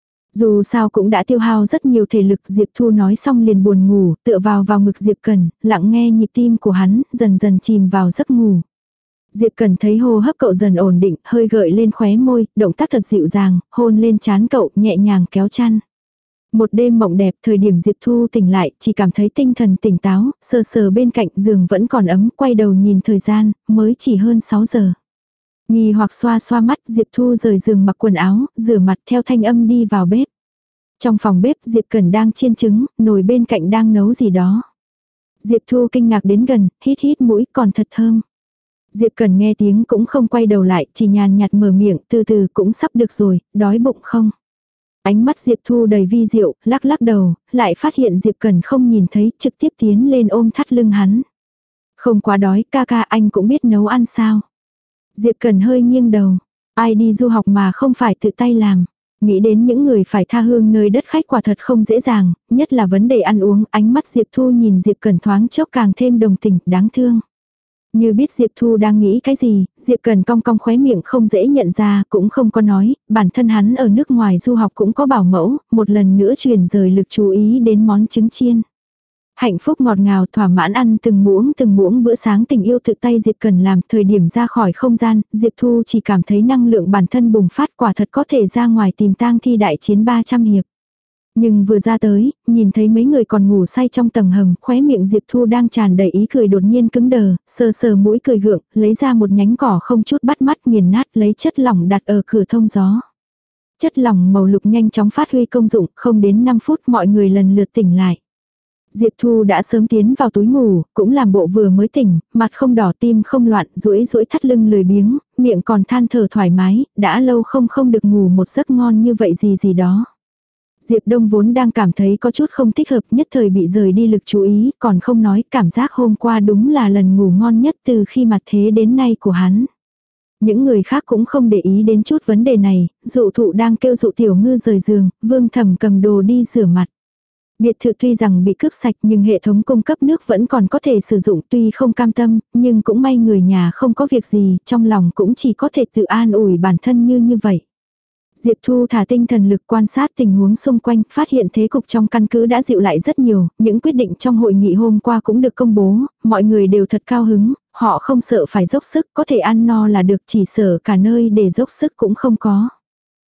Dù sao cũng đã tiêu hao rất nhiều thể lực, Diệp Thu nói xong liền buồn ngủ, tựa vào vào ngực Diệp Cần, lặng nghe nhịp tim của hắn, dần dần chìm vào giấc ngủ. Diệp Cần thấy hô hấp cậu dần ổn định, hơi gợi lên khóe môi, động tác thật dịu dàng, hôn lên trán cậu, nhẹ nhàng kéo chăn. Một đêm mộng đẹp, thời điểm Diệp Thu tỉnh lại, chỉ cảm thấy tinh thần tỉnh táo, sờ sờ bên cạnh giường vẫn còn ấm, quay đầu nhìn thời gian, mới chỉ hơn sáu giờ. Nghi hoặc xoa xoa mắt, Diệp Thu rời giường mặc quần áo, rửa mặt theo thanh âm đi vào bếp. Trong phòng bếp Diệp Cần đang chiên trứng, nồi bên cạnh đang nấu gì đó. Diệp Thu kinh ngạc đến gần, hít hít mũi còn thật thơm. Diệp Cần nghe tiếng cũng không quay đầu lại, chỉ nhàn nhạt mở miệng, từ từ cũng sắp được rồi, đói bụng không? Ánh mắt Diệp Thu đầy vi diệu, lắc lắc đầu, lại phát hiện Diệp Cần không nhìn thấy, trực tiếp tiến lên ôm thắt lưng hắn. Không quá đói, ca ca anh cũng biết nấu ăn sao? Diệp Cần hơi nghiêng đầu, ai đi du học mà không phải tự tay làm. Nghĩ đến những người phải tha hương nơi đất khách quả thật không dễ dàng, nhất là vấn đề ăn uống, ánh mắt Diệp Thu nhìn Diệp Cần thoáng chốc càng thêm đồng tình, đáng thương. Như biết Diệp Thu đang nghĩ cái gì, Diệp Cần cong cong khóe miệng không dễ nhận ra, cũng không có nói, bản thân hắn ở nước ngoài du học cũng có bảo mẫu, một lần nữa chuyển rời lực chú ý đến món trứng chiên. Hạnh phúc ngọt ngào thỏa mãn ăn từng muỗng từng muỗng bữa sáng tình yêu tự tay Diệp Cần làm, thời điểm ra khỏi không gian, Diệp Thu chỉ cảm thấy năng lượng bản thân bùng phát, quả thật có thể ra ngoài tìm tang thi đại chiến ba trăm hiệp. Nhưng vừa ra tới, nhìn thấy mấy người còn ngủ say trong tầng hầm, khóe miệng Diệp Thu đang tràn đầy ý cười đột nhiên cứng đờ, sờ sờ mũi cười gượng, lấy ra một nhánh cỏ không chút bắt mắt nghiền nát, lấy chất lỏng đặt ở cửa thông gió. Chất lỏng màu lục nhanh chóng phát huy công dụng, không đến năm phút mọi người lần lượt tỉnh lại. Diệp Thu đã sớm tiến vào túi ngủ, cũng làm bộ vừa mới tỉnh, mặt không đỏ tim không loạn, duỗi duỗi thắt lưng lười biếng, miệng còn than thở thoải mái, đã lâu không không được ngủ một giấc ngon như vậy gì gì đó. Diệp Đông vốn đang cảm thấy có chút không thích hợp, nhất thời bị rời đi lực chú ý, còn không nói, cảm giác hôm qua đúng là lần ngủ ngon nhất từ khi mặt thế đến nay của hắn. Những người khác cũng không để ý đến chút vấn đề này, dụ thụ đang kêu dụ tiểu ngư rời giường, Vương Thẩm cầm đồ đi rửa mặt. Biệt thự tuy rằng bị cướp sạch nhưng hệ thống cung cấp nước vẫn còn có thể sử dụng, tuy không cam tâm, nhưng cũng may người nhà không có việc gì, trong lòng cũng chỉ có thể tự an ủi bản thân như như vậy. Diệp Thu thả tinh thần lực quan sát tình huống xung quanh, phát hiện thế cục trong căn cứ đã dịu lại rất nhiều, những quyết định trong hội nghị hôm qua cũng được công bố, mọi người đều thật cao hứng, họ không sợ phải dốc sức, có thể ăn no là được, chỉ sợ cả nơi để dốc sức cũng không có.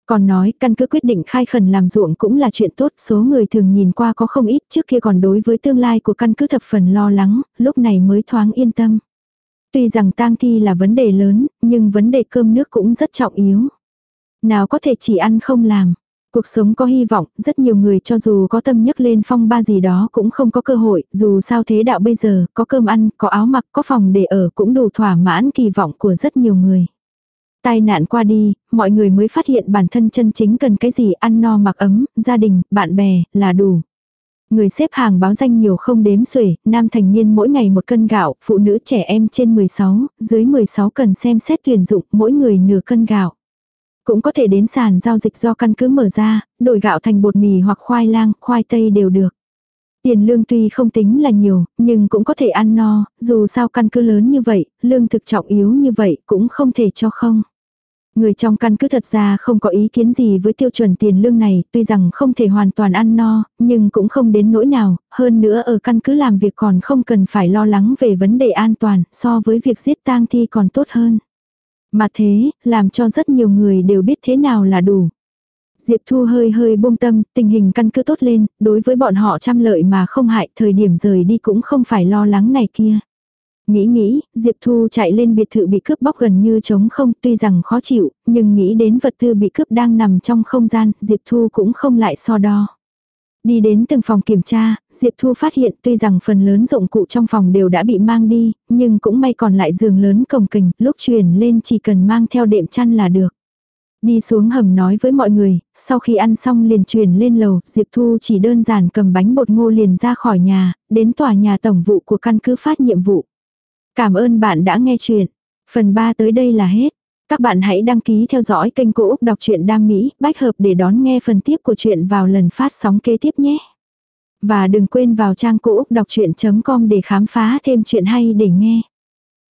Còn nói căn cứ quyết định khai khẩn làm ruộng cũng là chuyện tốt, số người thường nhìn qua có không ít, trước kia còn đối với tương lai của căn cứ thập phần lo lắng, lúc này mới thoáng yên tâm. Tuy rằng tang thi là vấn đề lớn, nhưng vấn đề cơm nước cũng rất trọng yếu. Nào có thể chỉ ăn không làm. Cuộc sống có hy vọng, rất nhiều người cho dù có tâm nhấc lên phong ba gì đó cũng không có cơ hội, dù sao thế đạo bây giờ, có cơm ăn, có áo mặc, có phòng để ở cũng đủ thỏa mãn kỳ vọng của rất nhiều người. Tai nạn qua đi, mọi người mới phát hiện bản thân chân chính cần cái gì, ăn no mặc ấm, gia đình, bạn bè, là đủ. Người xếp hàng báo danh nhiều không đếm xuể, nam thành niên mỗi ngày một cân gạo, phụ nữ trẻ em trên mười sáu, dưới mười sáu cần xem xét tuyển dụng, mỗi người nửa cân gạo. Cũng có thể đến sàn giao dịch do căn cứ mở ra, đổi gạo thành bột mì hoặc khoai lang, khoai tây đều được. Tiền lương tuy không tính là nhiều, nhưng cũng có thể ăn no, dù sao căn cứ lớn như vậy, lương thực trọng yếu như vậy cũng không thể cho không. Người trong căn cứ thật ra không có ý kiến gì với tiêu chuẩn tiền lương này, tuy rằng không thể hoàn toàn ăn no, nhưng cũng không đến nỗi nào, hơn nữa ở căn cứ làm việc còn không cần phải lo lắng về vấn đề an toàn, so với việc giết tang thi còn tốt hơn. Mà thế, làm cho rất nhiều người đều biết thế nào là đủ. Diệp Thu hơi hơi buông tâm, tình hình căn cứ tốt lên, đối với bọn họ trăm lợi mà không hại, thời điểm rời đi cũng không phải lo lắng này kia. Nghĩ nghĩ, Diệp Thu chạy lên biệt thự bị cướp bóc gần như trống không, tuy rằng khó chịu, nhưng nghĩ đến vật tư bị cướp đang nằm trong không gian, Diệp Thu cũng không lại so đo. Đi đến từng phòng kiểm tra, Diệp Thu phát hiện tuy rằng phần lớn dụng cụ trong phòng đều đã bị mang đi, nhưng cũng may còn lại giường lớn cồng kềnh, lúc chuyển lên chỉ cần mang theo đệm chăn là được. Đi xuống hầm nói với mọi người, sau khi ăn xong liền truyền lên lầu, Diệp Thu chỉ đơn giản cầm bánh bột ngô liền ra khỏi nhà, đến tòa nhà tổng vụ của căn cứ phát nhiệm vụ. Cảm ơn bạn đã nghe chuyện. Phần ba tới đây là hết. Các bạn hãy đăng ký theo dõi kênh Cô Úc Đọc truyện Đam Mỹ, bách hợp để đón nghe phần tiếp của chuyện vào lần phát sóng kế tiếp nhé. Và đừng quên vào trang cô úc đọc chuyện chấm com để khám phá thêm chuyện hay để nghe.